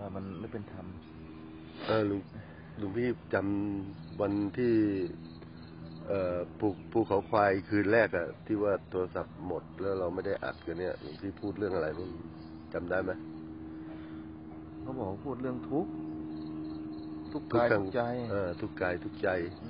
มันไม่เป็นธรรมลุงพี่จำวันที่ภูเขาควายคืนแรกอะที่ว่าโทรศัพท์หมดแล้วเราไม่ได้อัดกันเนี่ยลุงพี่พูดเรื่องอะไรบ้างจำได้ไหมเขาบอกพูดเรื่องทุกกายทุกใจทุกกายทุกใจ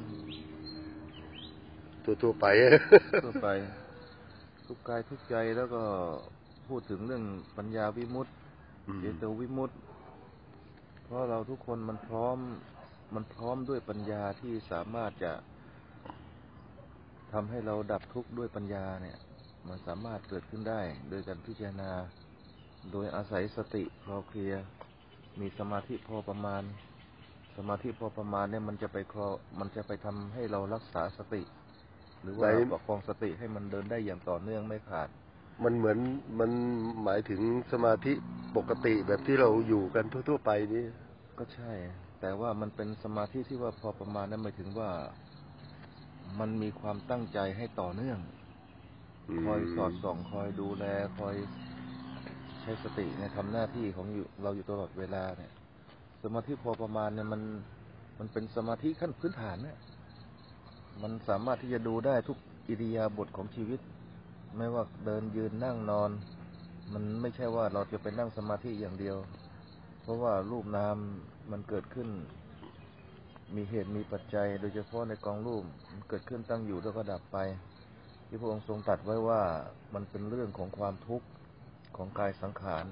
ทั่วไปทั่วไปทุกกายทุกใจแล้วก็พูดถึงเรื่องปัญญาวิมุตติเจโตวิมุตติเพราะเราทุกคนมันพร้อมด้วยปัญญาที่สามารถจะทำให้เราดับทุกข์ด้วยปัญญาเนี่ยมันสามารถเกิดขึ้นได้โดยการพิจารณาโดยอาศัยสติคลอเคลียมีสมาธิพอประมาณเนี่ยมันจะไปทำให้เรารักษาสติหรือว่าประคองสติให้มันเดินได้อย่างต่อเนื่องไม่ขาดมันเหมือนมันหมายถึงสมาธิปกติแบบที่เราอยู่กันทั่วไปนี่ก็ใช่แต่ว่ามันเป็นสมาธิที่ว่าพอประมาณนั้นหมายถึงว่ามันมีความตั้งใจให้ต่อเนื่องคอยสอดส่องคอยดูแลคอยใช้สติในทำหน้าที่ของเราอยู่ตลอดเวลาเนี่ยสมาธิพอประมาณเนี่ยมันเป็นสมาธิขั้นพื้นฐานเนี่ยมันสามารถที่จะดูได้ทุกอิริยาบถของชีวิตไม่ว่าเดินยืนนั่งนอนมันไม่ใช่ว่าเราจะไปนั่งสมาธิอย่างเดียวเพราะว่ารูปนามมันเกิดขึ้นมีเหตุมีปัจจัยโดยเฉพาะในกองรูปมันเกิดขึ้นตั้งอยู่แล้วก็ดับไปที่พระองค์ทรงตรัสไว้ว่ามันเป็นเรื่องของความทุกข์ของกายสังขาร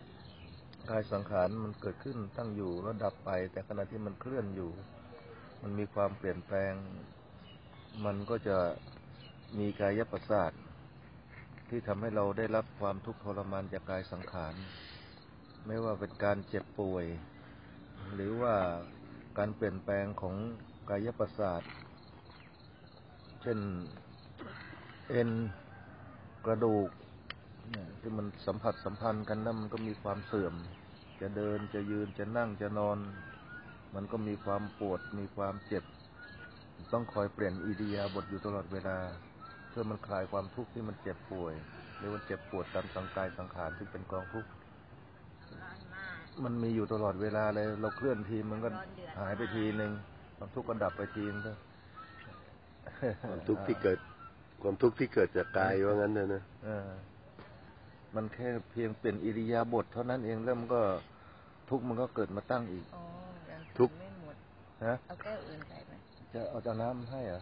มันเกิดขึ้นตั้งอยู่แล้วดับไปแต่ขณะที่มันเคลื่อนอยู่มันมีความเปลี่ยนแปลงมันก็จะมีกายประสาทที่ทำให้เราได้รับความทุกข์ทรมานจากกายสังขารไม่ว่าเป็นการเจ็บป่วยหรือว่าการเปลี่ยนแปลงของกายประสาทเช่นเอ็นกระดูกที่มันสัมพันธ์กันแล้วมันก็มีความเสื่อมจะเดินจะยืนจะนั่งจะนอนมันก็มีความปวดมีความเจ็บต้องคอยเปลี่ยนอิริยาบถอยู่ตลอดเวลาเพื่อมันคลายความทุกข์ที่มันเจ็บป่วยหรือมันเจ็บปวดตามสังกายสังขารที่เป็นกองทุกข์มันมีอยู่ตลอดเวลาเลยเราเคลื่อนทีมันก็หายไปทีนึงความทุกข์ก็ดับไปทีนึงความทุกข์ที่เกิดจากกายว่างั้นนะมันแค่เพียงเปลี่ยนอิริยาบถเท่านั้นเองแล้วมันก็ทุกข์มันก็เกิดมาตั้งอีกทุกข์ไม่หมดนะเอาแก้วอื่นใส่ไหมจะเอาจากน้ำให้เหรอ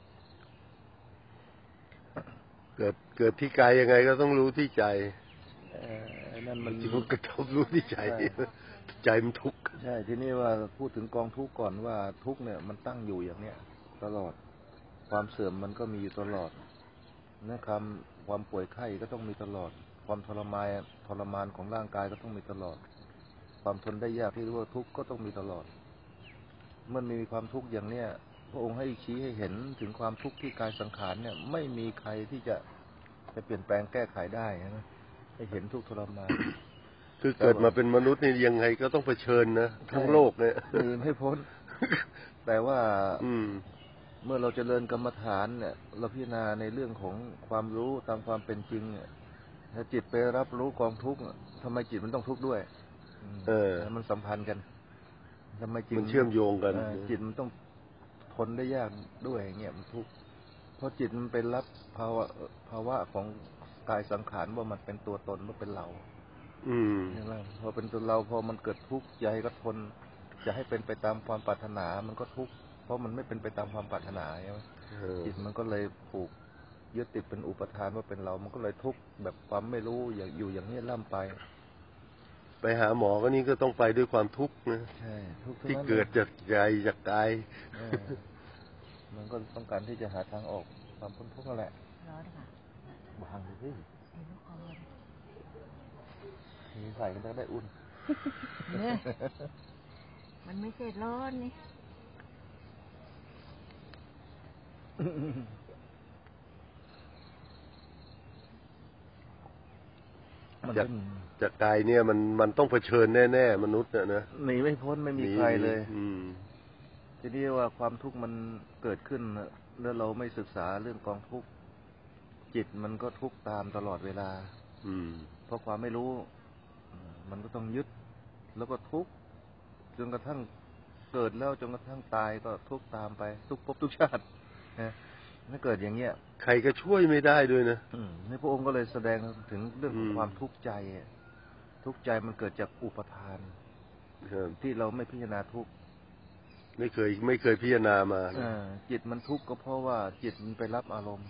เกิดที่กายยังไงก็ต้องรู้ที่ใจนั่นมันก็ต้องรู้ที่ใจมันทุกข์ใช่ทีนี้ว่าพูดถึงกองทุกข์ก่อนว่าทุกข์เนี่ยมันตั้งอยู่อย่างเนี้ยตลอดความเสื่อมมันก็มีอยู่ตลอดความป่วยไข้ก็ต้องมีตลอดความทรมานของร่างกายก็ต้องมีตลอดความทนได้ยากที่เรียกว่าทุกข์ก็ต้องมีตลอดเมื่อมีความทุกข์อย่างเนี้ยพระองค์ให้ชี้ให้เห็นถึงความทุกข์ที่กายสังขารเนี่ยไม่มีใครที่จะเปลี่ยนแปลงแก้ไขได้นะให้เห็นทุกข์ทรมานคือเกิดมาเป็นมนุษย์นี่ยังไงก็ต้องเผชิญนะทั้งโลกเนี่ยหนีไม่พ้นแต่ว่าเมื่อเราเจริญกรรมฐานเนี่ยเราพิจารณาในเรื่องของความรู้ตามความเป็นจริงถ้าจิตไปรับรู้กองทุกข์ทำไมจิตมันต้องทุกข์ด้วยมันสัมพันธ์กันทำไมจิตมันเชื่อมโยงกันจิตมันต้องทนได้ยากด้วยอย่างเงี้ยมันทุกข์เพราะจิตมันไปรับภาวะของกายสังขารว่ามันเป็นตัวตนว่าเป็นเราใช่ไหมพอเป็นตัวเราพอมันเกิดทุกข์ใจก็ทนจะให้เป็นไปตามความปรารถนามันก็ทุกข์เพราะมันไม่เป็นไปตามความปรารถนาใช่ไหมจิตมันก็เลยผูกยึดติดเป็นอุปทานว่าเป็นเรามันก็เลยทุกข์แบบความไม่รู้อยู่อย่างนี้ล่ำไปหาหมอก็นี่ก็ต้องไปด้วยความทุกข์นะใช่ทุกข์ที่เกิดจากใจจากกายมันก็ต้องการที่จะหาทางออกความพ้นทุกข์นั่นแหละร้อนค่ะบางทีไอ้ลูกอมีใส่กันได้อุ่นเนี่ยมันไม่ใช่ร้อนนี่จากกายเนี่ยมันต้องเผชิญแน่ๆมนุษย์เนี่ยนะหนีไม่พ้นไม่มีใครเลยทีนี้ว่าความทุกข์มันเกิดขึ้นแล้วเราไม่ศึกษาเรื่องกองทุกข์จิตมันก็ทุกข์ตามตลอดเวลาเพราะความไม่รู้มันก็ต้องยึดแล้วก็ทุกข์จนกระทั่งเกิดแล้วจนกระทั่งตายก็ทุกข์ตามไปทุกภพทุกชาตินะถ้าเกิดอย่างเงี้ยใครก็ช่วยไม่ได้ด้วยนะในพระองค์ก็เลยแสดงถึงเรื่องของความทุกข์ใจทุกข์ใจมันเกิดจากอุปทานที่เราไม่พิจารณาทุกข์ไม่เคยพิจารณามาจิตมันทุกข์ก็เพราะว่าจิตมันไปรับอารมณ์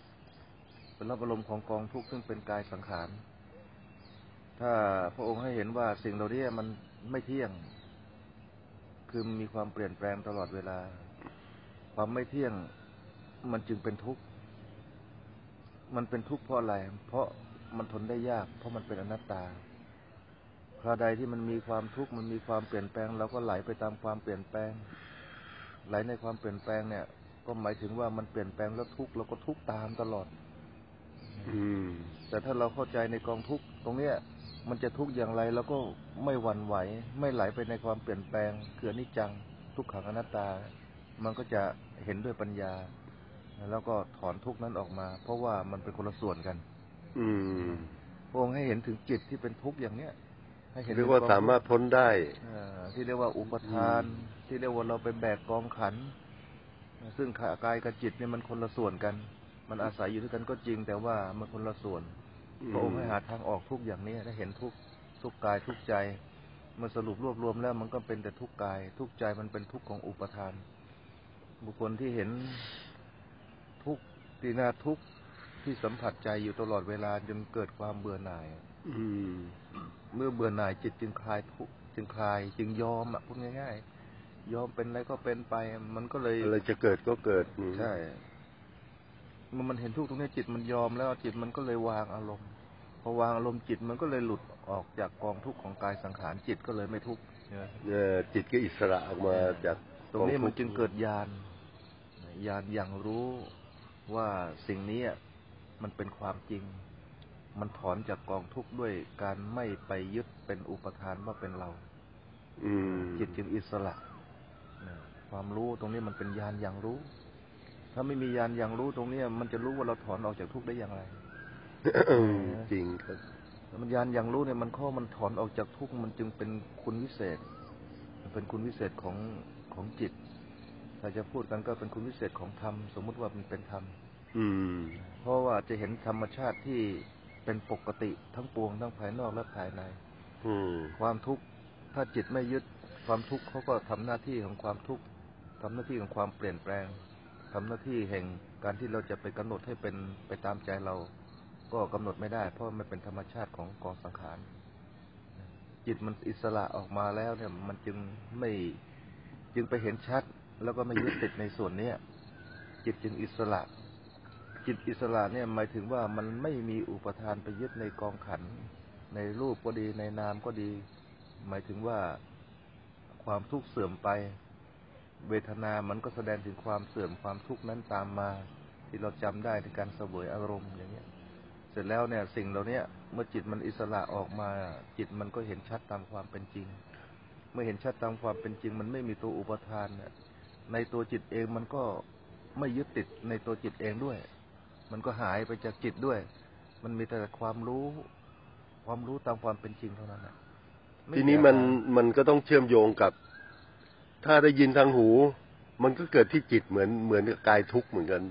ของกองทุกข์ซึ่งเป็นกายสังขารถ้าพระองค์ให้เห็นว่าสิ่งเหล่านี้มันไม่เที่ยงคือมีความเปลี่ยนแปลงตลอดเวลาความไม่เที่ยงมันจึงเป็นทุกข์มันเป็นทุกข์เพราะอะไรเพราะมันทนได้ยากเพราะมันเป็นอนัตตาคราใดที่มันมีความทุกข์มันมีความเปลี่ยนแปลงเราก็ไหลไปตามความเปลี่ยนแปลงไหลในความเปลี่ยนแปลงเนี่ยก็หมายถึงว่ามันเปลี่ยนแปลงแล้วทุกข์เราก็ทุกข์ตามตลอดแต่ถ้าเราเข้าใจในกองทุกข์ตรงเนี้ยมันจะทุกข์อย่างไรเราก็ไม่หวั่นไหวไม่ไหลไปในความเปลี่ยนแปลงคืออนิจจังทุกขังอนัตตามันก็จะเห็นด้วยปัญญาแล้วก็ถอนทุกข์นั้นออกมาเพราะว่ามันเป็นคนละส่วนกันพระองค์ให้เห็นถึงจิตที่เป็นทุกข์อย่างเนี้ยให้เห็นเรียกว่าสามารถพ้นได้ที่เรียกว่าอุปทานที่เรียกว่าเราไปแบกกองขันซึ่งกายกับจิตเนี่ยมันคนละส่วนกันมันอาศัยอยู่ด้วยกันก็จริงแต่ว่ามันคนละส่วนพระองค์ให้หาทางออกทุกอย่างนี้ได้เห็นทุกกายทุกใจเมื่อสรุปรวบรวมแล้วมันก็เป็นแต่ทุกกายทุกใจมันเป็นทุกของอุปทานบุคคลที่เห็นทุกที่น่าทุกที่สัมผัสใจอยู่ตลอดเวลาจนเกิดความเบื่อหน่ายเมื่อเบื่อหน่ายจิตจึงคลายทุกจึงยอมพูดง่ายๆยอมเป็นอะไรก็เป็นไปมันก็เลยอะไรจะเกิดก็เกิดใช่เมื่อมันเห็นทุกตรงนี้จิตมันยอมแล้วจิตมันก็เลยวางอารมณ์พอวางอารมณ์จิตมันก็เลยหลุดออกจากกองทุกข์ของกายสังขารจิตก็เลยไม่ทุกข์จิตก็อิสระออกมาจากตรงนี้มันจึงเกิดญาณอย่างรู้ว่าสิ่งนี้มันเป็นความจริงมันถอนจากกองทุกข์ด้วยการไม่ไปยึดเป็นอุปทานว่าเป็นเราจิตจึงอิสระความรู้ตรงนี้มันเป็นญาณอย่างรู้ถ้าไม่มีญาณอย่างรู้ตรงนี้มันจะรู้ว่าเราถอนออกจากทุกข์ได้อย่างไรจริงครับมันญาณอย่างรู้เนี่ยมันถอนออกจากทุกข์มันจึงเป็นคุณวิเศษเป็นคุณวิเศษของจิตถ้าจะพูดกันก็เป็นคุณวิเศษของธรรมสมมุติว่ามันเป็นธรรมเพราะว่าจะเห็นธรรมชาติที่เป็นปกติทั้งปวงทั้งภายนอกและภายในความทุกข์ถ้าจิตไม่ยึดความทุกข์เขาก็ทำหน้าที่ของความทุกข์ทำหน้าที่ของความเปลี่ยนแปลงทำหน้าที่แห่งการที่เราจะไปกำหนดให้เป็นไปตามใจเราก็กำหนดไม่ได้เพราะมันเป็นธรรมชาติของกองสังขารจิตมันอิสระออกมาแล้วเนี่ยมันจึงไปเห็นชัดแล้วก็ไม่ยึดติดในส่วนนี้จิตจึงอิสระจิตอิสระเนี่ยหมายถึงว่ามันไม่มีอุปทานไปยึดในกองขันในรูปก็ดีในนามก็ดีหมายถึงว่าความทุกข์เสื่อมไปเวทนามันก็แสดงถึงความเสื่อมความทุกข์นั้นตามมาที่เราจำได้ในการเสวยอารมณ์อย่างเงี้ยเสร็จแล้วเนี่ยสิ่งเหล่านี้เมื่อจิตมันอิสระออกมาจิตมันก็เห็นชัดตามความเป็นจริงเมื่อเห็นชัดตามความเป็นจริงมันไม่มีตัวอุปทานในตัวจิตเองมันก็ไม่ยึดติดในตัวจิตเองด้วยมันก็หายไปจากจิตด้วยมันมีแต่ความรู้ตามความเป็นจริงเท่านั้นทีนี้มันก็ต้องเชื่อมโยงกับถ้าได้ยินทางหูมันก็เกิดที่จิตเหมือนกับกายทุกข์เหมือนกัน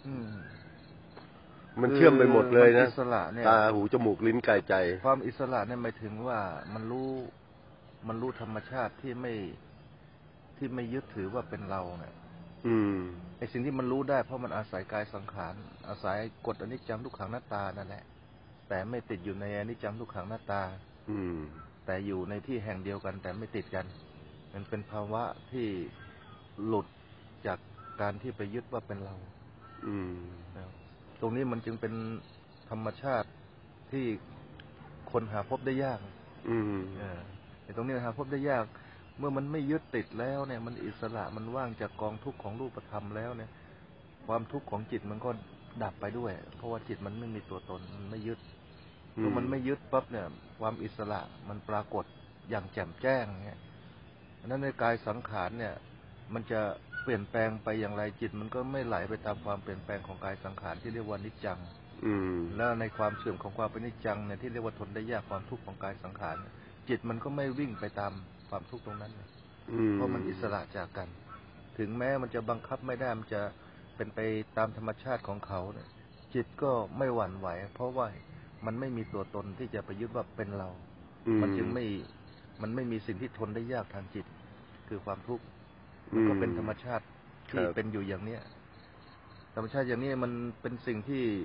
มันเชื่อมไปหมดเลยนะตาหูจมูกลิ้นกายใจความอิสระเนี่ยหมายถึงว่ามันรู้ธรรมชาติที่ไม่ยึดถือว่าเป็นเราเนี่ยไอ้สิ่งที่มันรู้ได้เพราะมันอาศัยกายสังขารอาศัยกฎอนิจจังทุกขังอนัตตานั่นแหละแต่ไม่ติดอยู่ในอนิจจังทุกขังอนัตตาแต่อยู่ในที่แห่งเดียวกันแต่ไม่ติดกันมันเป็นภาวะที่หลุดจากการที่ไปยึดว่าเป็นเราตรงนี้มันจึงเป็นธรรมชาติที่คนหาพบได้ยากตรงนี้หาพบได้ยากเมื่อมันไม่ยึดติดแล้วเนี่ยมันอิสระมันว่างจากกองทุกข์ของรูปธรรมแล้วเนี่ยความทุกข์ของจิตมันก็ดับไปด้วยเพราะว่าจิตมันไม่มีตัวตนมันไม่ยึดเมื่อมันไม่ยึดปั๊บเนี่ยความอิสระมันปรากฏอย่างแจ่มแจ้งเนี่ยนั้นในกายสังขารเนี่ยมันจะเปลี่ยนแปลงไปอย่างไรจิตมันก็ไม่ไหลไปตามความเปลี่ยนแปลงของกายสังขารที่เรียกว่านิจจังแล้วในความเสื่อมของความเป็นนิจจังเนี่ยที่เรียกว่าทนได้ยากความทุกข์ของกายสังขารจิตมันก็ไม่วิ่งไปตามความทุกข์ตรงนั้นเพราะมันอิสระจากกันถึงแม้มันจะบังคับไม่ได้มันจะเป็นไปตามธรรมชาติของเขาเนี่ยจิตก็ไม่หวั่นไหวเพราะว่ามันไม่มีตัวตนที่จะไปยึดว่าเป็นเรามันจึงมันไม่มีสิ่งที่ทนได้ยากทางจิตคือความทุกข์มันก็เป็นธรรมชาติที่เป็นอยู่อย่างเนี้ยธรรมชาติอย่างนี้มันเป็นสิ่ง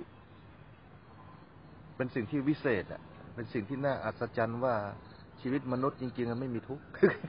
ที่วิเศษอ่ะเป็นสิ่งที่น่าอัศจรรย์ว่าชีวิตมนุษย์จริงๆมันไม่มีทุกข์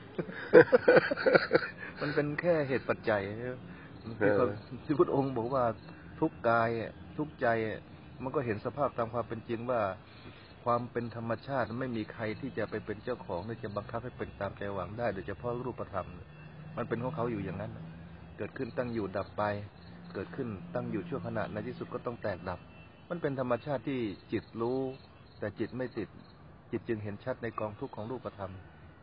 มันเป็นแค่เหตุปัจจัยที่พุทธองค์บอกว่าทุกกายทุกใจมันก็เห็นสภาพตามความเป็นจริงว่าความเป็นธรรมชาติไม่มีใครที่จะไปเป็นเจ้าของหรือจะบังคับให้เป็นตามใจหวังได้โดยเฉพาะรูปธรรมมันเป็นของเขาอยู่อย่างนั้นเกิดขึ้นตั้งอยู่ดับไปเกิดขึ้นตั้งอยู่ชั่วขณะในที่สุดก็ต้องแตกดับมันเป็นธรรมชาติที่จิตรู้แต่จิตไม่ติดจิตจึงเห็นชัดในกองทุกข์ของรูปธรรม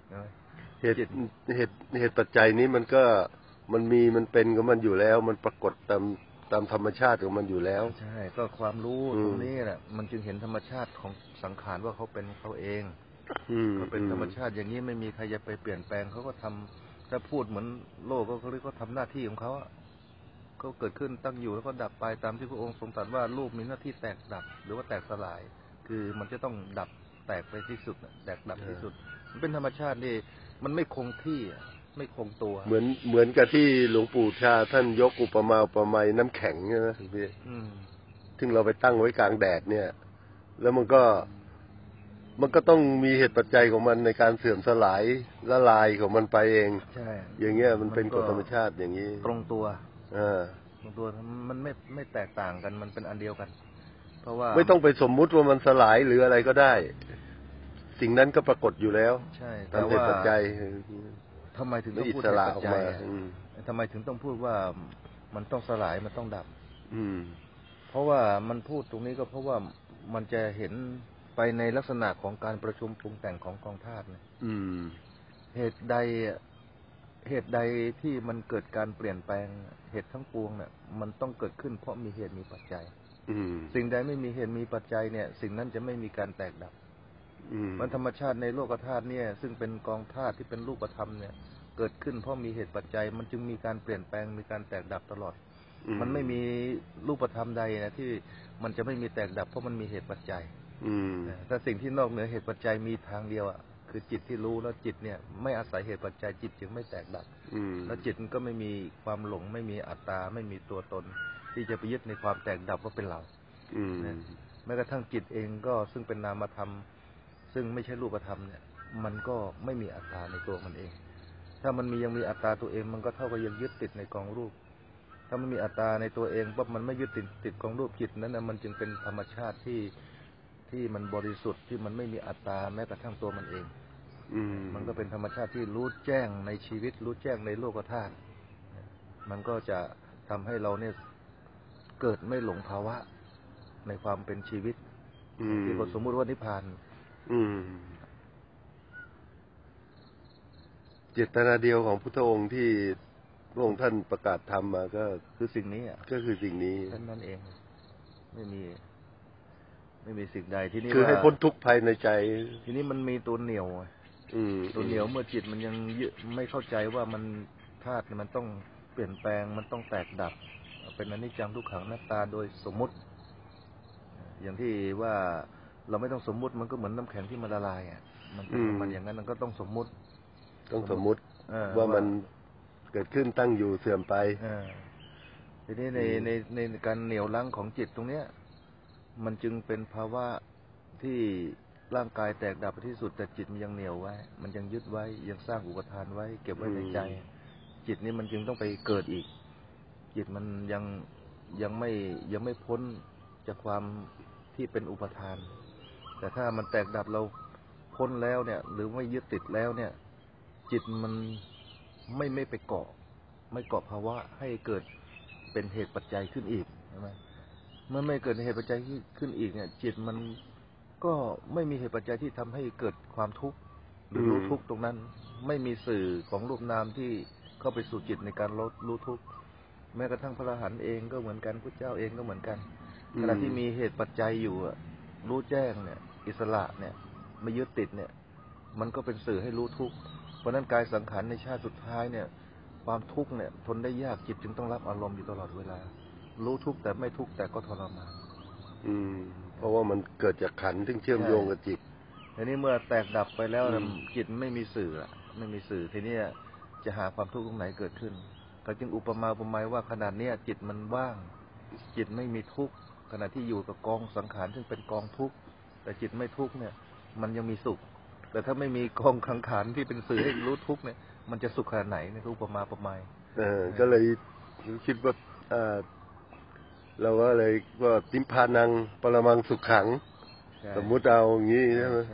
เหตุปัจจัยนี้มันเป็นของมันอยู่แล้วมันปรากฏตามธรรมชาติของมันอยู่แล้วใช่ก็ความรู้ตรงนี้แหละมันจึงเห็นธรรมชาติของสังขารว่าเขาเป็นเขาเองก็เป็นธรรมชาติอย่างนี้ไม่มีใครจะไปเปลี่ยนแปลงเขาก็ทำถ้าพูดเหมือนโลกเขาเรียกเขาทำหน้าที่ของเขาเขาเกิดขึ้นตั้งอยู่แล้วก็ดับไปตามที่พระองค์ทรงตรัสว่ารูปมีหน้าที่แตกดับหรือว่าแตกสลายคือมันจะต้องดับแตกไปที่สุดแตกดับที่สุดมันเป็นธรรมชาตินี่มันไม่คงที่ไม่คงตัวเหมือนกับที่หลวงปู่ชาท่านยกอุปมาอุปไมยน้ำแข็งใช่ไหมพี่ซึ่งเราไปตั้งไว้กลางแดดเนี่ยแล้วมันก็ต้องมีเหตุปัจจัยของมันในการเสื่อมสลายละลายของมันไปเองใช่อย่างเงี้ยมันเป็นกฎธรรมชาติอย่างนี้ตรงตัวตรงตัวมันไม่แตกต่างกันมันเป็นอันเดียวกันเพราะว่าไม่ต้องไปสมมุติว่ามันสลายหรืออะไรก็ได้สิ่งนั้นก็ปรากฏอยู่แล้วใช่ตามเหตุปัจจัยทำไมถึงต้องพูดเหตุปัจจัยทำไมถึงต้องพูดว่ามันต้องสลายมันต้องดับเพราะว่ามันพูดตรงนี้ก็เพราะว่ามันจะเห็นไปในลักษณะของการประชุมปรุงแต่งของกองธาตุเนี่ยเหตุใดที่มันเกิดการเปลี่ยนแปลงเหตุทั้งปวงเนี่ยมันต้องเกิดขึ้นเพราะมีเหตุมีปัจจัยสิ่งใดไม่มีเหตุมีปัจจัยเนี่ยสิ่งนั้นจะไม่มีการแตกดับมันธรรมชาติในโลกธาตุเนี่ยซึ่งเป็นกองธาตุที่เป็นรูปธรรมเนี่ยเกิดขึ้นเพราะมีเหตุปัจจัยมันจึงมีการเปลี่ยนแปลงมีการแตกดับตลอดมันไม่มีรูปธรรมใดนะที่มันจะไม่มีแตกดับเพราะมันมีเหตุปัจจัยถ้าสิ่งที่นอกเหนือเหตุปัจจัยมีทางเดียวคือจิตที่รู้แล้วจิตเนี่ยไม่อาศัยเหตุปัจจัยจิตจึงไม่แตกดับแล้วจิตก็ไม่มีความหลงไม่มีอัตตาไม่มีตัวตนที่จะไปยึดในความแตกดับว่าเป็นเราแม้กระทั่งจิตเองก็ซึ่งเป็นนามธรรมซึ่งไม่ใช่รูปธรรมเนี่ยมันก็ไม่มีอัตตาในตัวมันเองถ้ามันยังมีอัตตาตัวเองมันก็เท่ากับยังยึดติดในกองรูปถ้ามันมีอัตตาในตัวเองปั๊บมันไม่ยึดติดกองรูปจิตนั้นนะมันจึงเป็นธรรมชาติที่มันบริสุทธิ์ที่มันไม่มีอัตตาแม้กระทั่งตัวมันเองมันก็เป็นธรรมชาติที่รู้แจ้งในชีวิตรู้แจ้งในโลกธาตุมันก็จะทำให้เราเนี่ยเกิดไม่หลงภาวะในความเป็นชีวิตที่คนสมมุติว่านิพพานเจตนาเดียวของพุทธองค์ที่พระองค์ท่านประกาศธรรมมาก็คือสิ่งนี้ก็คือสิ่งนี้นั่นเองไม่มีสิ่งใดที่นี่คือให้พ้นทุกข์ภายในใจทีนี้มันมีตัวเหนี่ยวตัวเหนี่ยวเมื่อจิตมันยังไม่เข้าใจว่ามันธาตุมันต้องเปลี่ยนแปลงมันต้องแตกดับเป็นอนิจจังทุกขังอนัตตาโดยสมมุติอย่างที่ว่าเราไม่ต้องสมมุติมันก็เหมือนน้ำแข็งที่มันละลายมันเป็นของมันอย่างนั้นมันก็ต้องสมมุติว่ามันเกิดขึ้นตั้งอยู่เสื่อมไปทีนี้ในการเหนี่ยวรั้งของจิตตรงเนี้ยมันจึงเป็นภาวะที่ร่างกายแตกดับไปที่สุดแต่จิตมันยังเหนี่ยวไว้มันยังยึดไว้ยังสร้างอุปทานไว้เก็บไว้ในใจจิตนี้มันจึงต้องไปเกิดอีกจิตมันยังไม่พ้นจากความที่เป็นอุปทานแต่ถ้ามันแตกดับเราพ้นแล้วเนี่ยหรือไม่ยึดติดแล้วเนี่ยจิตมันไม่ไปเกาะไม่เกาะภาวะให้เกิดเป็นเหตุปัจจัยขึ้นอีกใช่ไหมเมื่อไม่เกิดเหตุปัจจัยขึ้นอีกเนี่ยจิตมันก็ไม่มีเหตุปัจจัยที่ทำให้เกิดความทุกข์หรือรู้ทุกข์ตรงนั้นไม่มีสื่อของรูปนามที่เข้าไปสู่จิตในการรู้ทุกข์แม้กระทั่งพระอรหันต์เองก็เหมือนกันพระเจ้าเองก็เหมือนกันขณะที่มีเหตุปัจจัยอยู่รู้แจ้งเนี่ยอิสระเนี่ยไม่ยึดติดเนี่ยมันก็เป็นสื่อให้รู้ทุกข์เพราะนั้นกายสังขารในชาติสุดท้ายเนี่ยความทุกข์เนี่ยทนได้ยากจิตจึงต้องรับอารมณ์อยู่ตลอดเวลารู้ทุกข์แต่ไม่ทุกข์แต่ก็ทรมานเพราะว่ามันเกิดจากขันธ์ที่เชื่อมโยงกับจิตทีนี้เมื่อแตกดับไปแล้วจิตไม่มีสื่อไม่มีสื่อทีนี้จะหาความทุกข์ตรงไหนเกิดขึ้นก็จึงอุปมาอุปไมยว่าขนาดนี้จิตมันว่างจิตไม่มีทุกข์ขณะที่อยู่กับกองสังขารซึ่งเป็นกองทุกข์แต่จิตไม่ทุกข์เนี่ยมันยังมีสุขแต่ถ้าไม่มีกองสังขารที่เป็นสื่อให้รู้ทุกข์เนี่ยมันจะสุขขนาดไหนเนี่ยอุปมาอุปไมยก็เลยคิดว่าเราก็เลยว่าติมพานังปรมังสุขขังสมมุติเอาอย่างนี้ใช่ไหม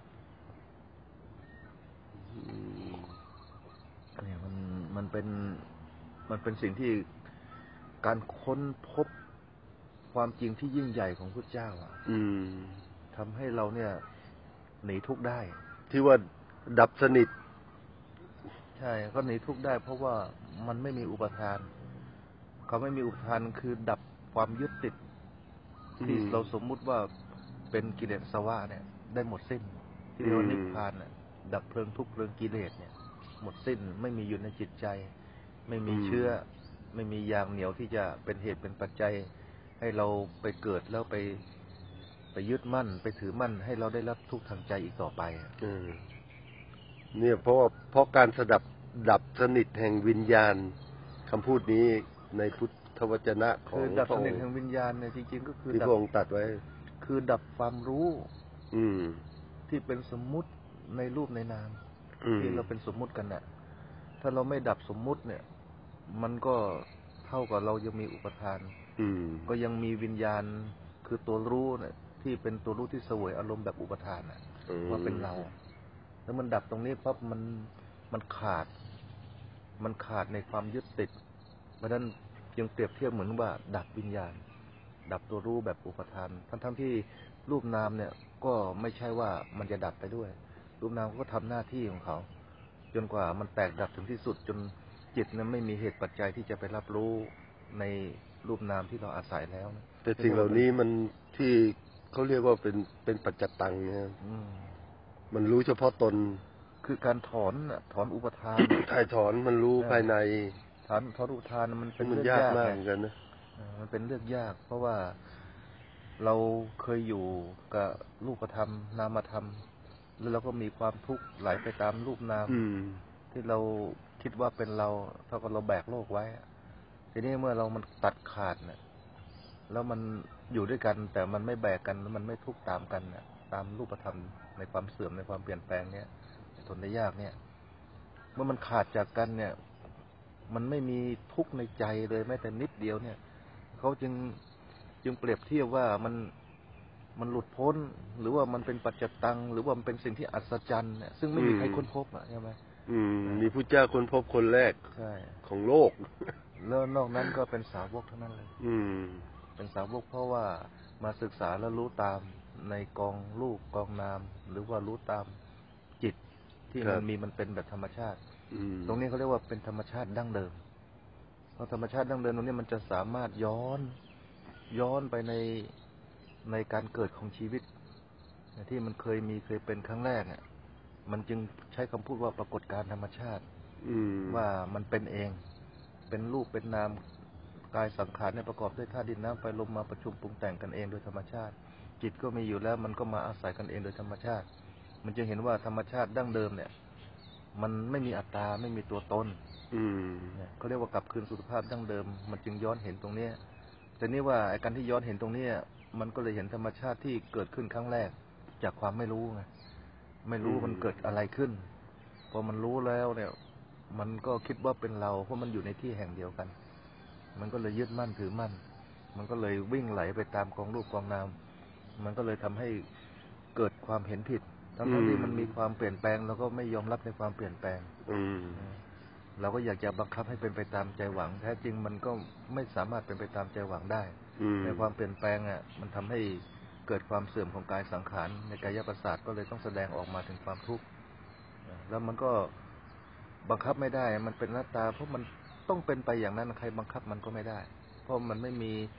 เนี่ยมันเป็นสิ่งที่การค้นพบความจริงที่ยิ่งใหญ่ของพระเจ้าทำให้เราเนี่ยหนีทุกข์ได้ที่ว่าดับสนิทใช่ก็หนีทุกข์ได้เพราะว่ามันไม่มีอุปทานเขาไม่มีอุปทานคือดับความยึดติดที่เราสมมุติว่าเป็นกิเลสวะเนี่ยได้หมดสิ้นที่เรียกว่านิพพานเนี่ยดับเพลิงทุกข์เพลิงกิเลสเนี่ยหมดสิ้นไม่มีอยู่ในจิตใจไม่มีเชื้อไม่มียางเหนียวที่จะเป็นเหตุเป็นปัจจัยให้เราไปเกิดแล้วไปยึดมั่นไปถือมั่นให้เราได้รับทุกข์ทางใจอีกต่อไปเนี่ยเพราะการดับสนิทแห่งวิญญาณคำพูดนี้ในพุทธวจนะของดับสนิทแห่งวิญญาณเนี่ยจริงๆก็คือที่พระองค์ตัดไว้คือดับความรู้ที่เป็นสมมุติในรูปในนามที่เราเป็นสมมุติกันเนี่ยถ้าเราไม่ดับสมมุติเนี่ยมันก็เท่ากับเรายังมีอุปทานก็ยังมีวิญญาณคือตัวรู้เนี่ยที่เป็นตัวรู้ที่เสวยอารมณ์แบบอุปทานว่าเป็นเราแล้วมันดับตรงนี้เพราะมันขาดในความยึดติดเพราะฉะนั้นจึงเปรียบเทียบเหมือนว่าดับวิญญาณดับตัวรู้แบบอุปทานทั้งที่รูปนามเนี่ยก็ไม่ใช่ว่ามันจะดับไปด้วยรูปนามก็ทำหน้าที่ของเขาจนกว่ามันแตกดับถึงที่สุดจนจิตนั้นไม่มีเหตุปัจจัยที่จะไปรับรู้ในรูปนามที่เราอาศัยแล้วแต่สิ่งเหล่านี้มันที่เขาเรียกว่าเป็นปัจจตังเนี่ยมันรู้เฉพาะตนคือการถอนอุปทานถ่ายถอนมันรู้ภายในถอนอุปทานมันเป็นเรื่องยากมากเหมือนกันนะมันเป็นเรื่องยากเพราะว่าเราเคยอยู่กับรูปธรรมนามธรรมแล้วเราก็มีความทุกข์ไหลไปตามรูปนามที่เราคิดว่าเป็นเราเท่ากับเราแบกโลกไว้ทีนี้เมื่อมันตัดขาดเนี่ยแล้วมันอยู่ด้วยกันแต่มันไม่แบกกันมันไม่ทุกข์ตามกันเนี่ยตามรูปธรรมในความเสื่อมในความเปลี่ยนแปลงเนี่ยทนได้ยากเนี่ยเมื่อมันขาดจากกันเนี่ยมันไม่มีทุกข์ในใจเลยแม้แต่นิดเดียวเนี่ยเขาจึงเปรียบเทียบว่ามันหลุดพ้นหรือว่ามันเป็นปัจจตังหรือว่ามันเป็นสิ่งที่อัศจรรย์เนี่ยซึ่งไม่มีใครค้นพบใช่ไหมมีพุทธเจ้าค้นพบคนแรกของโลกแล้วนอกนั้นก็เป็นสาวกเท่านั้นเลยเป็นสาวกเพราะว่ามาศึกษาแล้วรู้ตามในกองรูปกองนามหรือว่ารู้ตามจิตที่มันเป็นแบบธรรมชาติตรงนี้เขาเรียกว่าเป็นธรรมชาติดั้งเดิมเพราะธรรมชาติดั้งเดิมตรงนี้มันจะสามารถย้อนไปในการเกิดของชีวิตที่มันเคยเป็นครั้งแรกเนี่ยมันจึงใช้คำพูดว่าปรากฏการธรรมชาติว่ามันเป็นเองเป็นรูปเป็นนามกายสังขารเนี่ยประกอบด้วยธาตุดินน้ำไฟลมมาประชุมปรุงแต่งกันเองโดยธรรมชาติจิตก็มีอยู่แล้วมันก็มาอาศัยกันเองโดยธรรมชาติมันจะเห็นว่าธรรมชาติดั้งเดิมเนี่ยมันไม่มีอัตตาไม่มีตัวตนเขาเรียกว่ากลับคืนสู่สภาพดั้งเดิมมันจึงย้อนเห็นตรงนี้แต่นี่ว่าไอ้การที่ย้อนเห็นตรงนี้มันก็เลยเห็นธรรมชาติที่เกิดขึ้นครั้งแรกจากความไม่รู้ไงไม่รู้มันเกิดอะไรขึ้นพอมันรู้แล้วเนี่ยมันก็คิดว่าเป็นเราเพราะมันอยู่ในที่แห่งเดียวกันมันก็เลยยึดมั่นถือมั่นมันก็เลยวิ่งไหลไปตามกองรูปกองนามมันก็เลยทำให้เกิดความเห็นผิดทั้งที่มันมีความเปลี่ยนแปลงเราก็ไม่ยอมรับในความเปลี่ยนแปลงเราก็อยากจะบังคับให้เป็นไปตามใจหวังแท้จริงมันก็ไม่สามารถเป็นไปตามใจหวังได้ในความเปลี่ยนแปลงมันทำให้เกิดความเสื่อมของกายสังขารในกายประสาทก็เลยต้องแสดงออกมาถึงความทุกข์แล้วมันก็บังคับไม่ได้มันเป็นหน้าตาเพราะมันต้องเป็นไปอย่างนั้นใครบังคับมันก็ไม่ได้เพราะมันไม่มี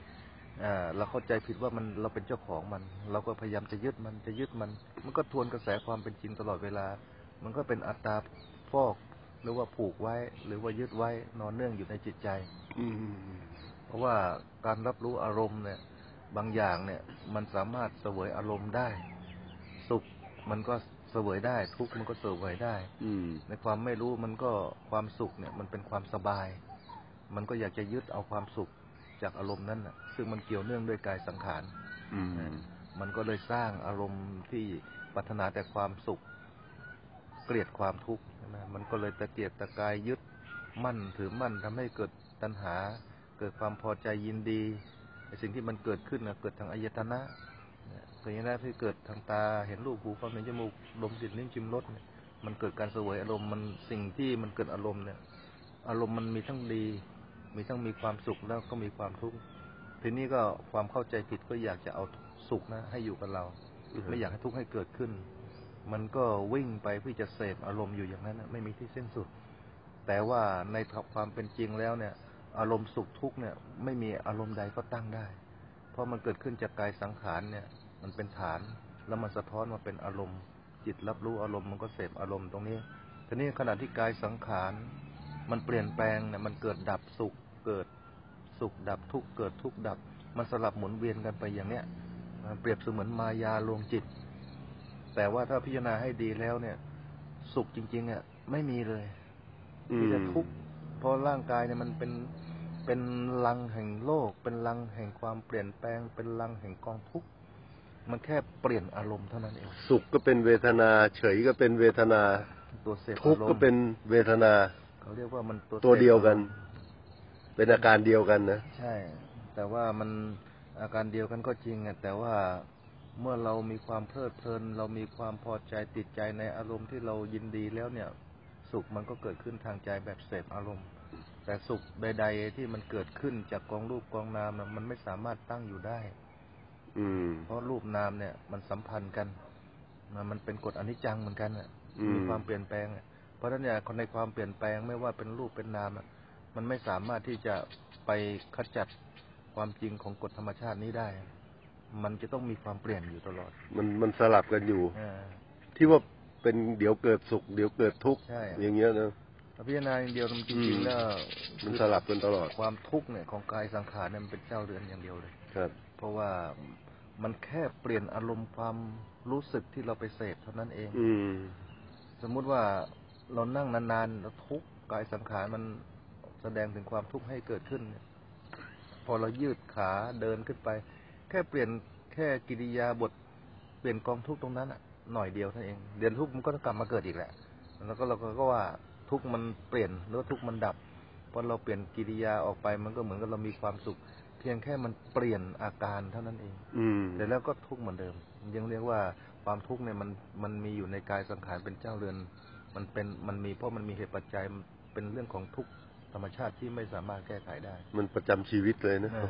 เราเข้าใจผิดว่าเราเป็นเจ้าของมันเราก็พยายามจะยึดมันก็ทวนกระแสความเป็นจริงตลอดเวลามันก็เป็นอัตตาฟอกหรือว่าผูกไว้หรือว่ายึดไว้นอนเนื่องอยู่ในจิตใจเพราะว่าการรับรู้อารมณ์เนี่ยบางอย่างเนี่ยมันสามารถเสวยอารมณ์ได้สุขมันก็เสวยได้ทุกข์มันก็เสวยได้ในความไม่รู้มันก็ความสุขเนี่ยมันเป็นความสบายมันก็อยากจะยึดเอาความสุขจากอารมณ์นั้นซึ่งมันเกี่ยวเนื่องด้วยกายสังขารมันก็เลยสร้างอารมณ์ที่ปรารถนาแต่ความสุขเกลียดความทุกข์นะมันก็เลยตะเกียกตะกายยึดมั่นถือมั่นทำให้เกิดตัณหาเกิดความพอใจยินดีในสิ่งที่มันเกิดขึ้นเกิดทางอายตนะเกิดอย่างนั้นที่เกิดทางตาเห็นรูปหูฟังเห็นจมูกดมกลิ่นลิ้มชิมรสมันเกิดการเสวยอารมณ์มันสิ่งที่มันเกิดอารมณ์เนี่ยอารมณ์มันมีทั้งดีมีทั้งมีความสุขแล้วก็มีความทุกข์ทีนี้ก็ความเข้าใจผิดก็อยากจะเอาสุขนะให้อยู่กับเราไม่อยากให้ทุกข์ให้เกิดขึ้นมันก็วิ่งไปเพื่อจะเสพอารมณ์อยู่อย่างนั้นไม่มีที่สิ้นสุดแต่ว่าในความเป็นจริงแล้วเนี่ยอารมณ์สุขทุกข์เนี่ยไม่มีอารมณ์ใดก็ตั้งได้เพราะมันเกิดขึ้นจากกายสังขารเนี่ยมันเป็นฐานแล้วมันสะท้อนมาเป็นอารมณ์จิตรับรู้อารมณ์มันก็เสพอารมณ์ตรงนี้ทีนี้ขณะที่กายสังขารมันเปลี่ยนแปลงเนี่ยมันเกิดดับสุขเกิดสุขดับทุกข์เกิดทุกข์ดับมันสลับหมุนเวียนกันไปอย่างเนี้ยเปรียบเสมือนมายาลวงจิตแต่ว่าถ้าพิจารณาให้ดีแล้วเนี่ยสุขจริงๆไม่มีเลยมีแต่ทุกข์เพราะร่างกายเนี่ยมันเป็นลังแห่งโลกเป็นลังแห่งความเปลี่ยนแปลงเป็นลังแห่งกองทุกข์มันแค่เปลี่ยนอารมณ์เท่านั้นเองสุขก็เป็นเวทนาเฉยก็เป็นเวทนาตัวเสพทุกข์ก็เป็นเวทนาเขาเรียกว่ามันตัวเดียวกันเป็นอาการเดียวกันนะใช่แต่ว่ามันอาการเดียวกันก็จริงแต่ว่าเมื่อเรามีความเพลิดเพลินเรามีความพอใจติดใจในอารมณ์ที่เรายินดีแล้วเนี่ยสุขมันก็เกิดขึ้นทางใจแบบเสพอารมณ์แต่สุขใดๆที่มันเกิดขึ้นจากกองรูปกองนามมันไม่สามารถตั้งอยู่ได้เพราะรูปนามเนี่ยมันสัมพันธ์กันมันเป็นกฎอนิจจังเหมือนกันมีความเปลี่ยนแปลงเพราะฉะนั้นเนี่ยในความเปลี่ยนแปลงไม่ว่าเป็นรูปเป็นนามมันไม่สามารถที่จะไปขจัดความจริงของกฎธรรมชาตินี้ได้มันจะต้องมีความเปลี่ยนอยู่ตลอดมันสลับกันอยู่ที่ว่าเป็นเดี๋ยวเกิดสุขเดี๋ยวเกิดทุกข์อย่างเงี้ยนะพิจารณาอย่างเดียวจริงๆแล้วมันสลับกันตลอดความทุกข์เนี่ยของกายสังขารเนี่ยมันเป็นเจ้าเรือนอย่างเดียวเลยครับเพราะว่ามันแค่เปลี่ยนอารมณ์ความรู้สึกที่เราไปเสพเท่านั้นเองสมมุติว่าเรานั่งนานๆแล้วทุกข์กายสังขารมันแสดงถึงความทุกข์ให้เกิดขึ้นพอเรายืดขาเดินขึ้นไปแค่เปลี่ยนแค่กิริยาบทเปลี่ยนกองทุกข์ตรงนั้นหน่อยเดียวเท่านั้นเองเดี๋ยวทุกข์มันก็จะกลับมาเกิดอีกแหละแล้วก็เราก็ว่าทุกข์มันเปลี่ยนหรือทุกข์มันดับพอเราเปลี่ยนกิริยาออกไปมันก็เหมือนกับเรามีความสุขเพียงแค่มันเปลี่ยนอาการเท่านั้นเองแต่แล้วก็ทุกข์เหมือนเดิมยังเรียกว่าความทุกข์เนี่ยมันมีอยู่ในกายสังขารเป็นเจ้าเรือนมันมีเพราะมันมีเหตุปัจจัยเป็นเรื่องของทุกข์ธรรมชาติที่ไม่สามารถแก้ไขได้มันประจำชีวิตเลยนะ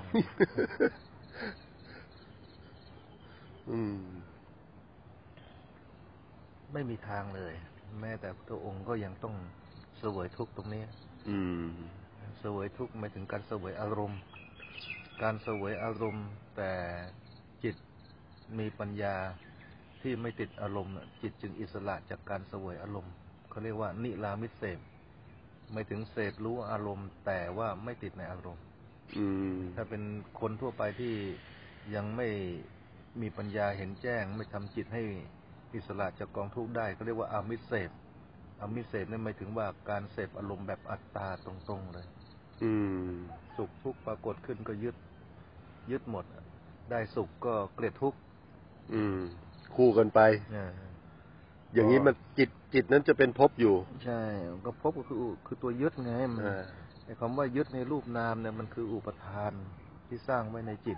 ไม่มีทางเลยแม้แต่พระองค์ก็ยังต้องเสวยทุกข์ตรงนี้เสวยทุกข์หมายถึงการเสวยอารมณ์การเสวยอารมณ์แต่จิตมีปัญญาที่ไม่ติดอารมณ์จิตจึงอิสระจากการเสวยอารมณ์เขาเรียกว่านิรามิตเสพไม่ถึงเสพรู้อารมณ์แต่ว่าไม่ติดในอารมณ์ถ้าเป็นคนทั่วไปที่ยังไม่มีปัญญาเห็นแจ้งไม่ทำจิตให้อิสระจากกองทุกข์ได้เขาเรียกว่าอามิสเสพอามิสเสพนั่นหมายถึงว่าการเสพอารมณ์แบบอัตตาตรงๆเลยสุขทุกข์ปรากฏขึ้นก็ยึดหมดได้สุขก็เกลียดทุกข์คู่กันไปอย่างนี้มันจิตนั้นจะเป็นภพอยู่ใช่ก็ภพก็คือตัวยึดไงไอ้คำว่ายึดในรูปนามเนี่ยมันคืออุปทานที่สร้างไว้ในจิต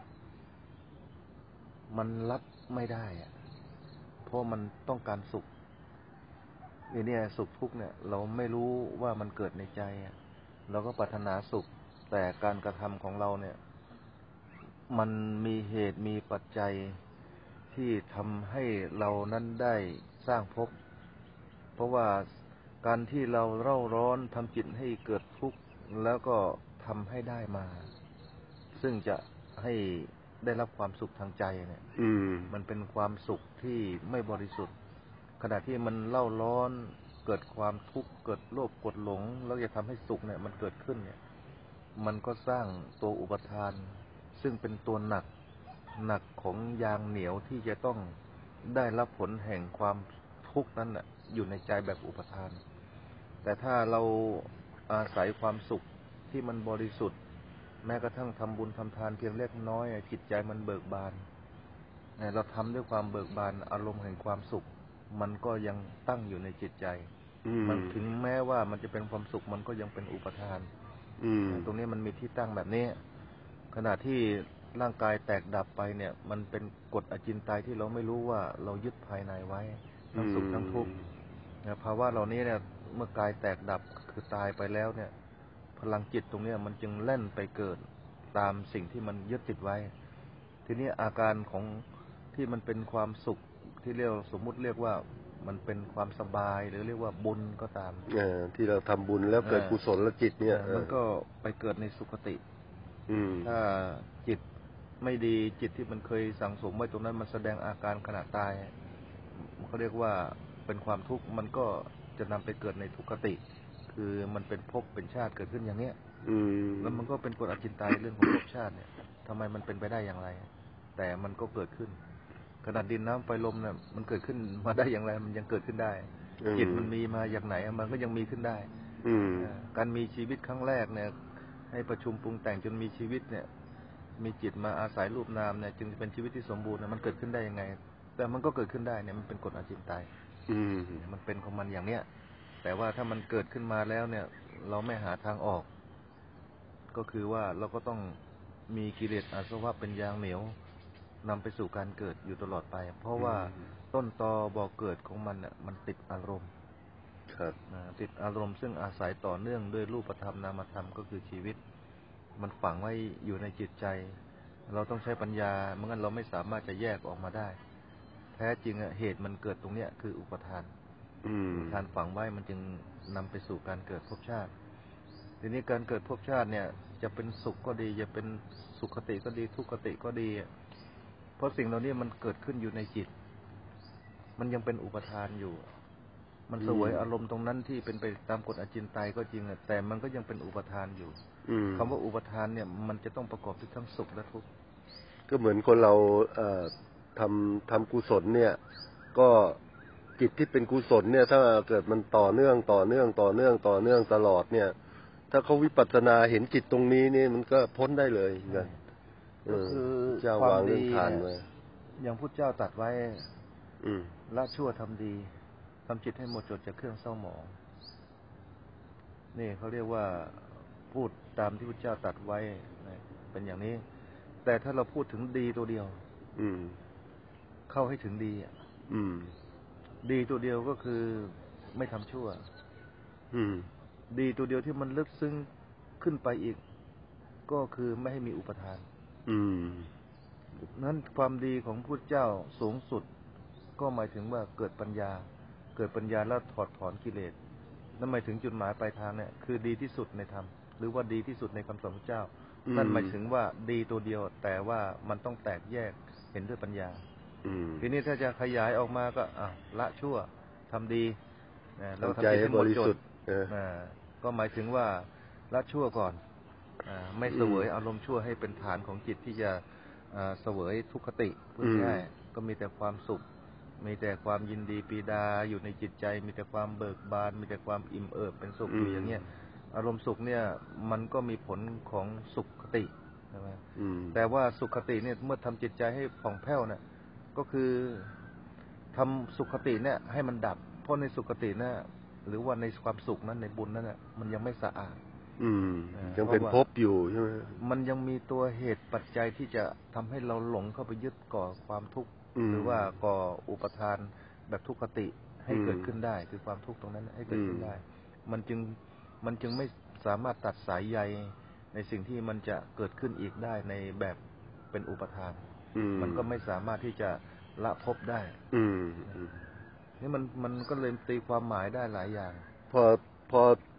มันรับไม่ได้เพราะมันต้องการสุขเนี่ยสุขทุกข์เนี่ยเราไม่รู้ว่ามันเกิดในใจเราก็ปรารถนาสุขแต่การกระทำของเราเนี่ยมันมีเหตุมีปัจจัยที่ทำให้เรานั้นได้สร้างภพเพราะว่าการที่เราเร่าร้อนทำจิตให้เกิดทุกข์แล้วก็ทำให้ได้มาซึ่งจะให้ได้รับความสุขทางใจเนี่ยมันเป็นความสุขที่ไม่บริสุทธิ์ขณะที่มันเล่าร้อนเกิดความทุกข์เกิดโลภกดหลงแล้วจะทำให้สุขเนี่ยมันเกิดขึ้นเนี่ยมันก็สร้างตัวอุปทานซึ่งเป็นตัวหนักของยางเหนียวที่จะต้องได้รับผลแห่งความทุกข์นั้นน่ะอยู่ในใจแบบอุปทานแต่ถ้าเราอาศัยความสุขที่มันบริสุทธิ์แม้กระทั่งทำบุญทำทานเพียงเล็กน้อยจิตใจมันเบิกบานเราทำด้วยความเบิกบานอารมณ์แห่งความสุขมันก็ยังตั้งอยู่ในจิตใจมันถึงแม้ว่ามันจะเป็นความสุขมันก็ยังเป็นอุปทานตรงนี้มันมีที่ตั้งแบบนี้ขณะที่ร่างกายแตกดับไปเนี่ยมันเป็นกฎอจินไตยที่เราไม่รู้ว่าเรายึดภายในไว้ทั้งสุขทั้งทุกข์ภาวะเหล่านี้เนี่ยเมื่อกายแตกดับคือตายไปแล้วเนี่ยพลังจิตตรงนี้มันจึงเล่นไปเกิดตามสิ่งที่มันยึดติดไว้ทีนี้อาการของที่มันเป็นความสุขที่เรียกสมมุติเรียกว่ามันเป็นความสบายหรือเรียกว่าบุญก็ตามที่เราทำบุญแล้วเกิดกุศลจิตเนี่ยมันก็ไปเกิดในสุคติถ้าจิตไม่ดีจิตที่มันเคยสั่งสมไว้ตรงนั้นมันแสดงอาการขณะตายเขาเรียกว่าเป็นความทุกข์มันก็จะนำไปเกิดในทุกขติคือมันเป็นภพเป็นชาติเกิดขึ้นอย่างเนี้ยแล้วมันก็เป็นกฎอจินไตยเรื่องของภพชาติเนี่ยทำไมมันเป็นไปได้อย่างไรแต่มันก็เกิดขึ้นขนาดดินน้ำไฟลมเนี่ยมันเกิดขึ้นมาได้อย่างไรมันยังเกิดขึ้นได้จิตมันมีมาอย่างไหนมันก็ยังมีขึ้นได้การมีชีวิตครั้งแรกเนี่ยให้ประชุมปรุงแต่งจนมีชีวิตเนี่ยมีจิตมาอาศัยรูปนามเนี่ยจึงเป็นชีวิตที่สมบูรณ์มันเกิดขึ้นได้ยังไงแต่มันก็เกิดขึ้นได้เนี่ยมันเป็นกฎอจินไตยมันเป็นของมันอย่างเนี้ยแต่ว่าถ้ามันเกิดขึ้นมาแล้วเนี่ยเราไม่หาทางออกก็คือว่าเราก็ต้องมีกิเลสอาสวะเป็นยางเหนียวนำไปสู่การเกิดอยู่ตลอดไปเพราะว่าต้นตอบ่อเกิดของมันเนี่ยมันติดอารมณ์ติดอารมณ์ซึ่งอาศัยต่อเนื่องด้วยรูปธรรมนามธรรมก็คือชีวิตมันฝังไว้อยู่ในจิตใจเราต้องใช้ปัญญาเมื่องั้นเราไม่สามารถจะแยกออกมาได้แท้จริงเหตุมันเกิดตรงเนี้ยคืออุปทานการฝังไว้มันจึงนำไปสู่การเกิดภพชาติทีนี้การเกิดภพชาติเนี่ยจะเป็นสุขก็ดีจะเป็นสุขติก็ดีทุกขติก็ดีเพราะสิ่งเหล่านี้มันเกิดขึ้นอยู่ในจิตมันยังเป็นอุปทานอยู่มันเสวยอารมณ์ตรงนั้นที่เป็นไปตามกฎอจินไตยก็จริงแต่มันก็ยังเป็นอุปทานอยู่คำว่าอุปทานเนี่ยมันจะต้องประกอบด้วยทั้งสุขและทุกข์ก็เหมือนคนเราทำกุศลเนี่ยก็จิตที่เป็นกุศลเนี่ยถ้าเกิดมันต่อเนื่องตลอดเนี่ยถ้าเขาวิปัสสนาเห็นจิตตรงนี้นี่มันก็พ้นได้เลยกันก็คือเจ้าวางเรื่องทานไว้อย่างพุทธเจ้าตรัสไว้ละชั่วทำดีทำจิตให้หมดจดจากเครื่องเศร้าหมองนี่เขาเรียกว่าพูดตามที่พุทธเจ้าตรัสไว้เป็นอย่างนี้แต่ถ้าเราพูดถึงดีตัวเดียวเข้าให้ถึงดีดีตัวเดียวก็คือไม่ทำชั่วดีตัวเดียวที่มันลึกซึ้งขึ้นไปอีกก็คือไม่ให้มีอุปทานนั้นความดีของพุทธเจ้าสูงสุดก็หมายถึงว่าเกิดปัญญาแล้วถอดถอนกิเลสนั่นหมายถึงจุดหมายปลายทางเนี่ยคือดีที่สุดในธรรมหรือว่าดีที่สุดในคำสอนพระเจ้านั่นหมายถึงว่าดีตัวเดียวแต่ว่ามันต้องแตกแยกเห็นด้วยปัญญาทีนี้ถ้าจะขยายออกมาก็ละชั่วทำดีเราทำจิตให้บริสุทธิ์ก็หมายถึงว่าละชั่วก่อนไม่เสวยอารมณ์ชั่วให้เป็นฐานของจิตที่จะเสวยทุกขติพูดง่ายก็มีแต่ความสุขมีแต่ความยินดีปีดาอยู่ในจิตใจมีแต่ความเบิกบานมีแต่ความอิ่มเอิบเป็นสุขอยู่อย่างเงี้ยอารมณ์สุขเนี่ยมันก็มีผลของสุขคติใช่ไหมแต่ว่าสุขคติเนี่ยเมื่อทำจิตใจให้ผ่องแผ้วเนี่ยก็คือทำสุขคติเนี่ยให้มันดับเพราะในสุขคติเนี่ยหรือว่าในความสุขนั้นในบุญนั้นน่ะมันยังไม่สะอาดยังเป็นภพอยู่ใช่ไหมมันยังมีตัวเหตุปัจจัยที่จะทำให้เราหลงเข้าไปยึดก่อความทุกข์หรือว่าก่ออุปทานแบบทุกขติให้เกิดขึ้นได้คือความทุกข์ตรงนั้นให้เกิดขึ้นได้มันจึงไม่สามารถตัดสายใยในสิ่งที่มันจะเกิดขึ้นอีกได้ในแบบเป็นอุปทานมันก็ไม่สามารถที่จะละภพได้นี่มันก็เลยตีความหมายได้หลายอย่างพอ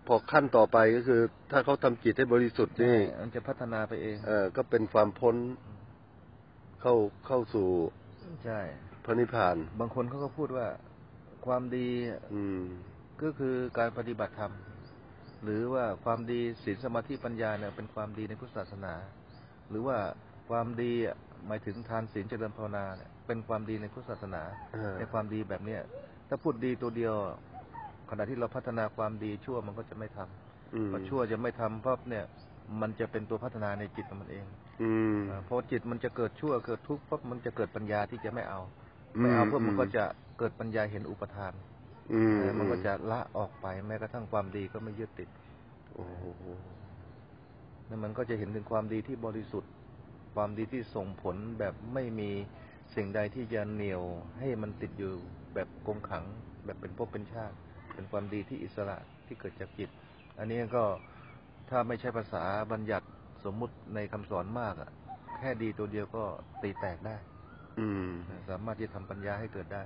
พอขั้นต่อไปก็คือ ถ้าเขาทำจิตให้บริสุทธิ์นี่มันจะพัฒนาไปเองก็เป็นความพ้นเข้าสู่ใช่พระนิพพานบางคนเขาก็พูดว่าความดีก็คือการปฏิบัติธรรมหรือว่าความดีศีลสมาธิปัญญาเนี่ยเป็นความดีในพุทธศาสนาหรือว่าความดีหมายถึงทานศีลเจริญภาวนาเนี่ยเป็นความดีในพุทธศาสนาในความดีแบบเนี้ยถ้าพูดดีตัวเดียวขณะที่เราพัฒนาความดีชั่วมันก็จะไม่ทำพอชั่วจะไม่ทำเพราะเนี่ยมันจะเป็นตัวพัฒนาในจิตของมันเองพอจิตมันจะเกิดชั่วเกิดทุกข์ปั๊บมันจะเกิดปัญญาที่จะไม่เอาเพื่อมันก็จะเกิดปัญญาเห็นอุปทานมันก็จะละออกไปแม้กระทั่งความดีก็ไม่ยึดติดนั่นมันก็จะเห็นถึงความดีที่บริสุทธิ์ความดีที่ส่งผลแบบไม่มีสิ่งใดที่จะเหนี่ยวให้มันติดอยู่แบบกงขังแบบเป็นภพเป็นชาติเป็นความดีที่อิสระที่เกิดจากจิตอันนี้ก็ถ้าไม่ใช่ภาษาบัญญัติสมมุติในคำสอนมากแค่ดีตัวเดียวก็ตีแตกได้สามารถที่จะทำปัญญาให้เกิดได้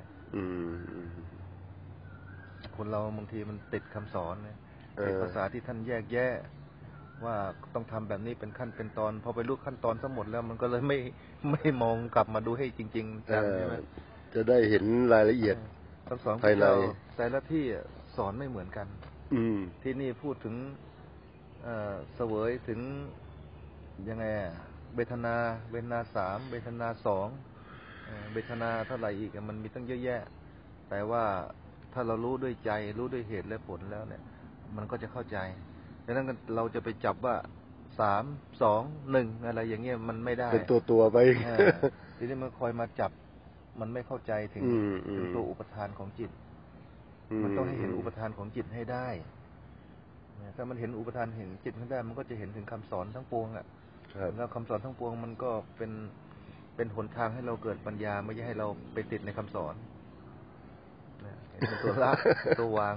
คนเราบางทีมันติดคำสอนติดภาษาที่ท่านแยกแยะว่าต้องทำแบบนี้เป็นขั้นเป็นตอนพอไปรู้ขั้นตอนทั้งหมดแล้วมันก็เลยไม่มองกลับมาดูให้จริงๆใช่ไหมจะได้เห็นรายละเอียดคำสอนของเราแต่ละที่สอนไม่เหมือนกันที่นี่พูดถึงเสวยถึงยังไงเวทนา3เวทนา2เวทนาเท่าไหร่อีกมันมีตั้งเยอะแยะแต่ว่าถ้าเรารู้ด้วยใจรู้ด้วยเหตุและผลแล้วเนี่ยมันก็จะเข้าใจดังนั้นเราจะไปจับว่า3 2 1อะไรอย่างเงี้ยมันไม่ได้เป็นตัวไปทีนี้มันคอยมาจับมันไม่เข้าใจถึงตัวอุปทานของจิตมันต้องให้เห็นอุปทานของจิตให้ได้ถ้ามันเห็นอุปทานเห็นจิตให้ได้มันก็จะเห็นถึงคำสอนทั้งปวงแล้วคำสอนทั้งปวงมันก็เป็นหนทางให้เราเกิดปัญญาไม่ใช่ให้เราไปติดในคำสอนเป็นตัวละตัววาง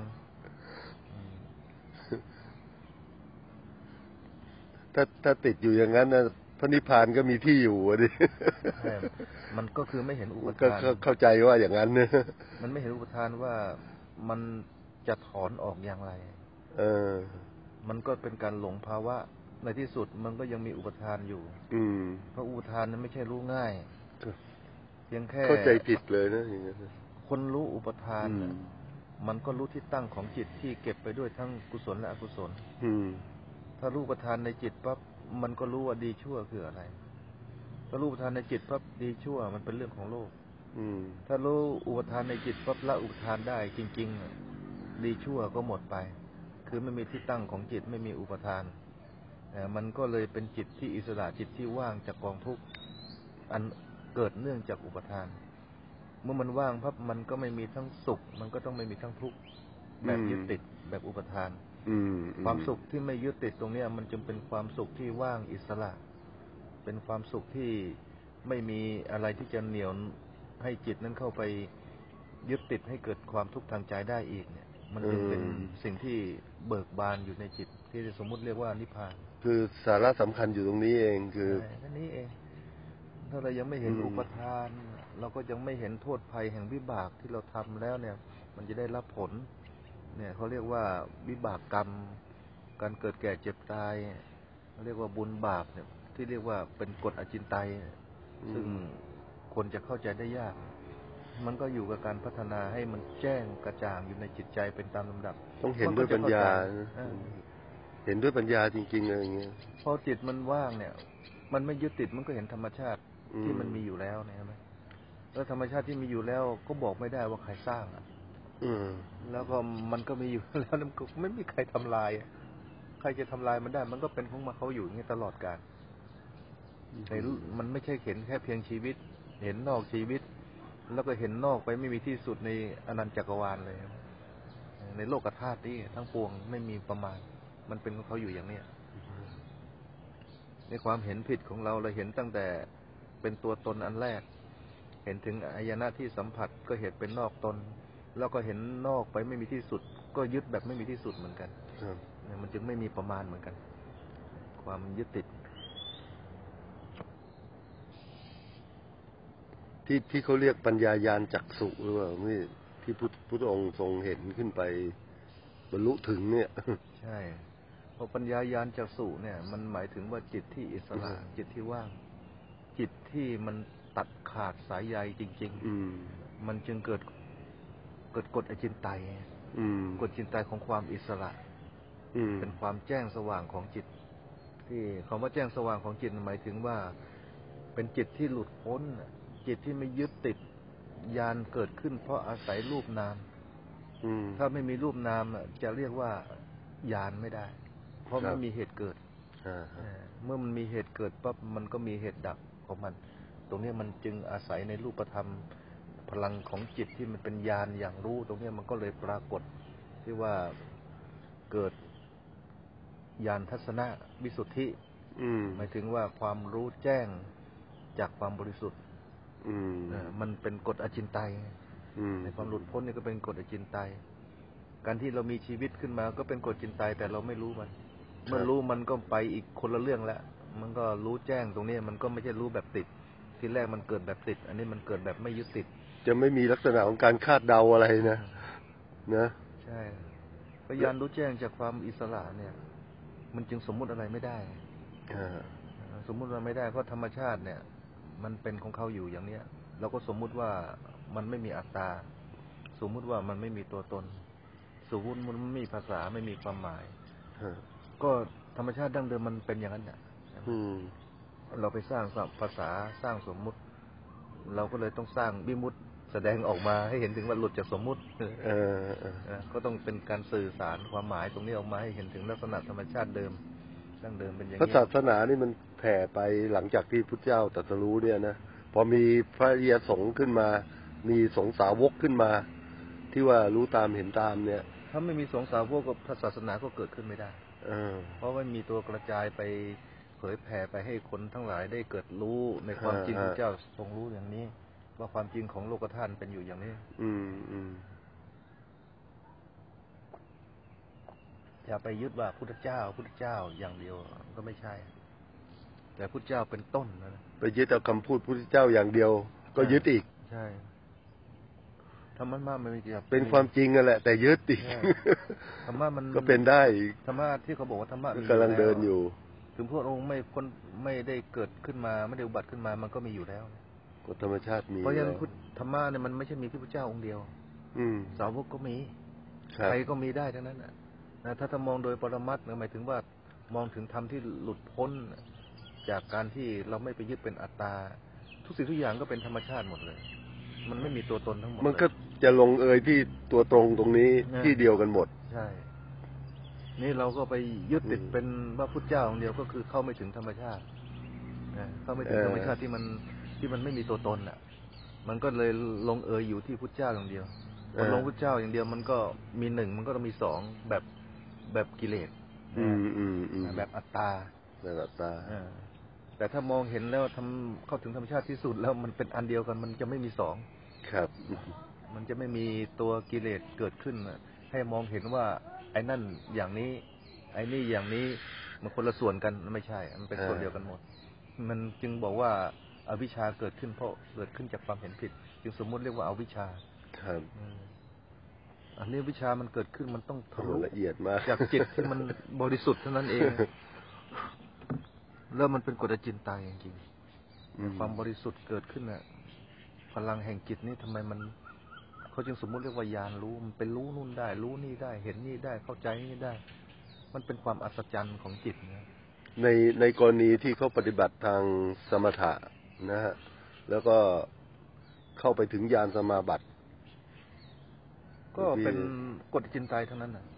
ถ้าติดอยู่อย่างนั้นนะพระนิพพานก็มีที่อยู่ดิมันก็คือไม่เห็นอุปทานเข้าใจว่าอย่างนั้นเนี่ยมันไม่เห็นอุปทานว่ามันจะถอนออกอย่างไรมันก็เป็นการหลงภาวะในที่สุดมันก็ยังมีอุปทานอยู่เพราะอุปทานนั้นไม่ใช่รู้ง่ายเพียงแค่เข้าใจผิดเลยนะอย่างนี้คนรู้อุปทานมันก็รู้ที่ตั้งของจิตที่เก็บไปด้วยทั้งกุศลและอกุศลถ้ารู้อุปทานในจิตปั๊บมันก็รู้ว่าดีชั่วคืออะไรถ้ารู้อุปทานในจิตปั๊บดีชั่วมันเป็นเรื่องของโลกถ้ารู้อุปทานในจิตปั๊บละอุปทานได้จริงๆดีชั่วก็หมดไปคือไม่มีที่ตั้งของจิตไม่มีอุปทานมันก็เลยเป็นจิตที่อิสระจิตที่ว่างจากกองทุกข์อันเกิดเนื่องจากอุปทานเมื่อมันว่างปั๊บมันก็ไม่มีทั้งสุขมันก็ต้องไม่มีทั้งทุกข์แบบยึดติดแบบอุปทานความสุขที่ไม่ยึดติดตรงนี้มันจึงเป็นความสุขที่ว่างอิสระเป็นความสุขที่ไม่มีอะไรที่จะเหนี่ยวให้จิตนั้นเข้าไปยึดติดให้เกิดความทุกข์ทางใจได้อีกเนี่ยมันจึงเป็นสิ่งที่เบิกบานอยู่ในจิตที่สมมุติเรียกว่านิพพานคือสาระสำคัญอยู่ตรงนี้เองคือนี่เองถ้าเรายังไม่เห็นอุปทานเราก็ยังไม่เห็นโทษภัยแห่งวิบากที่เราทำแล้วเนี่ยมันจะได้รับผลเนี่ยเขาเรียกว่าวิบากกรรมการเกิดแก่เจ็บตายเขาเรียกว่าบุญบาปเนี่ยที่เรียกว่าเป็นกฎอจินไตยซึ่งคนจะเข้าใจได้ยากมันก็อยู่กับการพัฒนาให้มันแจ้งกระจ่างอยู่ในจิตใจเป็นตามลำดับต้องเห็นด้วยปัญญาเห็นด้วยปัญญาจริงๆอะไรอย่างเงี้ยพอจิตมันว่างเนี่ยมันไม่ยึดติดมันก็เห็นธรรมชาติที่มันมีอยู่แล้วเนี่ยใช่ไหมแล้วธรรมชาติที่มีอยู่แล้วก็บอกไม่ได้ว่าใครสร้างแล้วก็มันก็มีอยู่แล้วมันก็ไม่มีใครทำลายใครจะทำลายมันได้มันก็เป็นของมันเขาอยู่อย่างนี้ตลอดกาลแต่มันไม่ใช่เห็นแค่เพียงชีวิตเห็นนอกชีวิตแล้วก็เห็นนอกไปไม่มีที่สุดในอนันตจักรวาลเลยในโลกธาตุนี้ทั้งปวงไม่มีประมาณมันเป็นของเขาอยู่อย่างนี้ในความเห็นผิดของเราเห็นตั้งแต่เป็นตัวตนอันแรกเห็นถึงอายนะที่สัมผัสก็เห็นเป็นนอกตนแล้วก็เห็นนอกไปไม่มีที่สุดก็ยึดแบบไม่มีที่สุดเหมือนกันมันจึงไม่มีประมาณเหมือนกันความยึดติดที่เขาเรียกปัญญาญาณจักษุหรือเปล่าที่พุทธองค์ทรงเห็นขึ้นไปบรรลุถึงเนี่ยใช่เพราะปัญญาญาณจักษุเนี่ยมันหมายถึงว่าจิตที่อิสระจิตที่ว่างจิตที่มันตัดขาดสายใยจริงๆมันจึงเกิดกฎอจินไตยกฎจินไตยของความอิสระเป็นความแจ้งสว่างของจิตที่คำว่าแจ้งสว่างของจิตหมายถึงว่าเป็นจิตที่หลุดพ้นจิตที่ไม่ยึดติดญาณเกิดขึ้นเพราะอาศัยรูปนามถ้าไม่มีรูปนามจะเรียกว่าญาณไม่ได้เพราะไม่มีเหตุเกิดเมื่อมันมีเหตุเกิดปั๊บมันก็มีเหตุดับของมันตรงนี้มันจึงอาศัยในรูปธรรมพลังของจิตที่มันเป็นญาณอย่างรู้ตรงนี้มันก็เลยปรากฏที่ว่าเกิดญาณทัศนะวิสุทธิหมายถึงว่าความรู้แจ้งจากความบริสุทธิ์มันเป็นกฎอจินไตยในความหลุดพ้นนี่ก็เป็นกฎอจินไตยการที่เรามีชีวิตขึ้นมาก็เป็นกฎจินไตยแต่เราไม่รู้มันเมื่อรู้มันก็ไปอีกคนละเรื่องแล้วมันก็รู้แจ้งตรงนี้มันก็ไม่ใช่รู้แบบติดทีแรกมันเกิดแบบติดอันนี้มันเกิดแบบไม่ยึดติดจะไม่มีลักษณะของการคาดเดาอะไรนะใช่พยานรู้แจ้งจากความอิสระเนี่ยมันจึงสมมุติอะไรไม่ได้สมมุติอะไรไม่ได้เพราะธรรมชาติเนี่ยมันเป็นของเขาอยู่อย่างเนี้ยเราก็สมมุติว่ามันไม่มีอัตตาสมมุติว่ามันไม่มีตัวตนสมมุติมันไม่มีภาษาไม่มีความหมายก็ธรรมชาติดั้งเดิมมันเป็นอย่างนั้นเนี่ยเราไปสร้างภาษาสร้างสมมุติเราก็เลยต้องสร้างวิมุตติแสดงออกมาให้เห็นถึงว่าหลุดจากสมมุติก็ต้องเป็นการสื่อสารความหมายตรงนี้ออกมาให้เห็นถึงลักษณะธรรมชาติเดิมดั้งเดิมเป็นอย่างนี้พระศาสนานี่มันแผ่ไปหลังจากที่พุทธเจ้าตรัสรู้เนี่ยนะพอมีพระอริยสงฆ์ขึ้นมามีสงฆ์สาวกขึ้นมาที่ว่ารู้ตามเห็นตามเนี่ยถ้าไม่มีสงฆ์สาวกพระศาสนาก็เกิดขึ้นไม่ได้เพราะว่ามีตัวกระจายไปเผยแผ่ไปให้คนทั้งหลายได้เกิดรู้ในความจริงพระเจ้าทรงรู้อย่างนี้ว่าความจริงของโลกธาตุเป็นอยู่อย่างนี้อย่าไปยึดว่าพุทธเจ้าอย่างเดียวก็ไม่ใช่แต่พุทธเจ้าเป็นต้นนะไปยึดเอาคำพูดพุทธเจ้าอย่างเดียวก็ยึดอีกใช่ธรรมะมันเป็นความจริงนั่นแหละแต่ยึดอีกธรรมะมันก็เป็นได้ธรรมะที่เขาบอกว่าธรรมะกำลังเดินอยู่ถึงพระองค์ไม่ได้เกิดขึ้นมาไม่ได้อุบัติขึ้นมามันก็มีอยู่แล้วกฎธรรมชาติมีเพราะฉะนั้นธรรมะเนี่ยมันไม่ใช่มีพระพุทธเจ้าองค์เดียวสาวกก็มีใครก็มีได้ทั้งนั้นนะถ้ามองโดยปรมัตถ์หมายถึงว่ามองถึงธรรมที่หลุดพ้นจากการที่เราไม่ไปยึดเป็นอัตตาทุกสิ่งทุกอย่างก็เป็นธรรมชาติหมดเลยมันไม่มีตัวตนทั้งหมดมันก็จะลงเอยที่ตัวตรงตรงนี้ที่เดียวกันหมดใช่นี่เราก็ไปยึดติดเป็นว่าพุทธเจ้าองค์เดียวก็คือเข้าไม่ถึงธรรมชาติเข้าไม่ถึงธรรมชาติที่มันไม่มีตัวตนอ่ะมันก็เลยลงเอยอยู่ที่พุทธเจ้าอย่างเดียวพอลงพุทธเจ้าอย่างเดียวมันก็มีหนึ่งมันก็ต้องมีสองแบบกิเลสแบบอัตตาแต่ถ้ามองเห็นแล้วเข้าถึงธรรมชาติที่สุดแล้วมันเป็นอันเดียวกันมันจะไม่มีสองครับมันจะไม่มีตัวกิเลสเกิดขึ้นให้มองเห็นว่าไอ้นั่นอย่างนี้ไอ้นี่อย่างนี้มันคนละส่วนกันไม่ใช่มันเป็นส่วนเดียวกันหมดมันจึงบอกว่าอวิชชาเกิดขึ้นเพราะเกิดขึ้นจากความเห็นผิดจึงสมมติเรียกว่าอวิชชาครับอันนี้วิชามันเกิดขึ้นมันต้องทะลุละเอียดมากจากจิตที่มันบริสุทธิ์เท่านั้นเองแล้วมันเป็นกฎอจินไตยจริงๆความบริสุทธิ์เกิดขึ้นน่ะพลังแห่งจิตนี้ทำไมมันเขาจึงสมมุติเรียกว่าญาณรู้มันเป็นรู้นู่นได้รู้นี่ได้เห็นนี่ได้เข้าใจนี่ได้มันเป็นความอัศจรรย์ของจิตนะในกรณีที่เขาปฏิบัติทางสมถะนะฮะแล้วก็เข้าไปถึงญาณสมาบัติก็เป็นกฎจินไตยทั้งนั้นน่ะ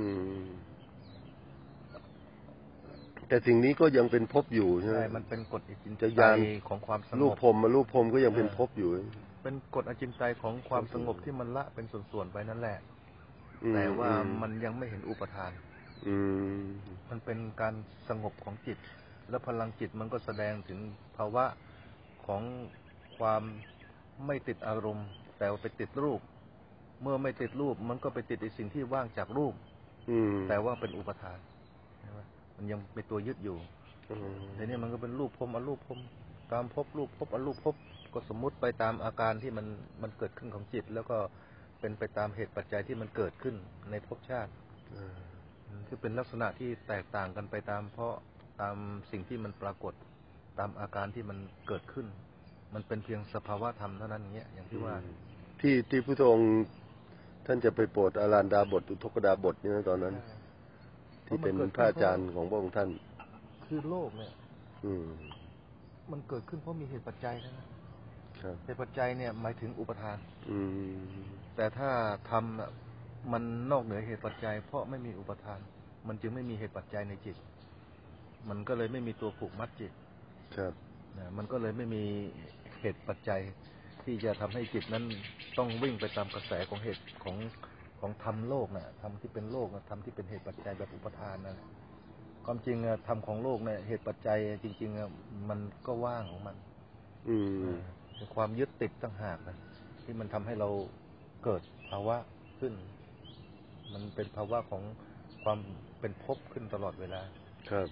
แต่สิ่งนี้ก็ยังเป็นภพอยู่ใช่ไหมมันเป็นกฎจินไตยของความสงบรูปพรหมก็ยังเป็นภพอยู่เป็นกฎอจินไตยของความสงบที่มันละเป็นส่วนๆไปนั่นแหละแต่ว่ามันยังไม่เห็นอุปทานมันเป็นการสงบของจิตและพลังจิตมันก็แสดงถึงภาวะของความไม่ติดอารมณ์แต่ไปติดรูปเมื่อไม่ติดรูปมันก็ไปติดในสิ่งที่ว่างจากรูปแต่ว่าเป็นอุปทานมันยังเป็นตัวยึดอยู่ทีนี้มันก็เป็นรูปพรหมอรูปพรหมตามภพรูปภพอรูปภพก็สมมุติไปตามอาการที่มันเกิดขึ้นของจิตแล้วก็เป็นไปตามเหตุปัจจัยที่มันเกิดขึ้นในภพชาติคือเป็นลักษณะที่แตกต่างกันไปตามสิ่งที่มันปรากฏตามอาการที่มันเกิดขึ้นมันเป็นเพียงสภาวะธรรมเท่านั้นอย่างเงี้ยอย่างที่ว่าที่พุทธองค์ท่านจะไปโปรดอารันดาบทอุทกดาบทนี่นะตอนนั้นที่เป็นพระอาจารย์ของพระองค์ท่านคือโลกเนี่ยมันเกิดขึ้นเพราะมีเหตุปัจจัยนะเหตุปัจจัยเนี่ยหมายถึงอุปทานแต่ถ้าทำมันนอกเหนือเหตุปัจจัยเพราะไม่มีอุปทานมันจึงไม่มีเหตุปัจจัยในจิตมันก็เลยไม่มีตัวผูกมัดจิตมันก็เลยไม่มีเหตุปัจจัยที่จะทำให้จิตนั้นต้องวิ่งไปตามกระแสของเหตุของธรรมโลกนะธรรมที่เป็นโลกนะธรรมที่เป็นเหตุปัจจัยแบบอุปทานนะความจริงธรรมของโลกเนี่ยเหตุปัจจัยจริงๆมันก็ว่างของมันเป็นความยึดติดต่างหากนะที่มันทำให้เราเกิดภาวะขึ้นมันเป็นภาวะของความเป็นภพขึ้นตลอดเวลาครับ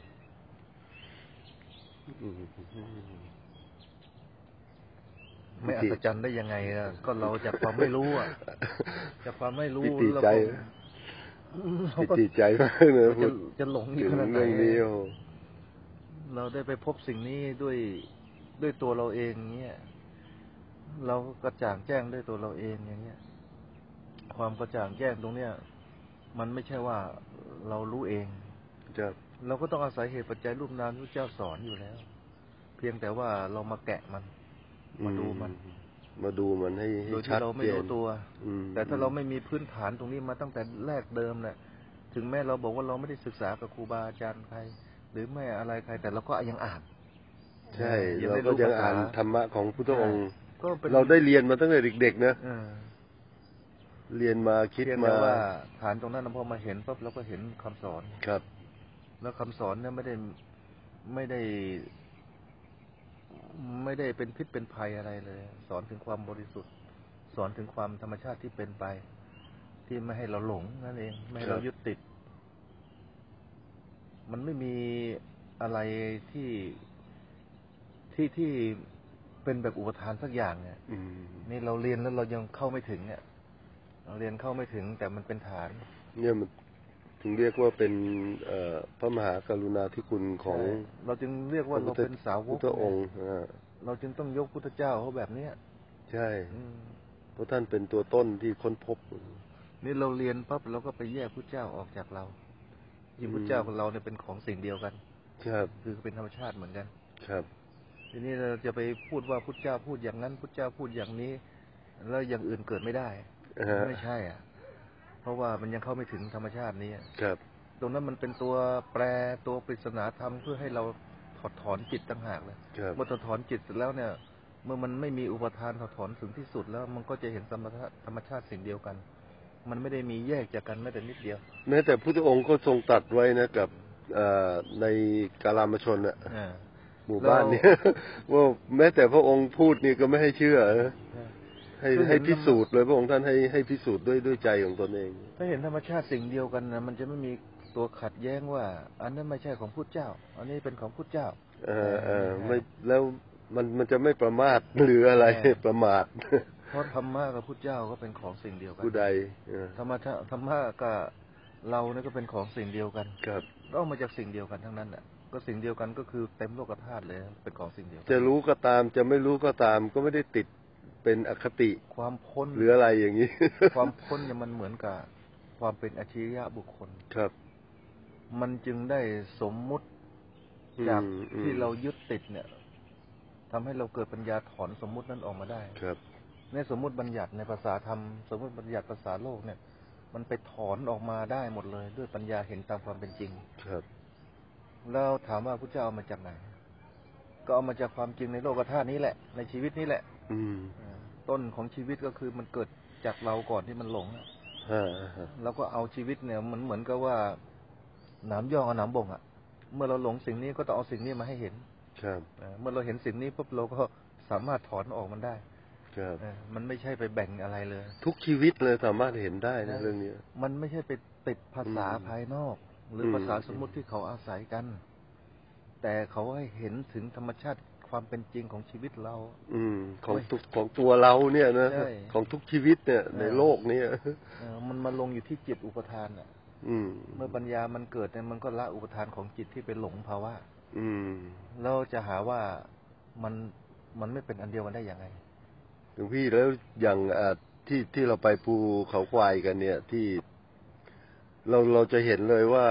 ไม่อัศจรรย์ได้ยังไงก็เราจากความไม่รู้จากความไม่รู้ปิติใจปิติใจมากเลยจะหลงอยู่ขนาดไหนเราได้ไปพบสิ่งนี้ด้วยตัวเราเองเงี้ยเรากระจ่างแจ้งด้วยตัวเราเองอย่างเงี้ยความกระจ่างแจ้งตรงเนี้ยมันไม่ใช่ว่าเรารู้เองเราก็ต้องอาศัยเหตุปัจจัยรูปนามที่พระเจ้าสอนอยู่แล้วเพียงแต่ว่าเรามาแกะมันมาดูมันให้โดยที่เราไม่รู้ตัวแต่ถ้าเราไม่มีพื้นฐานตรงนี้มาตั้งแต่แรกเดิมเนี่ยถึงแม้เราบอกว่าเราไม่ได้ศึกษากับครูบาอาจารย์ใครหรือไม่อะไรใครแต่เราก็ยังอ่านใช่เราก็ยังอ่านธรรมะของพุทธองค์เราได้เรียนมาตั้งแต่เด็กๆนะเรียนมาคิดมาว่าฐานตรงนั้นพอมาเห็นปั๊บเราก็เห็นคำสอนครับแล้วคำสอนเนี่ยไม่ได้เป็นพิษเป็นภัยอะไรเลยสอนถึงความบริสุทธิ์สอนถึงความธรรมชาติที่เป็นไปที่ไม่ให้เราหลงนั่นเองไม่ให้เรายึดติดมันไม่มีอะไรที่เป็นแบบอุปทานสักอย่างเนี่ยนี่เราเรียนแล้วเรายังเข้าไม่ถึงเนี่ยเราเรียนเข้าไม่ถึงแต่มันเป็นฐานเนี่ยมันถึงเรียกว่าเป็นพระมหากรุณาธิคุณของเราจึงเรียกว่าเราเป็นสาวกพุทธองค์เราจึงต้องยกพุทธเจ้าเขาแบบนี้ใช่เพราะท่านเป็นตัวต้นที่ค้นพบนี่เราเรียนปั๊บเราก็ไปแยกพุทธเจ้าออกจากเราที่พุทธเจ้าของเราเนี่ยเป็นของสิ่งเดียวกันครับคือเป็นธรรมชาติเหมือนกันครับทีนี้เราจะไปพูดว่าพุทธเจ้าพูดอย่างนั้นพุทธเจ้าพูดอย่างนี้แล้วอย่างอื่นเกิดไม่ได้ไม่ใช่เพราะว่ามันยังเข้าไม่ถึงธรรมชาตินี้ครับตรงนั้นมันเป็นตัวแปรตัวปริศนาธรรมเพื่อให้เราถอดถอนจิตต่างหากเลยเมื่อถอดถอนจิตเสร็จแล้วเนี่ยเมื่อมันไม่มีอุปทานถอดถอนถึงที่สุดแล้วมันก็จะเห็นธรรมชาติสิ่งเดียวกันมันไม่ได้มีแยกจากกันแม้แต่นิดเดียวแม้แต่พุทธองค์ก็ทรงตรัสไว้นะกับในกาลามชนหมู่บ้านนี้ว่าแม้แต่พระองค์พูดนี่ก็ไม่ให้เชื่อให้พิสูจน์เลยพระองค์ท่านให้พิสูจน์ด้วยใจของตนเองถ้าเห็นธรรมชาติสิ่งเดียวกันนะมันจะไม่มีตัวขัดแย้งว่าอันนั้นไม่ใช่ของพุทธเจ้าอันนี้เป็นของพุทธเจ้าไม่แล้วมันจะไม่ประมาทหรืออะไรประมาทเพราะธรรมะกับพุทธเจ้าก็เป็นของสิ่งเดียวกันผู้ใดธรรมะกับเราเนี่ยก็เป็นของสิ่งเดียวกันต้องมาจากสิ่งเดียวกันทั้งนั้นแหละก็สิ่งเดียวกันก็คือเต็มโลกธาตุเลยเป็นของสิ่งเดียวจะรู้ก็ตามจะไม่รู้ก็ตามก็ไม่ได้ติดเป็นอคติความพ้นหรืออะไรอย่างนี้ความพ้นเนี่ยมันเหมือนกับความเป็นอัจฉริยะบุคคลครับมันจึงได้สมมุติจากที่เรายึดติดเนี่ยทำให้เราเกิดปัญญาถอนสมมุตินั้นออกมาได้ครับในสมมุติบัญญัติในภาษาธรรมสมมุติบัญญัติภาษาโลกเนี่ยมันไปถอนออกมาได้หมดเลยด้วยปัญญาเห็นตามความเป็นจริงครับแล้วถามว่าพระเจ้าเอามาจากไหนก็เอามาจากความจริงในโลกธาตุนี้แหละในชีวิตนี้แหละต้นของชีวิตก็คือมันเกิดจากเราก่อนที่มันหลงแล้วก็เอาชีวิตเนี่ยเหมือนกับว่าหนามย่องเอาหนามบ่งเมื่อเราหลงสิ่งนี้ก็ต้องเอาสิ่งนี้มาให้เห็นเมื่อเราเห็นสิ่งนี้ปุ๊บเราก็สามารถถอนออกมันได้มันไม่ใช่ไปแบ่งอะไรเลยทุกชีวิตเลยสามารถเห็นได้นะเรื่องนี้มันไม่ใช่ไปติดภาษาภายนอกหรือภาษาสมมุติที่เขาอาศัยกันแต่เขาให้เห็นถึงธรรมชาติความเป็นจริงของชีวิตเราของตัวเราเนี่ยนะของทุกชีวิตเนี่ยในโลกนี้มันมาลงอยู่ที่จิตอุปทานเมื่อปัญญามันเกิดเนี่ยมันก็ละอุปทานของจิตที่ไปหลงภาวะเราจะหาว่ามันไม่เป็นอันเดียวกันได้อย่างไรหลวงพี่แล้วอย่างที่เราไปภูเขาควายกันเนี่ยที่เราจะเห็นเลยว่า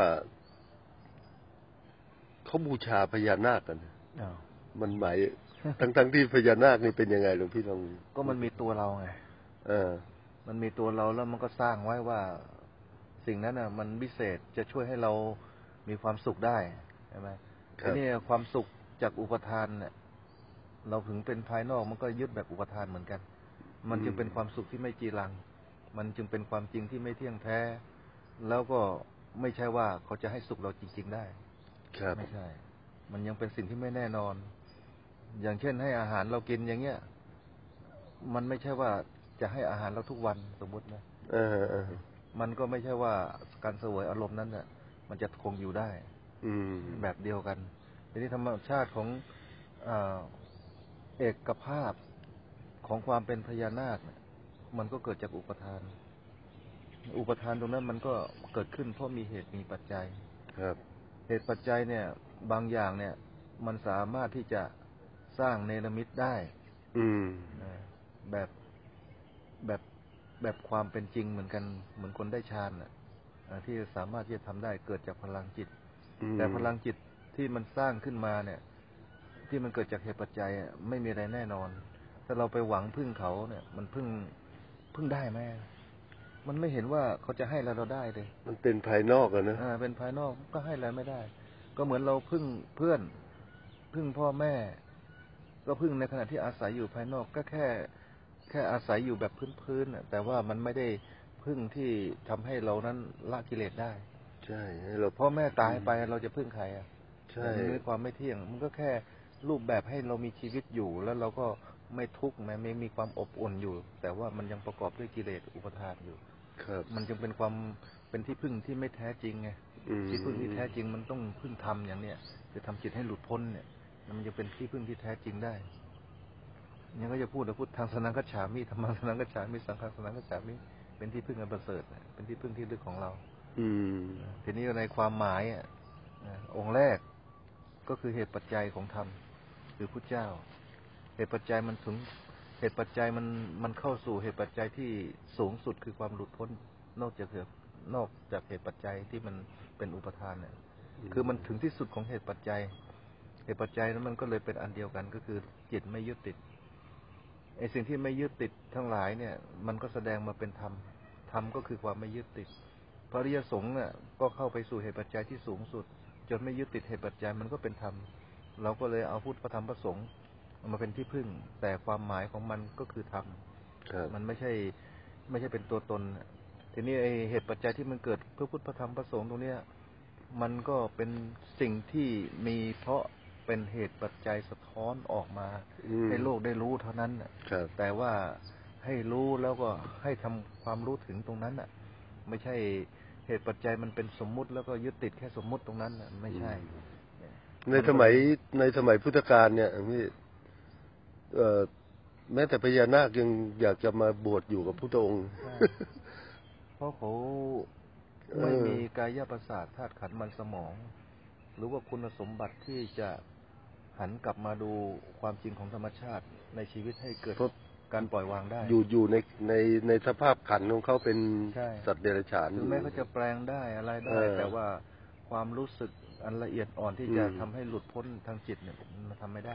เขาบูชาพญานาคกันมันหมายทั้งที่พญานาคนี่เป็นยังไงหลวงพี่ลองก็มันมีตัวเราไงมันมีตัวเราแล้วมันก็สร้างไว้ว่าสิ่งนั้นน่ะมันวิเศษจะช่วยให้เรามีความสุขได้ใช่ไหมทีนี้ความสุขจากอุปทานเนี่ยเราถึงเป็นภายนอกมันก็ยึดแบบอุปทานเหมือนกันมันจึงเป็นความสุขที่ไม่จีรังมันจึงเป็นความจริงที่ไม่เที่ยงแท้แล้วก็ไม่ใช่ว่าเขาจะให้สุขเราจริงๆได้ไม่ใช่มันยังเป็นสิ่งที่ไม่แน่นอนอย่างเช่นให้อาหารเรากินอย่างเงี้ยมันไม่ใช่ว่าจะให้อาหารเราทุกวันสมมุตินะมันก็ไม่ใช่ว่าการเสวยอารมณ์นั้นน่ะมันจะคงอยู่ได้แบบเดียวกันทีนี้ธรรมชาติของเอกภาพของความเป็นพญานาคมันก็เกิดจากอุปทานตรงนั้นมันก็เกิดขึ้นเพราะมีเหตุมีปัจจัยครับเหตุปัจจัยเนี่ยบางอย่างเนี่ยมันสามารถที่จะสร้างเนรมิตได้แบบความเป็นจริงเหมือนกันเหมือนคนได้ฌานที่สามารถที่จะทำได้เกิดจากพลังจิตแต่พลังจิตที่มันสร้างขึ้นมาเนี่ยที่มันเกิดจากเหตุปัจจัยไม่มีอะไรแน่นอนถ้าเราไปหวังพึ่งเขาเนี่ยมันพึ่งได้ไหมมันไม่เห็นว่าเขาจะให้เราได้เลยมันเป็นภายนอกอะนะเป็นภายนอกก็ให้อะไรไม่ได้ก็เหมือนเราพึ่งเพื่อนพึ่งพ่อแม่ก็พึ่งในขณะที่อาศัยอยู่ภายนอกก็แค่อาศัยอยู่แบบพื้นๆแต่ว่ามันไม่ได้พึ่งที่ทำให้เรานั้นละกิเลสได้ใช่เราพ่อแม่ตายไปเราจะพึ่งใครใช่มันมีความไม่เที่ยงมันก็แค่รูปแบบให้เรามีชีวิตอยู่แล้วเราก็ไม่ทุกข์ไม่มีความอบอุ่นอยู่แต่ว่ามันยังประกอบด้วยกิเลสอุปทานอยู่มันจึงเป็นความเป็นที่พึ่งที่ไม่แท้จริงไงที่พึ่งที่แท้จริงมันต้องพึ่งธรรมอย่างเนี้ยจะทำจิตให้หลุดพ้นเนี่ยมันจะเป็นที่พึ่งที่แท้จริงได้ยังก็จะพูดทางสนังกัจฉามิธรรมังสนังกัจฉามิสังฆังสนังกัจฉามิเป็นที่พึ่งอันประเสริฐเป็นที่พึ่งที่ลึกของเราทีนี้ในความหมายองค์แรกก็คือเหตุปัจจัยของธรรมคือพุทธเจ้าเหตุปัจจัยมันถึงเหตุปัจจัยมันเข้าสู่เหตุปัจจัยที่สูงสุดคือความหลุดพ้นนอกจากเหตุปัจจัยที่มันเป็นอุปทานเนี่ยคือมันถึงที่สุดของเหตุปัจจัยนั้นมันก็เลยเป็นอันเดียวกันก็คือจิตไม่ยึดติดไอ้สิ่งที่ไม่ยึดติดทั้งหลายเนี่ยมันก็แสดงมาเป็นธรรมก็คือความไม่ยึดติดพระอริยสงฆ์เนี่ยก็เข้าไปสู่เหตุปัจจัยที่สูงสุดจนไม่ยึดติดเหตุปัจจัยมันก็เป็นธรรมเราก็เลยเอาพุทธพระธรรมพระสงฆ์มาเป็นที่พึ่งแต่ความหมายของมันก็คือธรรมมันไม่ใช่เป็นตัวตนทีนี้ไอ้เหตุปัจจัยที่มันเกิดเพื่อพุทธพระธรรมพระสงฆ์ตรงเนี้ยมันก็เป็นสิ่งที่มีเพราะเป็นเหตุปัจจัยสะท้อนออกมาให้โลกได้รู้เท่านั้นแต่ว่าให้รู้แล้วก็ให้ทำความรู้ถึงตรงนั้นไม่ใช่เหตุปัจจัยมันเป็นสมมุติแล้วก็ยึดติดแค่สมมุติตรงนั้นไม่ใช่ในสมัยพุทธกาลเนี่ยพี่แม้แต่พญานาคยังอยากจะมาบวชอยู่กับพุทธองค์เพราะเขาไม่มีกายประสาทธาตุขันธ์มันสมองหรือว่าคุณสมบัติที่จะหันกลับมาดูความจริงของธรรมชาติในชีวิตให้เกิดการปล่อยวางได้อยู่ในสภาพขันธ์ของเขาเป็นสัตว์เดรัจฉานถึงแม้เขาจะแปลงได้อะไรได้แต่ว่าความรู้สึกอันละเอียดอ่อนที่จะทำให้หลุดพ้นทางจิตเนี่ยมันทำไม่ได้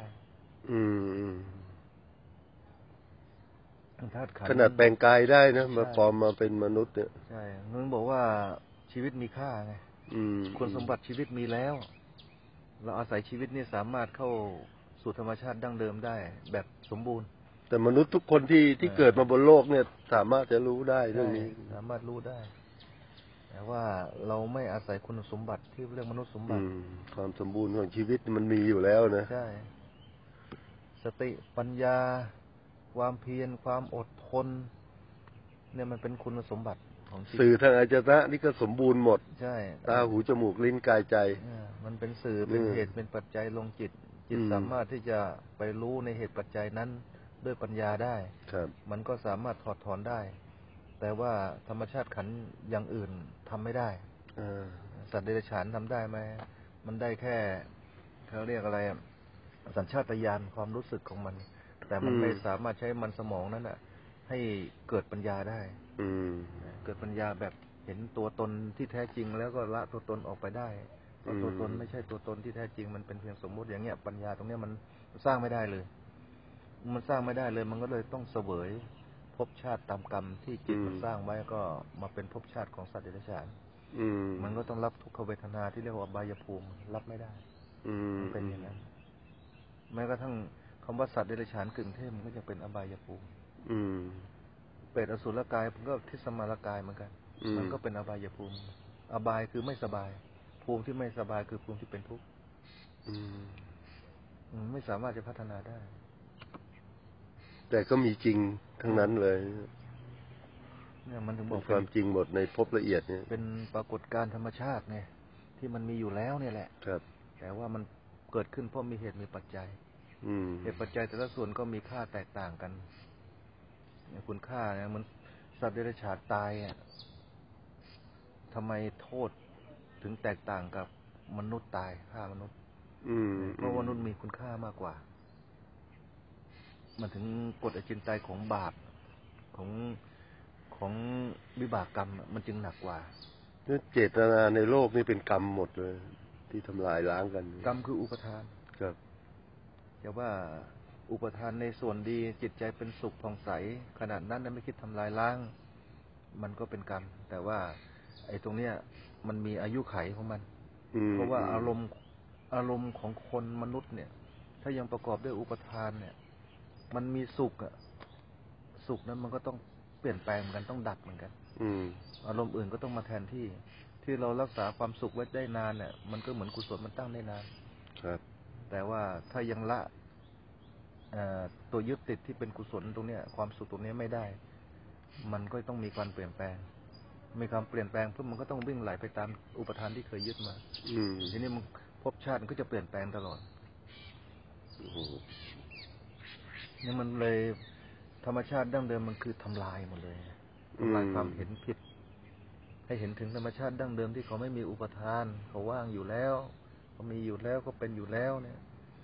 ขนาดแปลงกายได้นะมาปลอมมาเป็นมนุษย์เนี่ยใช่มึงบอกว่าชีวิตมีค่าไงคุณสมบัติชีวิตมีแล้วเราอาศัยชีวิตนี่สามารถเข้าสู่ธรรมชาติดั้งเดิมได้แบบสมบูรณ์แต่มนุษย์ทุกคนที่เกิดมาบนโลกเนี่ยสามารถจะรู้ได้เรื่องนี้สามารถรู้ได้แต่ว่าเราไม่อาศัยคุณสมบัติที่เรียกมนุษย์สมบัติความสมบูรณ์ของชีวิตมันมีอยู่แล้วนะใช่สติปัญญาความเพียรความอดทนเนี่ยมันเป็นคุณสมบัติของชีวิตสื่อทางอายตนะนี่ก็สมบูรณ์หมดใช่ตาหูจมูกลิ้นกายใจมันเป็นสื่อเป็นเหตุเป็นปัจจัยลงจิตสามารถที่จะไปรู้ในเหตุปัจจัยนั้นด้วยปัญญาได้มันก็สามารถถอดถอนได้แต่ว่าธรรมชาติขันธ์อย่างอื่นทำไม่ได้สัตว์เดรัจฉานทำได้ไหมมันได้แค่เขาเรียกอะไรสัญชาตญาณความรู้สึกของมันแต่มันไม่สามารถใช้มันสมองนั้นให้เกิดปัญญาได้เกิดปัญญาแบบเห็นตัวตนที่แท้จริงแล้วก็ละตัวตนออกไปได้เพราะตัวตนไม่ใช่ตัวตนที่แท้จริงมันเป็นเพียงสมมุติอย่างเงี้ยปัญญาตรงเนี้ยมันสร้างไม่ได้เลยมันสร้างไม่ได้เลยมันก็เลยต้องเสวยภพชาติตามกรรมที่จิตมันสร้างไว้ก็มาเป็นภพชาติของสัตว์เดรัจฉานมันก็ต้องรับทุกขเวทนาที่เรียกว่าอบายภูมิรับไม่ได้มันเป็นอย่างนั้นแม้กระทั่งคำว่าสัตว์เดรัจฉานกึ่งเทพมันก็จะเป็นอบายภูมิเปรตอสุรกายมันก็ทิศมารกายเหมือนกันมันก็เป็นอบายภูมิอบายคือไม่สบายภูมิที่ไม่สบายคือภูมิที่เป็นทุกข์ไม่สามารถจะพัฒนาได้แต่ก็มีจริงทั้งนั้นเลยเนี่ยมันถึงบอกความจริงหมดในภพละเอียดเนี่ยเป็นปรากฏการณ์ธรรมชาติไงที่มันมีอยู่แล้วเนี่ยแหละครับแต่ว่ามันเกิดขึ้นเพราะมีเหตุมีปัจจัยเหตุปัจจัยแต่ละส่วนก็มีค่าแตกต่างกันคุณค่าเนี่ยมันสัตว์เดรัจฉานตายทำไมโทษถึงแตกต่างกับมนุษย์ตายฆ่ามนุษย์เพราะมนุษย์มีคุณค่ามากกว่ามันถึงกฎอจินไตยของบาปของวิบากกรรมมันจึงหนักกว่าเจตนาในโลกนี่เป็นกรรมหมดเลยที่ทำลายล้างกันกรรมคืออุปทานครับจะว่าอุปทานในส่วนดีจิตใจเป็นสุขผ่องใสขนาดนั้นไม่คิดทำลายล้างมันก็เป็นกรรมแต่ว่าไอ้ตรงเนี้ยมันมีอายุไขของมันเพราะว่าอารมณ์ของคนมนุษย์เนี่ยถ้ายังประกอบด้วยอุปทานเนี่ยมันมีสุขนั้นมันก็ต้องเปลี่ยนแปลงเหมือนกันต้องดับเหมือนกันอารมณ์อื่นก็ต้องมาแทนที่เรารักษาความสุขไว้ได้นานเนี่ยมันก็เหมือนกุศลมันตั้งได้นานครับแต่ว่าถ้ายังละตัวยึดติดที่เป็นกุศลตรงเนี้ยความสุขตรงนี้ไม่ได้มันก็ต้องมีการเปลี่ยนแปลงมีความเปลี่ยนแปลงเพื่อมันก็ต้องวิ่งไหลไปตามอุปทานที่เคยยึดมาทีนี้มันภพชาติมันก็จะเปลี่ยนแปลงตลอดนี่มันเลยธรรมชาติดั้งเดิมมันคือทำลายหมดเลยทำลายความเห็นผิดให้เห็นถึงธรรมชาติดั้งเดิมที่เขาไม่มีอุปทานเขาว่างอยู่แล้วเขามีอยู่แล้วก็เป็นอยู่แล้วเนี่ย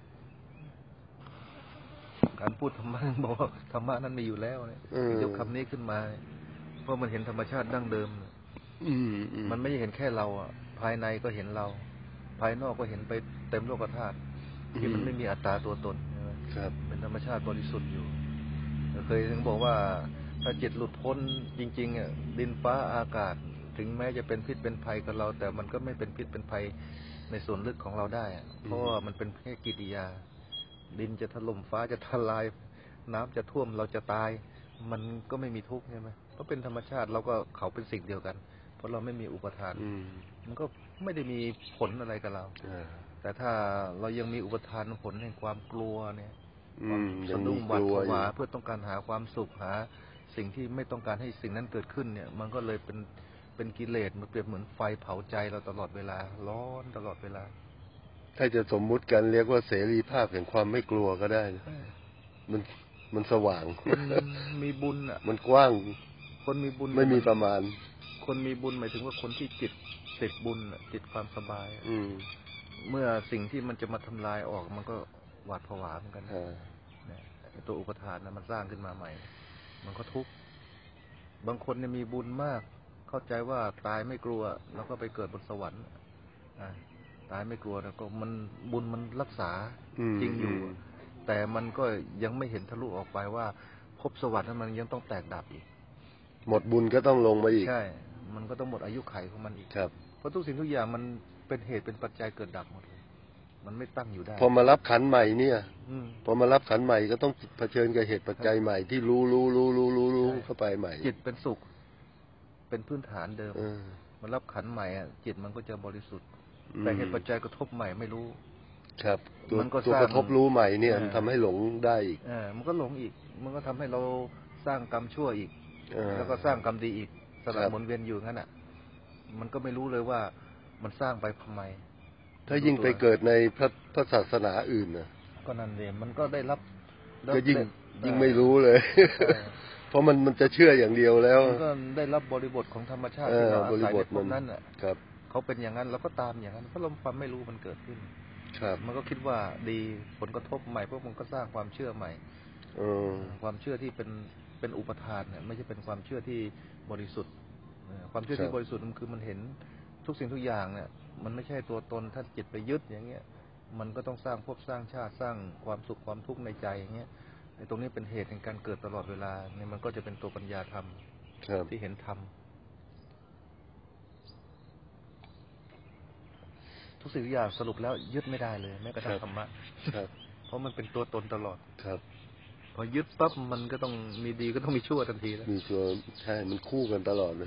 การพูดธรรมะบอกว่าธรรมะนั้นมีอยู่แล้วเนี่ยยกคำนี้ขึ้นมาเพราะมันเห็นธรรมชาติดั้งเดิมมันไม่เห็นแค่เราภายในก็เห็นเราภายนอกก็เห็นไปเต็มโลกธาตุที่มันไม่มีอัตตาตัวตนเป็นธรรมชาติบริสุทธิ์อยู่เคยถึงบอกว่าถ้าจิตหลุดพ้นจริงๆดินฟ้าอากาศถึงแม้จะเป็นพิษเป็นภัยกับเราแต่มันก็ไม่เป็นพิษเป็นภัยในส่วนลึกของเราได้เพราะว่ามันเป็นแค่กิริยาดินจะถล่มฟ้าจะทลายน้ำจะท่วมเราจะตายมันก็ไม่มีทุกข์ใช่ไหมเพราะเป็นธรรมชาติเราก็เขาเป็นสิ่งเดียวกันเพราะเราไม่มีอุปทานมันก็ไม่ได้มีผลอะไรกับเราแต่ถ้าเรายังมีอุปทานผลแห่งความกลัวเนี่ยสะดุ้งหวาดผวาเพื่อต้องการหาความสุขหาสิ่งที่ไม่ต้องการให้สิ่งนั้นเกิดขึ้นเนี่ยมันก็เลยเป็นกิเลสมันเปรียบเหมือนไฟเผาใจเราตลอดเวลาร้อนตลอดเวลาถ้าจะสมมุติกันเรียกว่าเสรีภาพแห่งความไม่กลัวก็ได้นะมันสว่างมีบุญมันกว้างคนมีบุญไม่มีประมาณคนมีบุญหมายถึงว่าคนที่จิตติดบุญติดความสบายเมื่อสิ่งที่มันจะมาทำลายออกมันก็หวาดผวาเหมือนกันตัวอุปทานนะมันสร้างขึ้นมาใหม่มันก็ทุกข์บางคนเนี่ยมีบุญมากเข้าใจว่าตายไม่กลัวแล้วก็ไปเกิดบนสวรรค์ตายไม่กลัวแล้วก็มันบุญมันรักษาจริงอยู่แต่มันก็ยังไม่เห็นทะลุออกไปว่าภพสวรรค์นั้นมันยังต้องแตกดับอีกหมดบุญก็ต้องลงมาอีกใช่มันก็ต้องหมดอายุไขของมันอีกครับเพราะทุกสิ่งทุกอย่างมันเป็นเหตุเป็นปัจจัยเกิดดับหมดเลยมันไม่ตั้งอยู่ได้พอมารับขันใหม่เนี่ยพอมารับขันใหม่ก็ต้องเผชิญกับเหตุปัจจัยใหม่ที่รู้เข้าไปใหม่จิตเป็นสุขเป็นพื้นฐานเดิมมารับขันใหม่จิตมันก็จะบริสุทธิ์แต่เหตุปัจจัยกระทบใหม่ไม่รู้ครับตัวกระทบรู้ใหม่เนี่ยมันทำให้หลงได้อีกมันก็หลงอีกมันก็ทำให้เราสร้างกรรมชั่วอีกแล้วก็สร้างกรรมดีอีกสลับหมุนเวียนอยู่งั้นมันก็ไม่รู้เลยว่ามันสร้างไปทำไมถ้ายิ่งไปเกิดในพระศาสนาอื่นนะก็นั่นเองมันก็ได้รับก็ยิ่งไม่รู้เลยเพราะมันจะเชื่ออย่างเดียวแล้วก็ได้รับบริบทของธรรมชาติที่เราอาศัยในพวกนั้นเขาเป็นอย่างนั้นเราก็ตามอย่างนั้นเพราะเราความไม่รู้มันเกิดขึ้นครับมันก็คิดว่าดีผลกระทบใหม่พวกมันก็สร้างความเชื่อใหม่ความเชื่อที่เป็นอุปทานเนี่ยไม่ใช่เป็นความเชื่อที่บริสุทธิ์ความเชื่อที่บริสุทธิ์มันคือมันเห็นทุกสิ่งทุกอย่างเนี่ยมันไม่ใช่ตัวตนถ้าจิตไปยึดอย่างเงี้ยมันก็ต้องสร้างภพสร้างชาติสร้างความสุขความทุกข์ในใจอย่างเงี้ยในตรงนี้เป็นเหตุในการเกิดตลอดเวลาเนี่ยมันก็จะเป็นตัวปัญญาธรรมที่เห็นธรรมทุกสิ่งทุกอย่างสรุปแล้วยึดไม่ได้เลยแม้กระทั่งธรรมะเพราะมันเป็นตัวตนตลอดพอยึดปั๊บมันก็ต้องมีดีก็ต้องมีชั่วทันทีแล้วมีชั่วใช่มันคู่กันตลอดเลย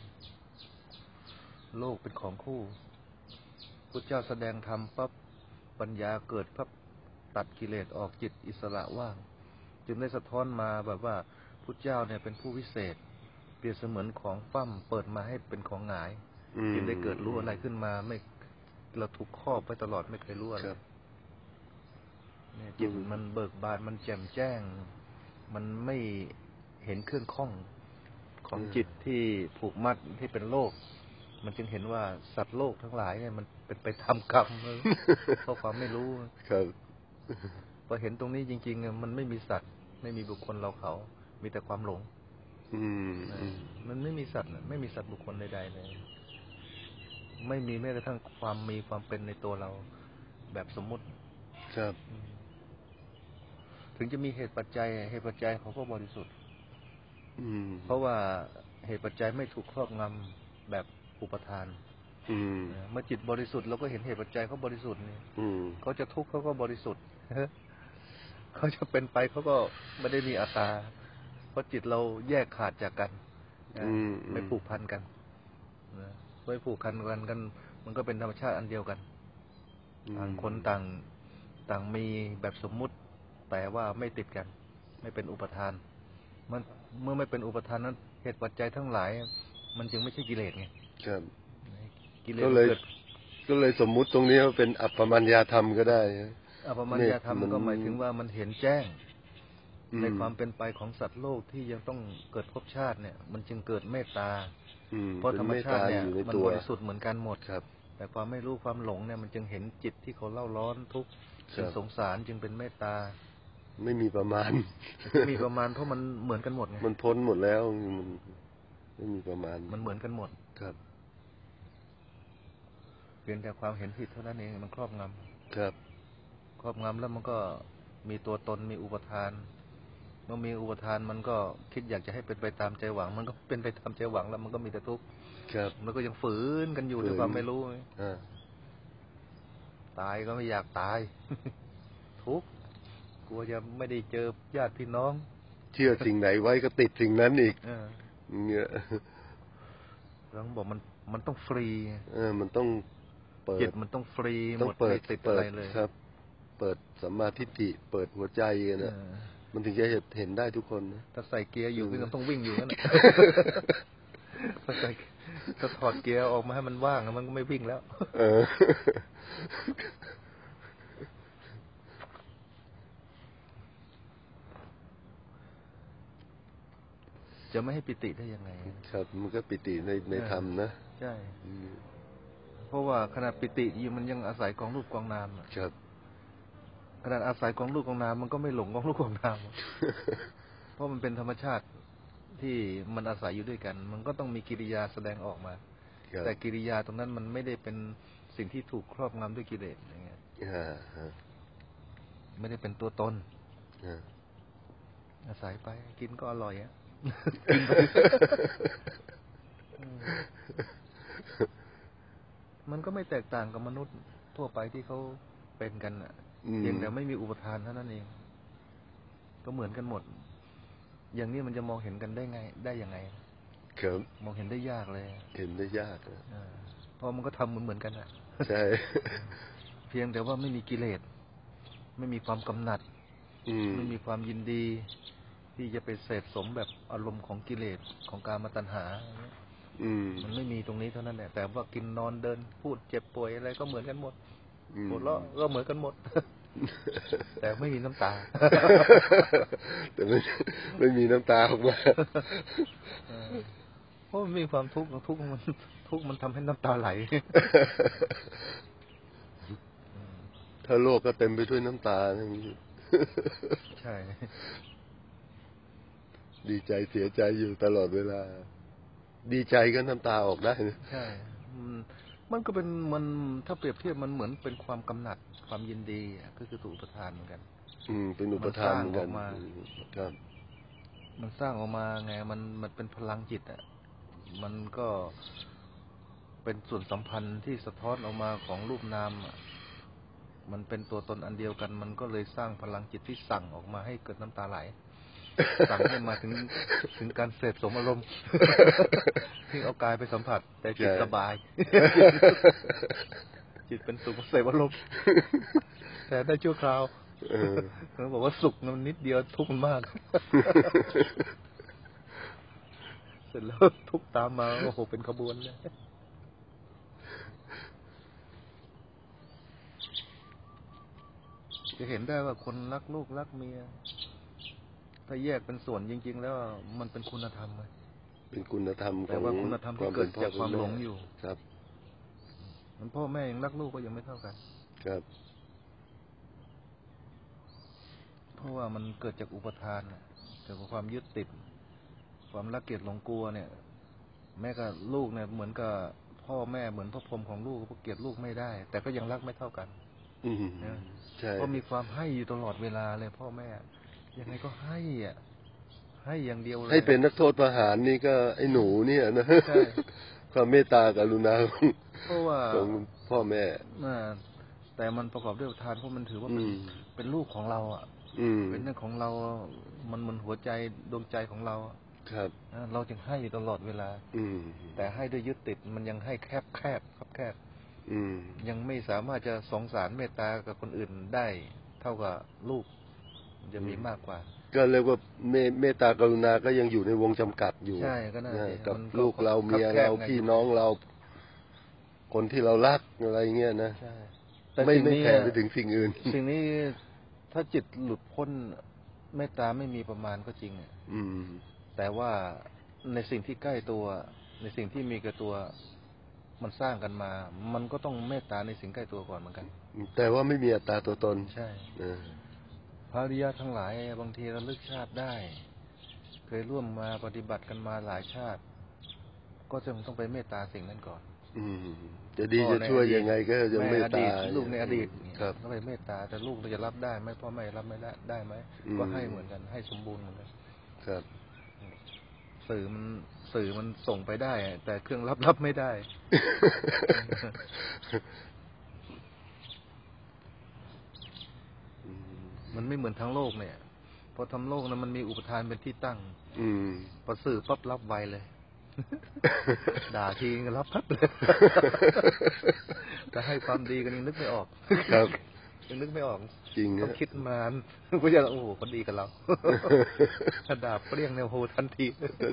โลกเป็นของคู่พุทธเจ้าแสดงธรรมปั๊บปัญญาเกิดปั๊บตัดกิเลสออกจิตอิสระว่างจึงได้สะท้อนมาแบบว่าพุทธเจ้าเนี่ยเป็นผู้วิเศษเปรียบเสมือนของปั้มเปิดมาให้เป็นของหงายจึงได้เกิดรู้อะไรขึ้นมาไม่เราถูกครอบไปตลอดไม่เคยรู้อะไรเนี่ยจิตมันเบิกบานมันแจ่มแจ้งมันไม่เห็นเครื่องข้องของจิตที่ผูกมัดที่เป็นโลกมันจึงเห็นว่าสัตว์โลกทั้งหลายเนี่ยมันเป็นไปทำกรรมเพราะความไม่รู้ครับพอเห็นตรงนี้จริงๆมันไม่มีสัตว์ไม่มีบุคคลเราเขามีแต่ความหลงมันไม่มีสัตว์ไม่มีสัตว์บุคคลใดๆเลยไม่มีแม้กระทั่งความมีความเป็นในตัวเราแบบสมมุติครับถึงจะมีเหตุปัจจัยเขาก็บริสุทธิ์เพราะว่าเหตุปัจจัยไม่ถูกครอบงำแบบอุปทานเมื่อจิตบริสุทธิ์เราก็เห็นเหตุปัจจัยเขาบริสุทธิ์นี่เขาจะทุกข์เขาก็บริสุทธิ์เขาจะเป็นไปเขาก็ไม่ได้มีอัตตาเพราะจิตเราแยกขาดจากกันไม่ผูกพันกันไม่ผูกพันกันมันก็เป็นธรรมชาติอันเดียวกันต่างคนต่างมีแบบสมมุติแต่ว่าไม่ติดกันไม่เป็นอุปทานมันเมื่อไม่เป็นอุปทานนั้นเหตุปัจจัยทั้งหลายมันจึงไม่ใช่กิเลสไงครับกิเลสก็เลยสมมุติตรงนี้ว่าเป็นอัปปมัญญาธรรมก็ได้อัปปมัญญาธรรมก็หมายถึงว่ามันเห็นแจ้งในความเป็นไปของสัตว์โลกที่ยังต้องเกิดภพชาติเนี่ยมันจึงเกิดเมตตาเพราะธรรมชาติเนี่ยมันบริสุทธิ์เหมือนกันหมดแต่ความไม่รู้ความหลงเนี่ยมันจึงเห็นจิตที่เขาเล่าร้อนทุกข์จึงสงสารจึงเป็นเมตตาไม่มีประมาณมีประมาณเพราะมันเหมือนกันหมดไงมันพ้นหมดแล้วไม่มีประมาณมันเหมือนกันหมดครับเพียงแต่ความเห็นผิดเท่านั้นเองมันครอบงำครับครอบงำแล้วมันก็มีตัวตนมีอุปทานเมื่อมีอุปทานมันก็คิดอยากจะให้เป็นไปตามใจหวังมันก็เป็นไปตามใจหวังแล้วมันก็มีแต่ทุกข์มันก็ยังฝืนกันอยู่ด้วยความไม่รู้ตายก็ไม่อยากตายทุกข์กลัวจะไม่ได้เจอญาติพี่น้องเชื่อสิ่งไหนไว้ก็ติดสิ่งนั้นอีกเนี่ยเราบอกมันต้องฟรีมันต้องเปิดจิตมันต้องฟรีหมดไม่ติดอะไรเลยครับเปิดสัมมาทิฏฐิเปิดหัวใจกันนะมันถึงจะเห็นได้ทุกคนนะถ้าใส่เกียร์อยู่ก็ต้องวิ่งอยู่นั่นแหละถ้าถอดเกียร์ออกมาให้มันว่างมันก็ไม่วิ่งแล้วจะไม่ให้ปิติได้ยังไงครับมันก็ปิติในธรรมนะใช่เพราะว่าขนาดปิติมันยังอาศัยกองรูปกองนามครับขนาดอาศัยกองรูปกองนามมันก็ไม่หลงกองรูปกองนามเพราะมันเป็นธรรมชาติที่มันอาศัยอยู่ด้วยกันมันก็ต้องมีกิริยาแสดงออกมาแต่กิริยาตรงนั้นมันไม่ได้เป็นสิ่งที่ถูกครอบงำด้วยกิเลสอย่างเงี้ยไม่ได้เป็นตัวตนอาศัยไปกินก็อร่อยกินไปมันก็ไม่แตกต่างกับมนุษย์ทั่วไปที่เขาเป็นกันเพียงแต่ไม่มีอุปทานเท่านั้นเองก็เหมือนกันหมดอย่างนี้มันจะมองเห็นกันได้ไงได้ยังไงครับมองเห็นได้ยากเลยเห็นได้ยากเพราะมันก็ทำเหมือนกันใช่เพียงแต่ว่าไม่มีกิเลสไม่มีความกำหนัดไม่มีความยินดีที่จะไปเสพสมแบบอารมณ์ของกิเลสของกามตัณหามันไม่มีตรงนี้เท่านั้นแหละแต่ว่ากินนอนเดินพูดเจ็บป่วยอะไรก็เหมือนกันหมดหัวเราะก็เหมือนกันหมดแต่ไม่มีน้ำตาแต่ไม่มีน้ำตาออกมาราะมันมีความทุกข์มันทำให้น้ำตาไหลถ้าโลกก็เต็มไปด้วยน้ำตาใช่ดีใจเสียใจอยู่ตลอดเวลาดีใจก็น้ำตาออกได้ใช่มันก็เป็นมันถ้าเปรียบเทียบมันเหมือนเป็นความกำหนัดความยินดีก็คือตัวอุปทานเหมือนกันเป็นอุปทานเหมือนกันครับมันสร้างออกมาไงมันเป็นพลังจิตอ่ะมันก็เป็นส่วนสัมพันธ์ที่สะท้อนออกมาของรูปนามมันเป็นตัวตนอันเดียวกันมันก็เลยสร้างพลังจิตที่สั่งออกมาให้เกิดน้ำตาไหลสั่งให้มาถึงการเสพสมอารมณ์ที่เอากายไปสัมผัสแต่จิตสบายจิตเป็นสุขเสพอารมณ์แต่ได้ชั่วคราวเขาบอกว่าสุขมันนิดเดียวทุกข์มันมากเสร็จแล้วทุกข์ตามมาโอ้โหเป็นขบวนเลยจะเห็นได้ว่าคนรักลูกรักเมียถ้าแยกเป็นส่วนจริงๆแล้วมันเป็นคุณธรรมเลยเป็นคุณธรรมแต่ว่าคุณธรรมที่เกิดจากความหลงอยู่ครับมันพ่อแม่ยังรักลูกก็ยังไม่เท่ากันครับเพราะว่ามันเกิดจากอุปทานเกิดจากความยึดติดความรักเกลียดหลงกลัวเนี่ยแม่กับลูกเนี่ยเหมือนกับพ่อแม่เหมือนพระพรหมของลูกก็เกลียดลูกไม่ได้แต่ก็ยังรักไม่เท่ากันใช่เพราะมีความให้อยู่ตลอดเวลาเลยพ่อแม่ยังไงก็ให้อย่างเดียวเลยให้เป็นนักโทษประหารนี่ก็ไอ้หนูเนี่ยนะความเมตตากรุณาเพราะว่าของพ่อแม่แต่มันประกอบด้วยทานเพราะมันถือว่าเป็นลูกของเราเป็นเรื่องของเรามันเหมือนหัวใจดวงใจของเราครับเราจึงให้ตลอดเวลาแต่ให้ด้วยยึดติดมันยังให้แคบยังไม่สามารถจะสงสารเมตตากับคนอื่นได้เท่ากับลูกจะมีมากกว่าก็เรียกว่าเมตตากรุณาก็ยังอยู่ในวงจำกัดอยู่ใช่ก็น่ากับลูกเราเมียเราพี่น้องเราคนที่เรารักอะไรเงี้ยนะไม่แผ่ไปถึงสิ่งอื่นสิ่งนี้ถ้าจิตหลุดพ้นเมตตาไม่มีประมาณก็จริงแต่ว่าในสิ่งที่ใกล้ตัวในสิ่งที่มีกับตัวมันสร้างกันมามันก็ต้องเมตตาในสิ่งใกล้ตัวก่อนเหมือนกันแต่ว่าไม่มีอัตตาตัวตนใช่พระอริยะทั้งหลายบางทีระลึกชาติได้เคยร่วมมาปฏิบัติกันมาหลายชาติก็จะต้องไปเมตตาสิ่งนั้นก่อนจะดีจะช่วยยังไงก็จะเมตตาลูกในอดีตก็ไปเมตตาแต่ลูกจะรับได้ไหมพ่อแม่รับไม่ได้ไหมก็ให้เหมือนกันให้สมบูรณ์เหมือนกันครับสื่อมันส่งไปได้แต่เครื่องรับไม่ได้มันไม่เหมือนทั้งโลกเนี่ยพอทำโลกนั้นมันมีอุปทานเป็นที่ตั้งพอสื่อปั๊บรับไวเลยด่าทีก็รับปั๊บเลยจะให้ความดีกันยังนึกไม่ออกครับยังนึกไม่ออกจริงต้องคิดนานก็จะโอ้โหคนดีกับเราถ้าด่าเปรี้ยงเนี่ยโหทันที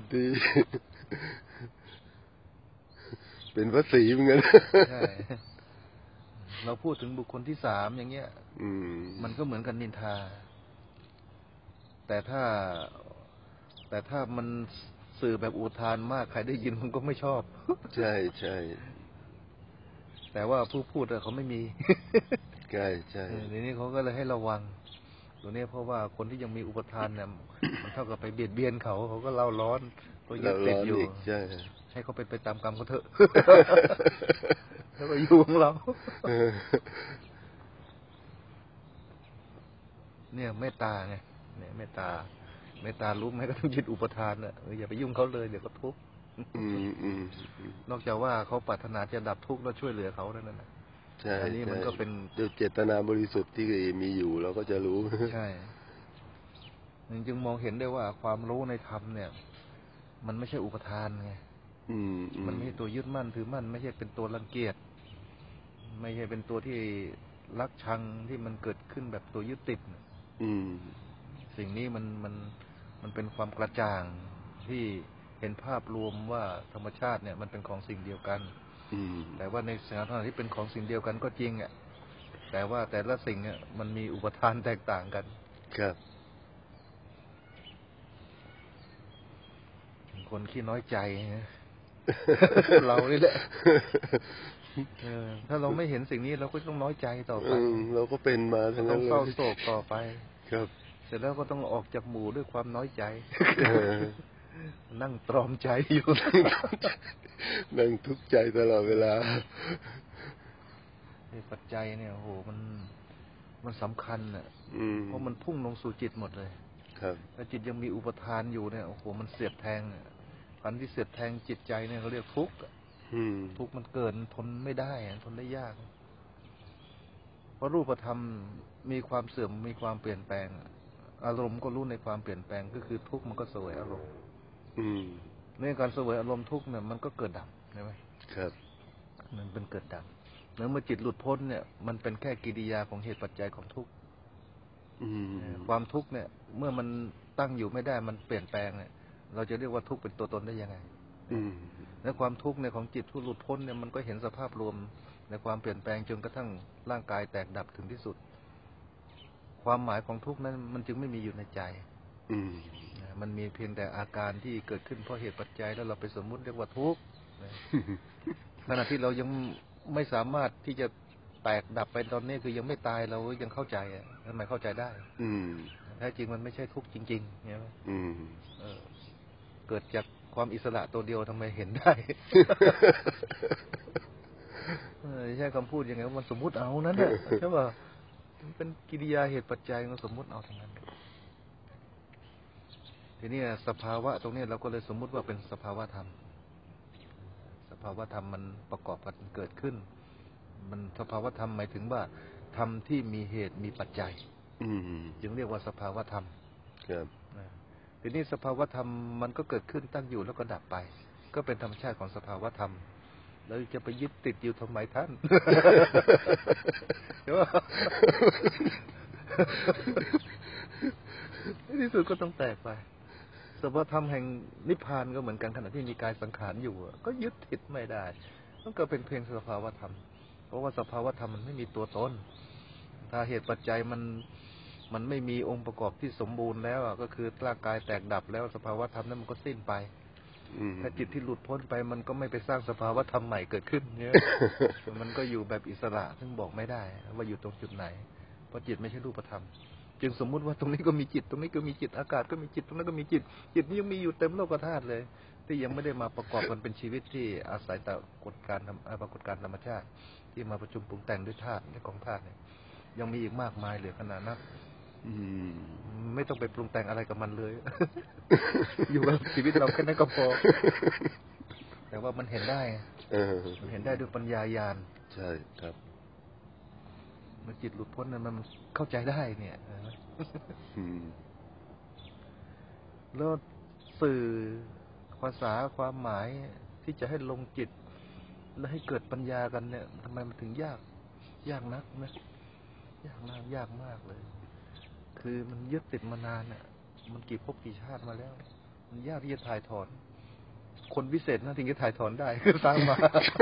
เป็นภาษีเหมือนกันใช่เราพูดถึงบุคคลที่สามอย่างเงี้ยมันก็เหมือนกันนินทาแต่ถ้ามันสื่อแบบอุทานมากใครได้ยินมันก็ไม่ชอบใช่ใช่แต่ว่าผู้พูดเขาไม่มีใช่ใช่ทีนี้เขาก็เลยให้ระวังตัวนี้เพราะว่าคนที่ยังมีอุปทานเนี่ยมันเท่ากับไปเบียดเบียนเขาก็เล่าร้อนก็ยึดติดอยู่ให้เขาเป็นไปตามกรรมเขาเถอะแล้วก็อยู่ของเราเนี่ยเมตตาไงเนี่ยเมตตารู้ไหมก็ต้องยึดอุปทานน่ะอย่าไปยุ่งเขาเลยเดี๋ยวก็ทุกข์นอกจากว่าเขาปรารถนาจะดับทุกข์แล้วช่วยเหลือเขานั่นน่ะใช่อันนี้มันก็เป็นเจตนาบริสุทธิ์ที่มีอยู่เราก็จะรู้ใช่จึงมองเห็นได้ว่าความรู้ในธรรมเนี่ยมันไม่ใช่อุปทานไงมันไม่ใช่ตัวยึดมั่นถือมั่นไม่ใช่เป็นตัวรังเกียจไม่ใช่เป็นตัวที่รักชังที่มันเกิดขึ้นแบบตัวยึดติดสิ่งนี้มันเป็นความกระจ่างที่เห็นภาพรวมว่าธรรมชาติเนี่ยมันเป็นของสิ่งเดียวกันแต่ว่าในสถานที่เป็นของสิ่งเดียวกันก็จริงแต่ว่าแต่ละสิ่งเนี่ยมันมีอุปทานแตกต่างกันครับคนขี้น้อยใจเรานี่แหละถ้าเราไม่เห็นสิ่งนี้เราก็ต้องน้อยใจต่อไปเราก็เป็นมาทั้งนั้นเลยต้องเศร้าโศกต่อไปครับเสร็จแล้วก็ต้องออกจากหมู่ด้วยความน้อยใจนั่งตรอมใจอยู่นั่งทุกข์ใจตลอดเวลาปัจจัยเนี่ยโอ้โหมันสำคัญอ่ะเพราะมันพุ่งลงสู่จิตหมดเลยครับถ้าจิตยังมีอุปทานอยู่เนี่ยโอ้โหมันเสียดแทงพันที่เสียดแทงจิตใจเนี่ยเขาเรียกทุกข์ทุกข์มันเกินทนไม่ได้ทนได้ยากเพราะรูปธรรมมีความเสื่อมมีความเปลี่ยนแปลงอารมณ์ก็รู้ในความเปลี่ยนแปลงก็คือทุกข์มันก็เสวยอารมณ์ในการเสวยอารมณ์ทุกข์เนี่ยมันก็เกิดดับใช่ไหมครับมันเป็นเกิดดับเมื่อจิตหลุดพ้นเนี่ยมันเป็นแค่กิริยาของเหตุปัจจัยของทุกข์ความทุกข์เนี่ยเมื่อมันตั้งอยู่ไม่ได้มันเปลี่ยนแปลงเนี่ยเราจะเรียกว่าทุกข์เป็นตัวตนได้ยังไงและความทุกข์ในของจิตผู้หลุดพ้นเนี่ยมันก็เห็นสภาพรวมในความเปลี่ยนแปลงจนกระทั่งร่างกายแตกดับถึงที่สุดความหมายของทุกข์นั้นมันจึงไม่มีอยู่ในใจมันมีเพียงแต่อาการที่เกิดขึ้นเพราะเหตุปัจจัยแล้วเราไปสมมุติเรียกว่าทุกข์ขณะที่เรายังไม่สามารถที่จะแตกดับไปตอนนี้คือยังไม่ตายเรายังเข้าใจทำไมเข้าใจได้แท้จริงมันไม่ใช่ทุกข์จริงๆเนี่ยเกิดจากความอิสระตัวเดียวทำไมเห็นได้ใช่คำพูดยังไงมันสมมุติเอานั้นเนี่ยใช่ป่ะมันเป็นกิริยาเหตุปัจจัยมันสมมุติเอาทั้งนั้นทีนี้สภาวะตรงนี้เราก็เลยสมมุติว่าเป็นสภาวะธรรมสภาวะธรรมมันประกอบกันเกิดขึ้นมันสภาวะธรรมหมายถึงว่าธรรมที่มีเหตุมีปัจจัยจึงเรียกว่าสภาวะธรรมครับทีนี้สภาวะธรรมมันก็เกิดขึ้นตั้งอยู่แล้วก็ดับไปก็เป็นธรรมชาติของสภาวะธรรมแล้วจะไปยึดติดอยู่ทำไมท่านที่สุดก็ต้องแตกไปสภาวะธรรมแห่งนิพพานก็เหมือนกันขณะที่มีกายสังขารอยู่ก็ยึดติดไม่ได้ต้องก็เป็นเพียงสภาวะธรรมเพราะว่าสภาวะธรรมมันไม่มีตัวตนถ้าเหตุปัจจัยมันไม่มีองค์ประกอบที่สมบูรณ์แล้วก็คือร่างกายแตกดับแล้วสภาวะธรรมนั้นมันก็สิ้นไปถ้าจิตที่หลุดพ้นไปมันก็ไม่ไปสร้างสภาวะธรรมใหม่เกิดขึ้นเนี่ยมันก็อยู่แบบอิสระซึ่งบอกไม่ได้ว่าอยู่ตรงจุดไหนเพราะจิตไม่ใช่รูปธรรมจึงสมมุติว่าตรงนี้ก็มีจิตตรงนี้ก็มีจิตอากาศก็มีจิตตรงนั้นก็มีจิตจิตนี้ยังมีอยู่เต็มโลกธาตุเลยที่ยังไม่ได้มาประกอบกันเป็นชีวิตที่อาศัยแต่ปรากฏการณ์ธรรมชาติที่มาประชุมปรุงแต่งด้วยธาตุด้วยกองธาตุเนี่ยยังมีอีกมากมายเหลือขนาดนั้นไม่ต้องไปปรุงแต่งอะไรกับมันเลย อยู่กับชีวิตเราแค่นั้นก็พอแต่ว่ามันเห็นได้มันเห็นได้ด้วยปัญญาญาณใช่ครับเมื่อจิตหลุดพ้นนั้นมันเข้าใจได้เนี่ยแล้วสื่อภาษาความหมายที่จะให้ลงจิตและให้เกิดปัญญากันเนี่ยทำไมมันถึงยากนักนะยากมากเลยคือมันยึดติดมานานน่ะมันกี่ภพกี่ชาติมาแล้วมันยากที่จะถ่ายถอนคนวิเศษนะถึงจะถ่ายถอนได้คือสร้างมา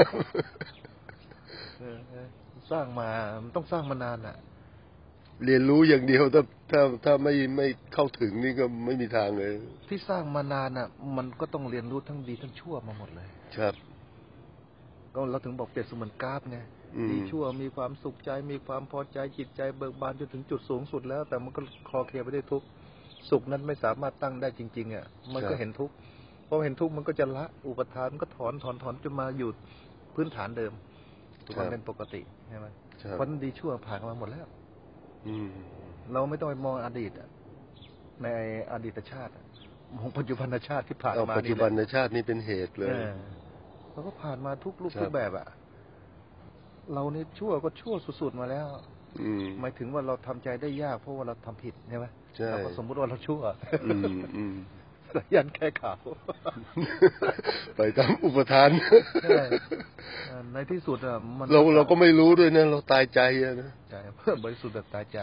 สร้างมามันต้องสร้างมานานน่ะเรียนรู้อย่างเดียวถ้าไม่เข้าถึงนี่ก็ไม่มีทางเลยที่สร้างมานานน่ะมันก็ต้องเรียนรู้ทั้งดีทั้งชั่วมาหมดเลยครับก็เราถึงบอกเปรียบเสมือนกราฟไงดีชั่วมีความสุขใจมีความพอใจจิตใจเบิกบานจนถึงจุดสูงสุดแล้วแต่มันก็คลอเคลียไปด้วยทุกข์สุขนั้นไม่สามารถตั้งได้จริงๆอ่ะมันก็เห็นทุกข์พอเห็นทุกข์มันก็จะละอุปทานมันก็ถอนจนมาอยู่พื้นฐานเดิมมันเป็นปกติใช่ไหมเพราะนั้นดีชั่วผ่านมาหมดแล้วเราไม่ต้องไปมองอดีตในอดีตชาติมองปัจจุบันชาติที่ผ่านมาปัจจุบันชาตินี่เป็นเหตุเลยเราก็ผ่านมาทุกรูปทุกแบบเรานี่ชั่วก็ชั่วสุดๆมาแล้วหมายถึงว่าเราทำใจได้ยากเพราะว่าเราทำผิดใช่ไหมเราก็สมมติว่าเราชั่วยันแค่ข่าวไปตามอุปทานในที่สุดเราก็ไม่รู้ด้วยนะเราตายใจนะใจบริสุทธิ์แบบตายใจ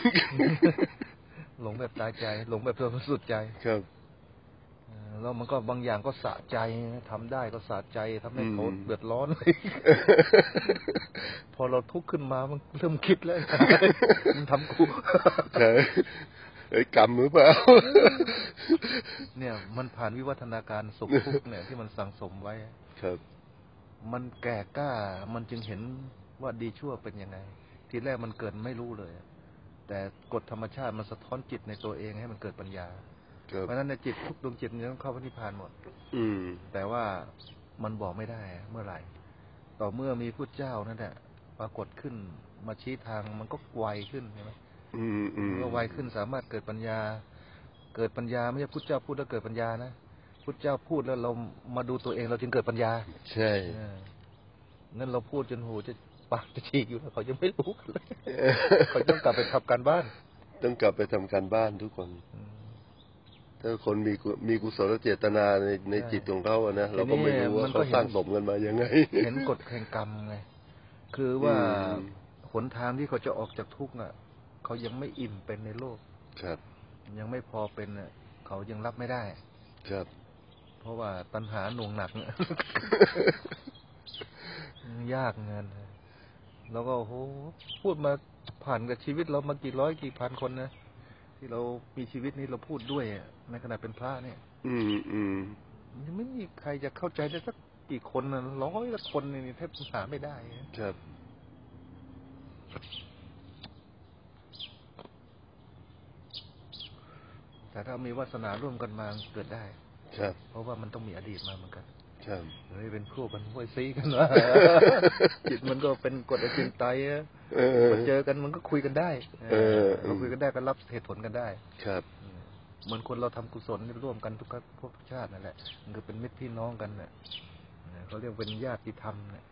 หลงแบบตายใจหลงแบบบริสุทธิ์ใจครับแล้วมันก็บางอย่างก็สะใจทำได้ก็สะใจทำให้เขาเดือดร้อนพอเราทุกข์ขึ้นมามันเริ่มคิดแล้วมันทำกูเอ้ยกรรมหรือเปล่าเนี่ยมันผ่านวิวัฒนาการสุขทุกข์เนี่ยที่มันสั่งสมไว้ครับมันแก่กล้ามันจึงเห็นว่าดีชั่วเป็นยังไงทีแรกมันเกิดไม่รู้เลยแต่กฎธรรมชาติมันสะท้อนจิตในตัวเองให้มันเกิดปัญญาเพราะฉะนั้นในจิตทุกดวงจิตมันต้องเข้าพระนิพพานหมดแต่ว่ามันบอกไม่ได้เมื่อไหร่ต่อเมื่อมีพุทธเจ้านั่นแหละปรากฏขึ้นมาชี้ทางมันก็ไวขึ้นใช่ไหมมันก็ไวขึ้นสามารถเกิดปัญญาไม่ใช่พุทธเจ้าพูดแล้วเกิดปัญญานะพุทธเจ้าพูดแล้วเรามาดูตัวเองเราจึงเกิดปัญญาใช่งั้นเราพูดจนหูจะปากจะฉีกอยู่แล้วเขาจะไม่รู้กันเลยเขาต้องกลับไปทำการบ้านต้องกลับไปทำการบ้านทุกคนถ้าคนมีกุศลเจตนาในจิตของเขาอะนะเราก็ไม่รู้ว่าเขาสร้างสมกันมายังไงเห็นกฎแห่งกรรมไงคือว่าหนทางที่เขาจะออกจากทุกข์อ่ะเขายังไม่อิ่มเป็นในโลกครับยังไม่พอเป็นอ่ะเขายังรับไม่ได้ครับเพราะว่าตัณหาหน่วงหนักยากเงินแล้วก็โหพูดมาผ่านกับชีวิตเรามากี่ร้อยกี่พันคนนะที่เรามีชีวิตนี้เราพูดด้วยในขณะเป็นพระเนี่ยยังไม่มีใครจะเข้าใจได้สักกี่คนนะ100 ละคนนี่แทบหาไม่ได้ครับแต่ถ้ามีวาสนาร่วมกันมาเกิดได้ครับเพราะว่ามันต้องมีอดีตมาเหมือนกันครับเลยเป็นคู่กันห้วยซีกันว่าจิตมันก็เป็นกฎอจินไตยมาเจอกันมันก็คุยกันได้เราคุยกันได้ก็รับเหตุผลกันได้ครับเหมือนคนเราทำกุศลร่วมกันทุกชาตินั่นแหละมันก็เป็นมิตรพี่น้องกันเนี่ยเขาเรียกเป็นญาติธรรมเนี่ย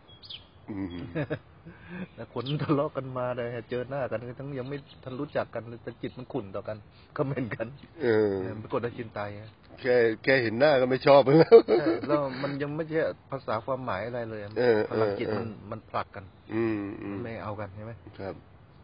แต่คนทะเลาะกันมาเลยเจอหน้ากันทั้งยังไม่ทันรู้จักกันแต่จิตมันขุ่นต่อกันคอมเมนต์กันเป็นกฎอจินไตยแค่เห็นหน้าก็ไม่ชอบแล้วแล้วมันยังไม่ใช่ภาษาความหมายอะไรเลยพลังจิตมันผลักกันไม่เอากันใช่ไหมครับ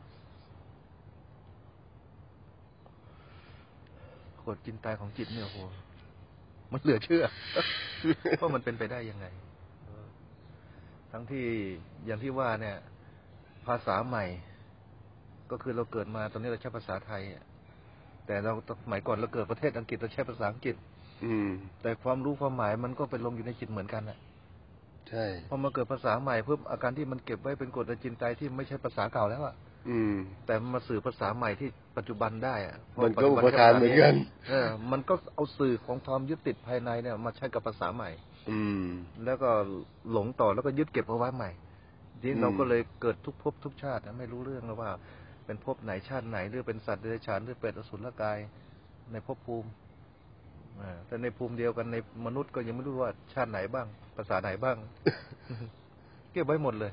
กฎจินไตของจิตเนี่ยโหมันเหลือเชื่อเพราะมันเป็นไปได้ยังไงทั้งที่อย่างที่ว่าเนี่ยภาษาใหม่ก็คือเราเกิดมาตอนนี้เราใช้ภาษาไทยแต่เราสมัยก่อนเราเกิดประเทศอังกฤษเราใช้ภาษาอังกฤษแต่ความรู้ความหมายมันก็ไปลงอยู่ในจิตเหมือนกันน่ะใช่พอมาเกิดภาษาใหม่เพิ่มอาการที่มันเก็บไว้เป็นกฎจินไตที่ไม่ใช่ภาษาเก่าแล้วแต่มาสื่อภาษาใหม่ที่ปัจจุบันได้มันก็อุปทานเหมือนกันมันก็เอาสื่อของความยึดติดภายในเนี่ยมาใช้กับภาษาใหม่แล้วก็หลงต่อแล้วก็ยึดเก็บเอาไว้ใหม่ที่เราก็เลยเกิดทุกภพทุกชาติไม่รู้เรื่องแล้วว่าเป็นภพไหนชาติไหนหรือเป็นสัตว์เดรัจฉานหรือเป็นอสุรกายในภพภูมิแต่ในภูมิเดียวกันในมนุษย์ก็ยังไม่รู้ว่าชาติไหนบ้างภาษาไหนบ้างเก็บไว้หมดเลย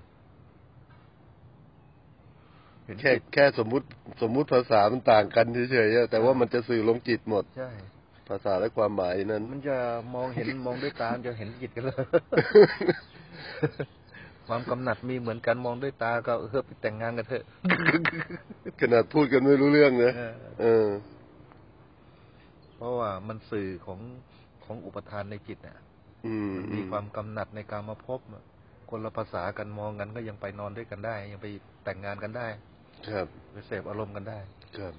แค่สมมุติภาษามันต่างกันเฉยๆแต่ว่ามันจะสื่อลงจิตหมดใช่ภาษาและความหมายนั้นมันจะมองด้วยตาจะเห็นจิตกันเลยความกำหนัดมีเหมือนกันมองด้วยตาก็ไปแต่งงานกันเถอะขนาดพูดกันไม่รู้เรื่องนะเพราะว่ามันสื่อของอุปทานในจิตน่ะมีความกำหนัดในการมาพบคนละภาษากันมองกันก็ยังไปนอนด้วยกันได้ยังไปแต่งงานกันได้ครับไปเสพอารมณ์กันได้ครับ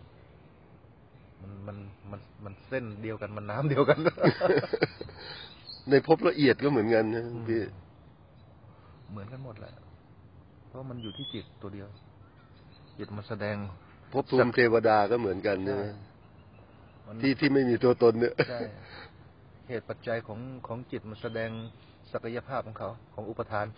มันเส้นเดียวกันมันน้ำเดียวกันในภพละเอียดก็เหมือนกันนะพี่เหมือนกันหมดแหละเพราะมันอยู่ที่จิตตัวเดียวจิตมันแสดงภพภูมิเทวดาก็เหมือนกันนะที่ไม่มีตัวตนเนี่ยใช่เหตุปัจจัยของจิตมันแสดงศักยภาพของเขาของอุปทาน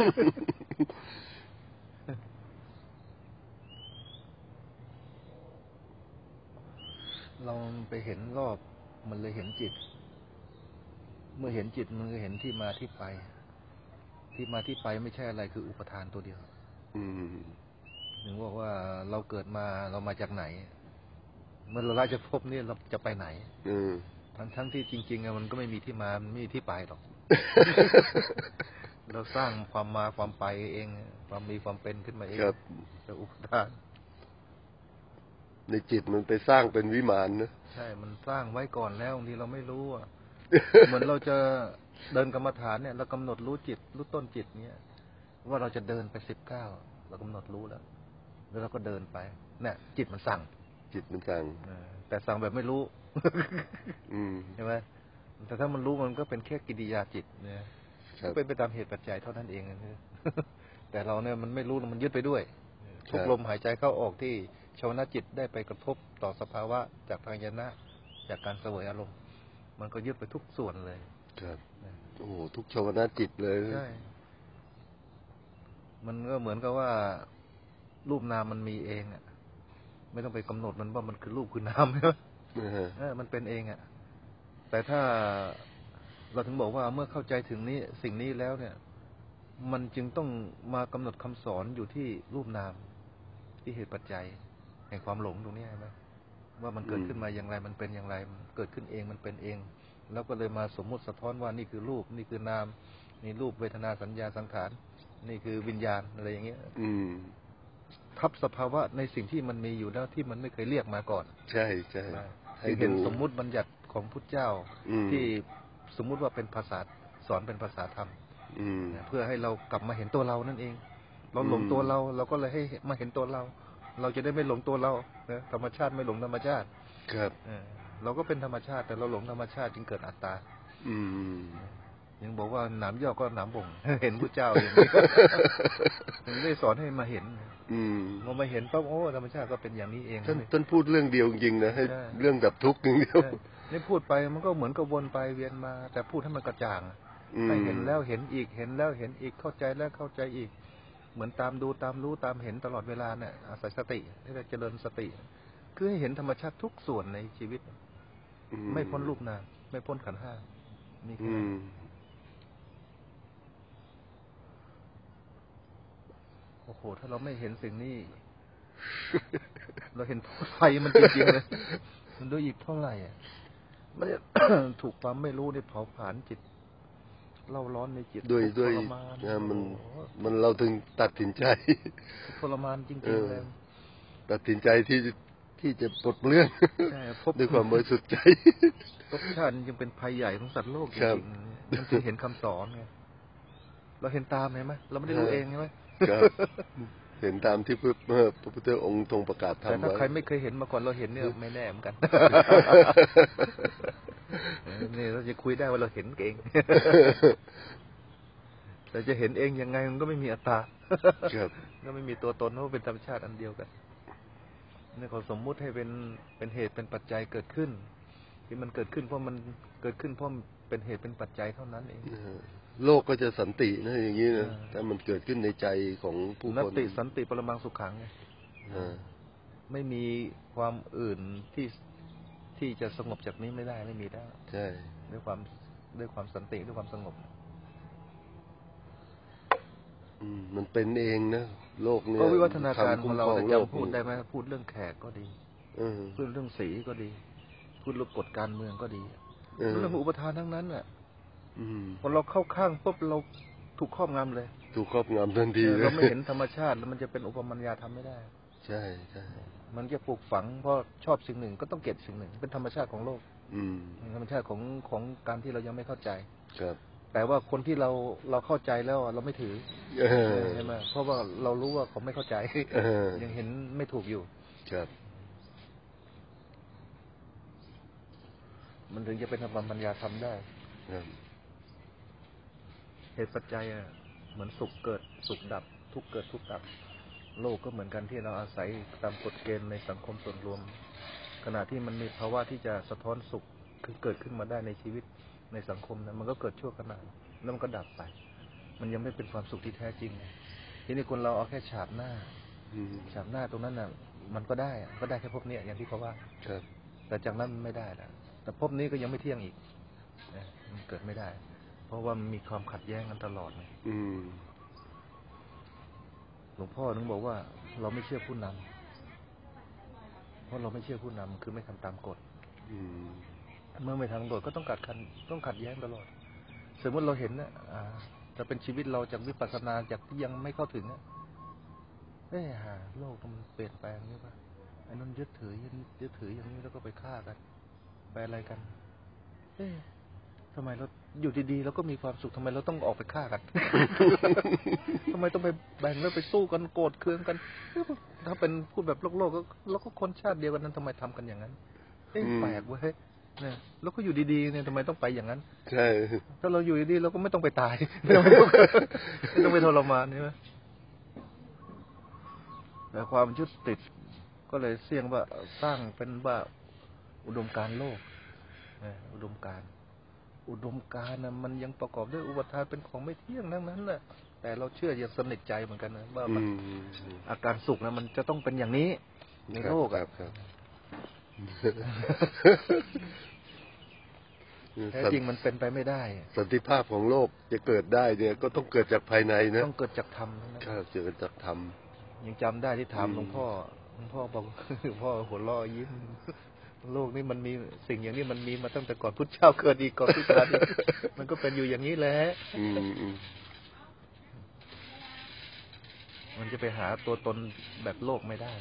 เราไปเห็นรอบมันเลยเห็นจิตเมื่อเห็นจิตมันก็เห็นที่มาที่ไปไม่ใช่อะไรคืออุปทานตัวเดียวถึงบอกว่าเราเกิดมาเรามาจากไหนเมื่อเราจะพบนี่เราจะไปไหนทั้งที่จริงๆมันก็ไม่มีที่มามันไม่มีที่ไปหรอกเราสร้างความมาความไปเองความมีความเป็นขึ้นมาเองแต่อุปทานในจิตมันไปสร้างเป็นวิมานนะใช่มันสร้างไว้ก่อนแล้วบางทีเราไม่รู้เหมือนเราจะเดินกรรมฐานเนี่ยเรากำหนดรู้จิตรู้ต้นจิตเนี่ยว่าเราจะเดินไป19เรากำหนดรู้แล้วเราก็เดินไปเนี่ยจิตมันสั่งจิตมันสั่งแต่แต่สั่งแบบไม่รู้ใช่ไหมแต่ถ้ามันรู้มันก็เป็นแค่กิริยาจิตเนี่ยเป็นไปตามเหตุปัจจัยเท่านั้นเองแต่เราเนี่ยมันไม่รู้มันยึดไปด้วยทุกลมหายใจเข้าออกที่ชวนาจิตได้ไปกระทบต่อสภาวะจากพยัญชนะจากการเสวยอารมณ์มันก็ยึดไปทุกส่วนเลยครับโอ้ทุกชวนาจิตเลยใช่มันก็เหมือนกับว่ารูปนามมันมีเองอ่ะไม่ต้องไปกำหนดมันว่ามันคือรูปคือนามใช่ไหมมันเป็นเองอ่ะแต่ถ้าเราถึงบอกว่าเมื่อเข้าใจถึงนี้สิ่งนี้แล้วเนี่ยมันจึงต้องมากำหนดคำสอนอยู่ที่รูปนามที่เหตุปัจจัยแห่งความหลงตรงนี้ใช่ไหมว่ามันเกิดขึ้นมาอย่างไรมันเป็นอย่างไรเกิดขึ้นเองมันเป็นเองแล้วก็เลยมาสมมุติสะท้อนว่านี่คือรูปนี่คือนามนี่รูปเวทนาสัญญาสังขารนี่คือวิญญาณอะไรอย่างเงี้ยทับสภาวะในสิ่งที่มันมีอยู่แล้วที่มันไม่เคยเรียกมาก่อนใช่ใช่ให้เห็นสมมุติบัญญัติของพุทธเจ้าที่สมมุติว่าเป็นภาษาสอนเป็นภาษาธรรมเพื่อให้เรากลับมาเห็นตัวเรานั่นเองเราหลงตัวเราก็เลยให้มาเห็นตัวเราจะได้ไม่หลงตัวเราธรรมชาติไม่หลงธรรมชาติครับเราก็เป็นธรรมชาติแต่เราหลงธรรมชาติจึงเกิดอัตตายังบอกว่าหนามย่อก็หนามบ่งเห็นพระเจ้าอย่างนี้ถึงได้สอนให้มาเห็นพอมาเห็นปั๊บโอ้ธรรมชาติก็เป็นอย่างนี้เองท่านพูดเรื่องเดียวจริงๆนะให้เรื่องดับทุกข์อย่างเดียวนี่พูดไปมันก็เหมือนกับวนไปเวียนมาแต่พูดให้มันกระจ่างให้เห็นแล้วเห็นอีกเห็นแล้วเห็นอีกเข้าใจแล้วเข้าใจอีกเหมือนตามดูตามรู้ตามเห็นตลอดเวลาเนี่ยอาศัยสติที่จะเจริญสติคือให้เห็นธรรมชาติทุกส่วนในชีวิตไม่พ้นรูปนามไม่พ้นขันธ์ห้านี่คือโอ้โหถ้าเราไม่เห็นสิ่งนี้เราเห็นไฟมันจริงๆเลยมันด้วยอีกเท่าไหร่มันถูกความไม่รู้ในเผาผลาญจิตเล่าร้อนในจิตด้วยมันเราถึงตัดสินใจทรมานจริงๆเลยตัดสินใจที่จะปลดเปลื้องด้วยความบริสุทธิ์ใจภพชาติยังเป็นภัยใหญ่ของสัตว์โลกจริงๆมันจะเห็นคำสอนไงเราเห็นตามเห็นไหมเราไม่ได้รู้เองใช่ไหมเห็นตามที่พระพุทธองค์ทรงประกาศทำไว้แต่ถ้าใครไม่เคยเห็นมาก่อนเราเห็นเนี่ยไม่แน่เหมือนกันนี่เราจะคุยได้ว่าเราเห็นเองแต่จะเห็นเองยังไงมันก็ไม่มีอัตตาก็ไม่มีตัวตนเพราะเป็นธรรมชาติอันเดียวกันนี่เขาสมมุติให้เป็นเหตุเป็นปัจจัยเกิดขึ้นที่มันเกิดขึ้นเพราะมันเกิดขึ้นเพราะเป็นเหตุเป็นปัจจัยเท่านั้นเองโลกก็จะสันตินะอย่างนี้นะแต่มันเกิดขึ้นในใจของผู้คนนัตติสันติปรมังสุขังไงไม่มีความอื่นที่จะสงบจากนี้ไม่ได้ไม่มีได้ใช่ด้วยความสันติด้วยความสงบมันเป็นเองนะโลกเนี่ยก็วิวัฒนาการของเราจะพูดได้ไหมพูดเรื่องแขกก็ดีพูดเรื่องสีก็ดีพูดเรื่องกฎการเมืองก็ดีเรื่องอุปทานทั้งนั้นอ่ะพอเราเข้าข้างปุ๊บเราถูกครอบงำเลยถูกครอบงำทันทีเราไม่เห็นธรรมชาติแล้วมันจะเป็นอุปมัญญาทำไม่ได้ใช่ใช่มันจะปลูกฝังเพราะชอบสิ่งหนึ่งก็ต้องเกลียดสิ่งหนึ่งเป็นธรรมชาติของโลกธรรมชาติของการที่เรายังไม่เข้าใจครับแต่ว่าคนที่เราเข้าใจแล้วเราไม่ถือใช่ไหมเพราะว่าเรารู้ว่าเขาไม่เข้าใจยังเห็นไม่ถูกอยู่ครับมันถึงจะเป็นธรรมปัญญาทำได้เหตุปัจจัยเหมือนสุขเกิดสุขดับทุกข์เกิดทุกข์ดับโลกก็เหมือนกันที่เราอาศัยตามกฎเกณฑ์ในสังคมส่วนรวมขณะที่มันมีภาวะที่จะสะท้อนสุขคือเกิดขึ้นมาได้ในชีวิตในสังคมนะมันก็เกิดชั่วขณะแล้วมันก็ดับไปมันยังไม่เป็นความสุขที่แท้จริงทีนี้คนเราเอาแค่ฉาบหน้าตรงนั้นน่ะมันก็ได้แค่พบเนี้ยอย่างที่เขาว่าแต่จากนั้นมันไม่ได้แล้วแต่พบนี้ก็ยังไม่เที่ยงอีกมันเกิดไม่ได้เพราะว่ามันมีความขัดแย้งกันตลอดหลวงพ่อถึงบอกว่าเราไม่เชื่อผู้นำเพราะเราไม่เชื่อผู้นำคือไม่ทำตามกฎเมื่อไม่ทำกฎก็ต้องขัดแย้งตลอดสมมติเราเห็นนะจะเป็นชีวิตเราจากวิปัสสนาจากที่ยังไม่เข้าถึงโลกมันเปลี่ยนแปลงนี่ป่ะไอ้นั่นยึดถืออย่างนี้แล้วก็ไปฆ่ากันไปอะไรกันทำไมเราอยู่ดีๆเราก็มีความสุขทำไมเราต้องออกไปฆ่ากัน ทำไมต้องไปแบ่งแล้วไปสู้กันโกรธเคืองกันถ้าเป็นพูดแบบโลกก็เราก็คนชาติเดียวกันนั้นทำไมทำกันอย่างนั้นแปลกเว้ยเนี่ยแล้วก็อยู่ดีๆเนี่ยทำไมต้องไปอย่างนั้นใช่ถ้าเราอยู่ดีๆเราก็ไม่ต้องไปตายไม่ต้องไปทรมานใช่ไหมแต่ความยึดติดก็เลยเสี่ยงว่าสร้างเป็นว่าอุดมการณ์โลกอุดมการณ์นะมันยังประกอบด้วยอุปทานเป็นของไม่เที่ยงทั้งนั้นแหละแต่เราเชื่ออย่างสนิทใจเหมือนกันนะว่ามันอาการสุขนะมันจะต้องเป็นอย่างนี้ในโลกแท้จริงมันเป็นไปไม่ได้สันติภาพของโลกจะเกิดได้เนี่ยก็ต้องเกิดจากภายในนะต้องเกิดจากธรรมนะครับเกิดจากธรรมยังจำได้ที่ถามหลวงพ่อบอกหลวงพ่อหัวเราะยิ้มโลกนี้มันมีสิ่งอย่างนี้มันมีมาตั้งแต่ก่อนพุทธเจ้าเกิดอีกก่อนพุทธกาลอีกมันก็เป็นอยู่อย่างนี้แหละมันจะไปหาตัวตนแบบโลกไม่ได้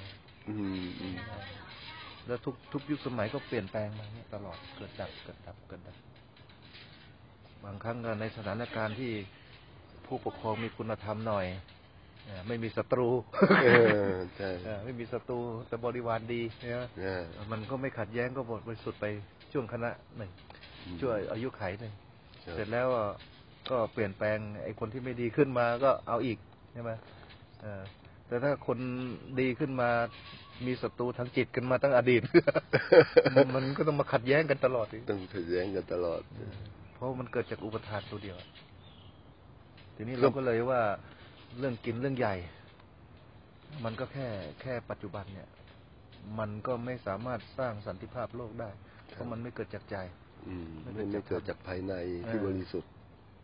แล้วทุกยุคสมัยก็เปลี่ยนแปลงมาเนี่ยตลอดเกิดดับ บางครั้งในสถานการณ์ที่ผู้ปกครองมีคุณธรรมหน่อยไม่มีศัตรูไม่มีศัตรูแต่บริวารดีนะมันก็ไม่ขัดแย้งก็บริสุทธิ์ไปช่วงคณะหนึ่งช่วยอายุไขหนึ่งเสร็จแล้วก็เปลี่ยนแปลงไอ้คนที่ไม่ดีขึ้นมาก็เอาอีกใช่ไหมแต่ถ้าคนดีขึ้นมามีศัตรูทางจิตกันมาตั้งอดีตมันก็ต้องมาขัดแย้งกันตลอดต้องขัดแย้งกันตลอดเพราะมันเกิดจากอุปทานตัวเดียวทีนี้เราก็เลยว่าเรื่องกินเรื่องใหญ่มันก็แค่ปัจจุบันเนี่ยมันก็ไม่สามารถสร้างสันติภาพโลกได้เพราะมันไม่เกิดจากใจไม่เกิดจากภายในที่บริสุทธิ์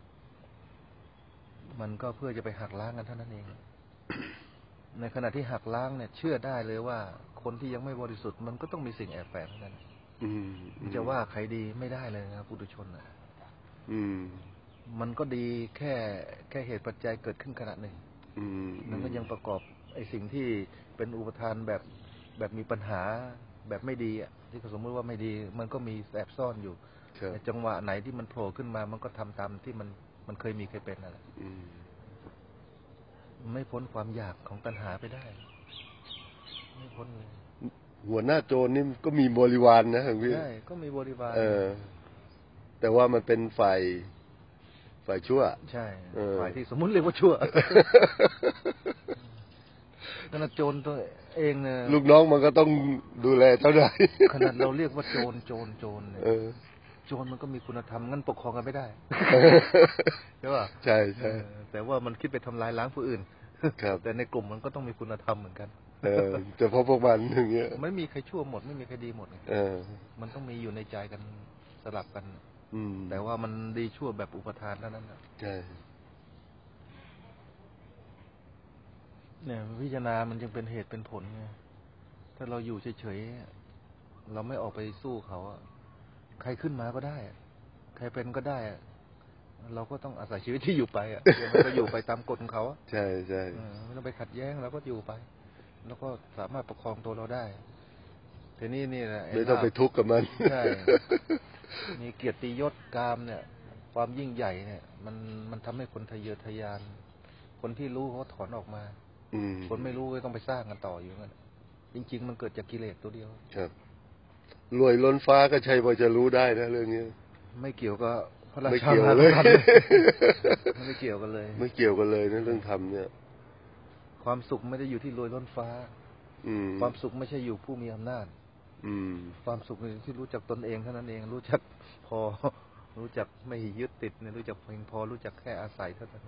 มันก็เพื่อจะไปหักล้างกันเท่านั้นเองในขณะที่หักล้างเนี่ยเชื่อได้เลยว่าคนที่ยังไม่บริสุทธิ์มันก็ต้องมีสิ่งแอบแฝงนั้นจะว่าใครดีไม่ได้เลยนะปุถุชนนะมันก็ดีแค่เหตุปัจจัยเกิดขึ้นขณะหนึ่งมันก็ยังประกอบไอ้สิ่งที่เป็นอุปทานแบบมีปัญหาแบบไม่ดีอ่ะที่เขาสมมติว่าไม่ดีมันก็มีแอบซ่อนอยู่จังหวะไหนที่มันโผล่ขึ้นมามันก็ทำตามที่มันเคยเป็นนั่นแหละไม่พ้นความอยากของตัณหาไปได้ไม่พ้นเลยหัวหน้าโจรนี่ก็มีบริวารนะพี่ใช่ก็มีบริวารแต่ว่ามันเป็นฝ่ายชั่วใช่ฝ่ายที่สมมุติเรียกว่าชั่วขนาดโจรตัวเองเนี่ยลูกน้องมันก็ต้องดูแลเท่าไหร่ขนาดเราเรียกว่าโจรเนี่ยโจรมันก็มีคุณธรรมงั้นปกครองกันไม่ได้ใช่ป่ะใช่แต่ว่ามันคิดไปทำลายล้างผู้อื่นแต่ในกลุ่มมันก็ต้องมีคุณธรรมเหมือนกันแต่พอพวกมันอย่างเงี้ยไม่มีใครชั่วหมดไม่มีใครดีหมดมันต้องมีอยู่ในใจกันสลับกันแต่ว่ามันดีชั่วแบบอุปทานเท่านั้นใช่เนี่ยพิจารณามันจึงเป็นเหตุเป็นผลไงถ้าเราอยู่เฉยๆเราไม่ออกไปสู้เขาใครขึ้นมาก็ได้ใครเป็นก็ได้เราก็ต้องอาศัยชีวิตที่อยู่ไปเราอยู่ไปตามกฎของเขาใช่ไม่ต้องไปขัดแย้งเราก็อยู่ไปแล้วก็สามารถประคองตัวเราได้ทีนี้นี่แหละไม่ต้องไปทุกข์กับมันใช่มีเกียรติยศกามเนี่ยความยิ่งใหญ่เนี่ยมันทำให้คนทะเยอทะยานคนที่รู้เขาถอนออกมาคนไม่รู้ก็ต้องไปสร้างกันต่ออยู่งั้นจริงๆมันเกิดจากกิเลสตัวเดียวครับรวยล้นฟ้าก็ใช่ว่าจะรู้ได้นะเรื่องนี้ไม่เกี่ยวกับพระราชาเลยไม่เกี่ยวกันเลยไม่เกี่ยวกันเลยนะเรื่องธรรมเนี่ยความสุขไม่ได้อยู่ที่รวยล้นฟ้าความสุขไม่ใช่อยู่ผู้มีอำนาจความสุขที่รู้จักตนเองเท่านั้นเองรู้จักพอรู้จักไม่ยึดติดรู้จักเพียงพอรู้จักแค่อาศัยเท่านั้น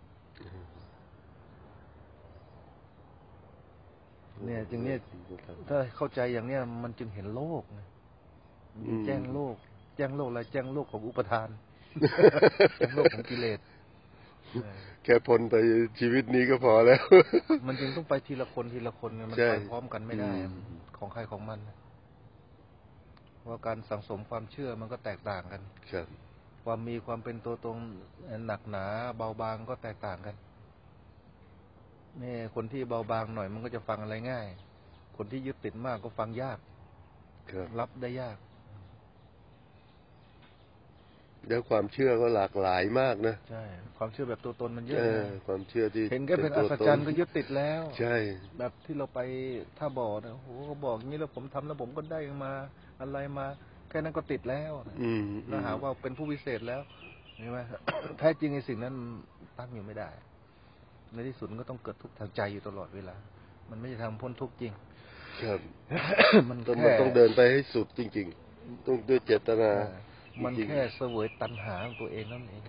เนี่ยจึงเนี่ยถ้าเข้าใจอย่างเนี้ยมันจึงเห็นโลกนะแจ้งโลกอะไรแจ้งโลกของอุปทานแจ้งโลกของกิเลสแค่พ้นไปชีวิตนี้ก็พอแล้วมันจึงต้องไปทีละคนมันไปพร้อมกันไม่ได้ของใครของมันว่าการสังสมความเชื่อมันก็แตกต่างกันความมีความเป็นตัวตนหนักหนาเบาบางก็แตกต่างกันนี่คนที่เบาบางหน่อยมันก็จะฟังอะไรง่ายคนที่ยึดติดมากก็ฟังยากรับได้ยากแล้วความเชื่อก็หลากหลายมากนะใช่ความเชื่อแบบตัวตนมันเยอะความเชื่อที่เห็นแค่เป็นอัศจรรย์ก็ยึดติดแล้วใช่แบบที่เราไปท่าบ่อนะโอ้เขาบอกงี้แล้วผมทำแล้วผมก็ได้มาอะไรมาแค่นั้นก็ติดแล้วแล้วหาว่าเป็นผู้วิเศษแล้วใช่ไหมแท้จริงในสิ่งนั้นตั้งอยู่ไม่ได้ในที่สุดก็ต้องเกิดทุกข์ทางใจอยู่ตลอดเวลามันไม่ใช่ทางพ้นทุกข์จริงครับมันต้องเดินไปให้สุดจริงๆต้องด้วยเจตนามันแค่เสวยตัณหาของตัวเองนั่นเอง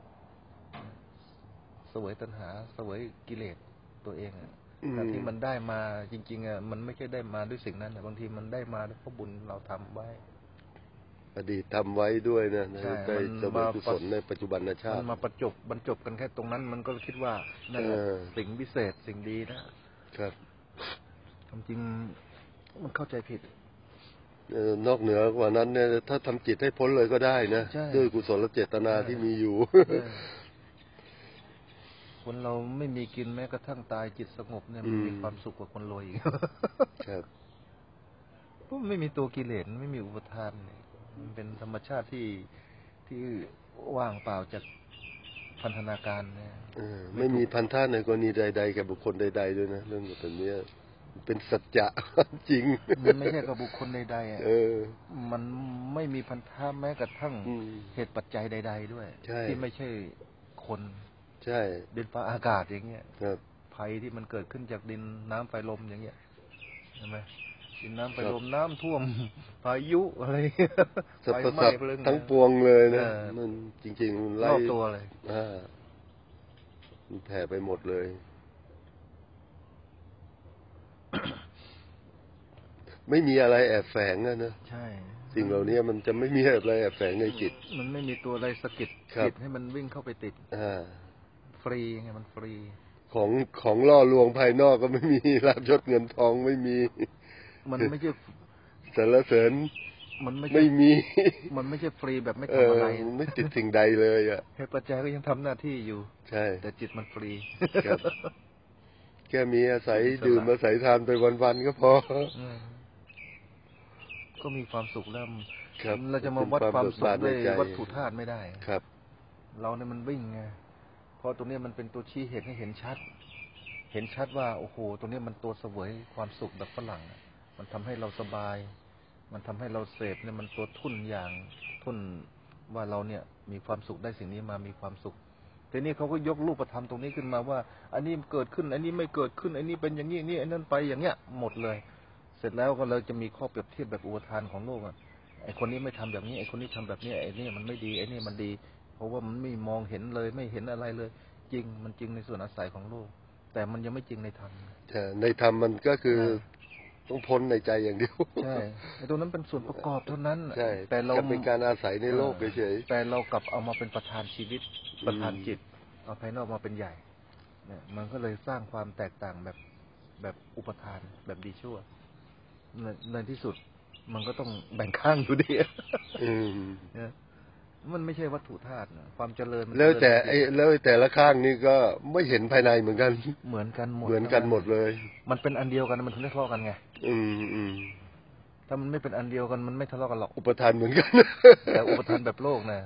เสวยตัณหาเสวยกิเลสตัวเองแต่ที่มันได้มาจริงๆมันไม่ใช่ได้มาด้วยสิ่งนั้นบางทีมันได้มาเพราะบุญเราทำไว้อดีตทำไว้ด้วยนะได้เสวยกุศลในปัจจุบันชาติมันมาบรรจบกันแค่ตรงนั้นมันก็คิดว่านั่นแหละสิ่งพิเศษสิ่งดีนะครับความจริงมันเข้าใจผิดนอกเหนือกว่านั้นเนี่ยถ้าทำจิตให้พ้นเลยก็ได้นะด้วยกุศลเจตนาที่มีอยู่คนเราไม่มีกินแม้กระทั่งตายจิตสงบเนี่ยมันมีความสุขกว่าคนรวยอีกครับเพราะไม่มีตัวกิเลสไม่มีอุปทานมันเป็นธรรมชาติที่ว่างเปล่าจากพันธนาการเนี่ยไม่มีพันธะในกรณีใดๆแก่บุคคลใดๆด้วยนะเรื่องแบบนี้เป็นสัจจะจริงมันไม่ใช่กับบุคคลใดๆมันไม่มีพันธะแม้กระทั่งเหตุปัจจัยใดๆด้วยที่ไม่ใช่คนใช่ดินฟ้าอากาศอย่างเงี้ยภัยที่มันเกิดขึ้นจากดินน้ำไฟลมอย่างเงี้ยใช่ไหมดินน้ำไฟลมน้ำท่วมพายุอะไรไฟไหม้ทั้งปวงเลยนะมันจริงๆมันไล่รอบตัวเลยมันแผ่ไปหมดเลย ไม่มีอะไรแอบแฝงนะใช่สิ่งเหล่านี้มันจะไม่มีอะไรแอบแฝงในจิตมันไม่มีตัวอะไรสะกิดจิตให้มันวิ่งเข้าไปติดฟรีไงมันฟรีของล่อลวงภายนอกก็ไม่มีลาภยศเงินทองไม่มีมันไม่ใช่สรรเสริญมันไม่มีมันไม่ใช่ฟรีแบบไม่ทำอะไรไม่ติดสิ่งใดเลยเหตุปัจจัยก็ยังทำหน้าที่อยู่ใช่แต่จิตมันฟรีแค่มีอาศัยดื่มอาศัยทานไปวันๆก็พอก็มีความสุขแล้วเราจะมาวัดความสุขด้วยวัตถุธาตุไม่ได้ครับเราเนี่ยมันวิ่งไงเพราะตรงนี้มันเป็นตัวชี้เหตุให้เห็นชัดว่าโอ้โหตรงนี้มันตัวเสวยความสุขแบบฝรั่งมันทำให้เราสบายมันทำให้เราเสพเนี่ยมันตัวทุ่นอย่างทุ่นว่าเราเนี่ยมีความสุขได้สิ่งนี้มามีความสุขทีนี้เขาก็ยกรูปธรรมตรงนี้ขึ้นมาว่าอันนี้เกิดขึ้นอันนี้ไม่เกิดขึ้นอันนี้เป็นอย่างนี้นี่อันนั้นไปอย่างเงี้ยหมดเลยเสร็จแล้วก็เราจะมีข้อเปรียบเทียบแบบอุปทานของโลกไอ้คนนี้ไม่ทำแบบนี้ไอ้คนนี้ทำแบบนี้ไอ้นี่มันไม่ดีไอ้นี่มันดีเพราะว่ามันไม่มองเห็นเลยไม่เห็นอะไรเลยจริงมันจริงในส่วนอาศัยของโลกแต่มันยังไม่จริงในธรรมในธรรมมันก็คือต้องพ้นในใจอย่างเดียวใช่ไอ้ตรงนั้นเป็นส่วนประกอบเท่านั้นใช่แต่เราเป็นการอาศัยในโลกเฉยๆแต่เรากลับเอามาเป็นประธานชีวิตประธานจิตเอาภายนอกมาเป็นใหญ่เนี่ยมันก็เลยสร้างความแตกต่างแบบอุปทานแบบดีชั่วในที่สุดมันก็ต้องแบ่งข้างอยู่ดีมันไม่ใช่วัตถุธาตุความเจริญแล้วแต่ละข้างนี่ก็ไม่เห็นภายในเหมือนกันเหมือนกันหมดเลยมันเป็นอันเดียวกันมันถึงได้ทะเลาะกันไงถ้ามันไม่เป็นอันเดียวกันมันไม่ทะเลาะกันหรอกอุปทานเหมือนกันแต่อุปทานแบบโลกนะ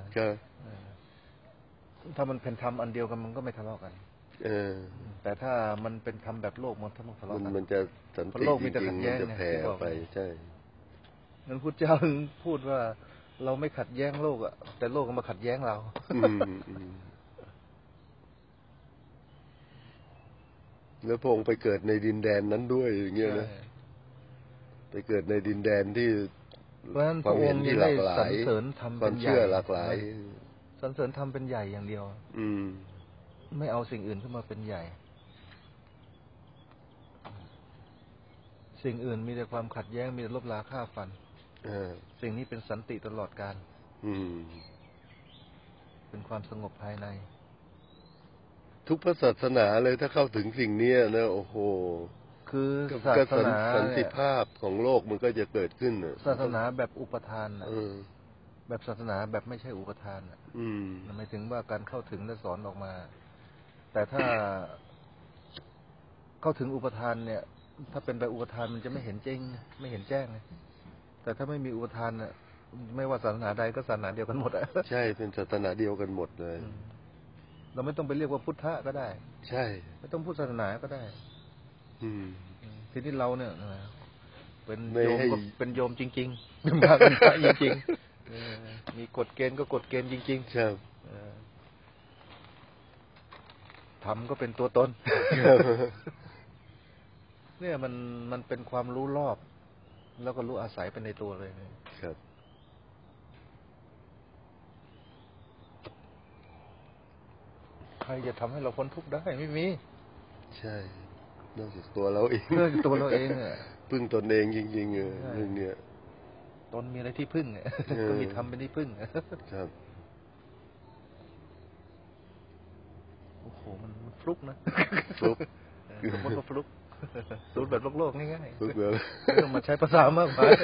ถ้ามันเป็นธรรมอันเดียวกันมันก็ไม่ทะเลาะกันแต่ถ้ามันเป็นธรรมแบบโลกมันทะเลาะกันมันจะสันติจริงๆจะแผ่ไปใช่นั้นพุทธเจ้าพูดว่าเราไม่ขัดแย้งโลกแต่โลกก็มาขัดแย้งเราแล้วพระองค์ไปเกิดในดินแดนนั้นด้วยอย่างเงี้ยนะไปเกิดในดินแดนที่ความเห็นที่หลากหลายความเชื่อหลากหลายสรรเสริญธรรมเป็นใหญ่อย่างเดียวไม่เอาสิ่งอื่นขึ้นมาเป็นใหญ่สิ่งอื่นมีแต่ความขัดแย้งมีแต่ลบราฆ่าฟันสิ่งนี้เป็นสันติตลอดกาลเป็นความสงบภายในทุกพระศาสนาเลยถ้าเข้าถึงสิ่งนี้นะโอ้โหคือศาสนาสันติภาพของโลกมันก็จะเกิดขึ้นศาสนาแบบอุปทานแบบศาสนาแบบไม่ใช่อุปทานหมายถึงว่าการเข้าถึงและสอนออกมาแต่ถ้าเข้าถึงอุปทานเนี่ยถ้าเป็นแบบอุปทานมันจะไม่เห็นจริงไม่เห็นแจ้งแต่ถ้าไม่มีอุปทานน่ะไม่ว่าศาสนาใดก็ศาสนาเดียวกันหมดอะใช่เป็นศาสนาเดียวกันหมดเลยเราไม่ต้องไปเรียกว่าพุทธะก็ได้ใช่ไม่ต้องพูดศาสนาก็ได้ทีนี้เราเนี่ยเป็นโยมก็เป็นโยมจริงๆเป็นพระเป็นพระจริงๆมีกฎเกณฑ์ก็กฎเกณฑ์จริงๆครับธรรมก็เป็นตัวตนเนี่ยมันเป็นความรู้รอบแล้วก็รู้อาศัยไปในตัวเลยครับใครจะทำให้เราพ้นทุกข์ได้ไม่มีใช่นอกจากตัวเราเองเรื่องตัวเราเองพึ่งตนเองจริงๆเรื่องเนี้ยตนมีอะไรที่พึ่งก็มีธรรมเป็นที่พึ่งครับโอ้โหมันฟลุกนะฟลุกมันก็ฟลุกสูตรแบบโลกง่ายๆฟลุกเลยไม่ต้องมาใช้ภาษามากมาย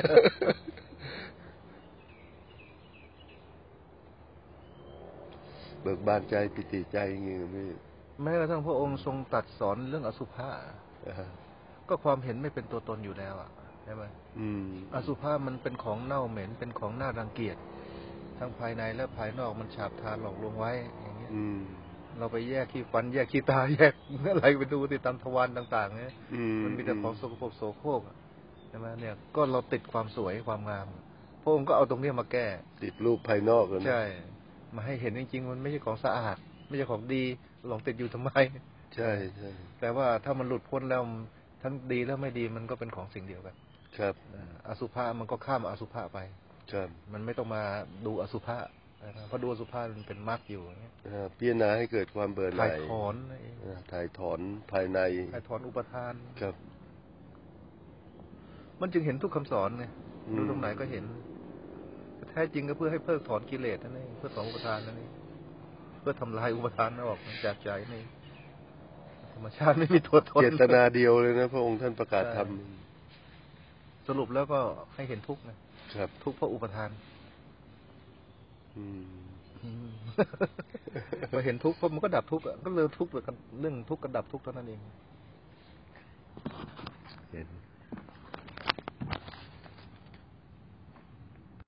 เบิกบานใจปิติใจอย่างงี้พี่แม้กระทั่งพระองค์ทรงตรัสสอนเรื่องอสุภะก็ความเห็นไม่เป็นตัวตนอยู่แล้วใช่ไหมอสุภะมันเป็นของเน่าเหม็นเป็นของน่ารังเกียจทั้งภายในและภายนอกมันฉาบทาหลอกลวงไว้อย่างเงี้ยเราไปแยกขี้ฟันแยกขี้ตาแยกอะไรไปดูติดตามทวารต่างๆเนี่ยมันมีแต่ของสกปรกโสโครกใช่ไหมเนี่ยก็เราติดความสวยความงามพระองค์ก็เอาตรงนี้มาแก้ติดรูปภายนอกเลยใช่มาให้เห็นจริงๆมันไม่ใช่ของสะอาดไม่ใช่ของดีหลงติดอยู่ทำไมใช่ใช่แต่ว่าถ้ามันหลุดพ้นแล้วทั้งดีและไม่ดีมันก็เป็นของสิ่งเดียวกันครับอสุภะมันก็ข้ามอสุภะไปครับมันไม่ต้องมาดูอสุภะเพราะดูอสุภะมันเป็นมรรคอยู่อย่างเงี้ยพิจารณาให้เกิดความเบื่อหน่ายถ่ายถอนถ่ายถอนภายในถ่ายถอนอุปทานครับมันจึงเห็นทุกคำสอนไงดูตรงไหนก็เห็นแท้จริงก็เพื่อให้เพิกถอนกิเลสนั่นเองเพื่อถอนอุปทานนั่นเองเพื่อทำลายอุปทานออกจากใจนี่ธรรมชาติไม่มีตัวตนเจตนาเดียวเลยนะพระองค์ท่านประกาศธรรมสรุปแล้วก็ให้เห็นทุกข์นะครับทุกข์เพราะอุปทานพอเห็นทุกข์เพราะมันก็ดับทุกข์ก็เลยทุกข์เรื่องทุกข์กับดับทุกข์เท่านั้นเองเห็น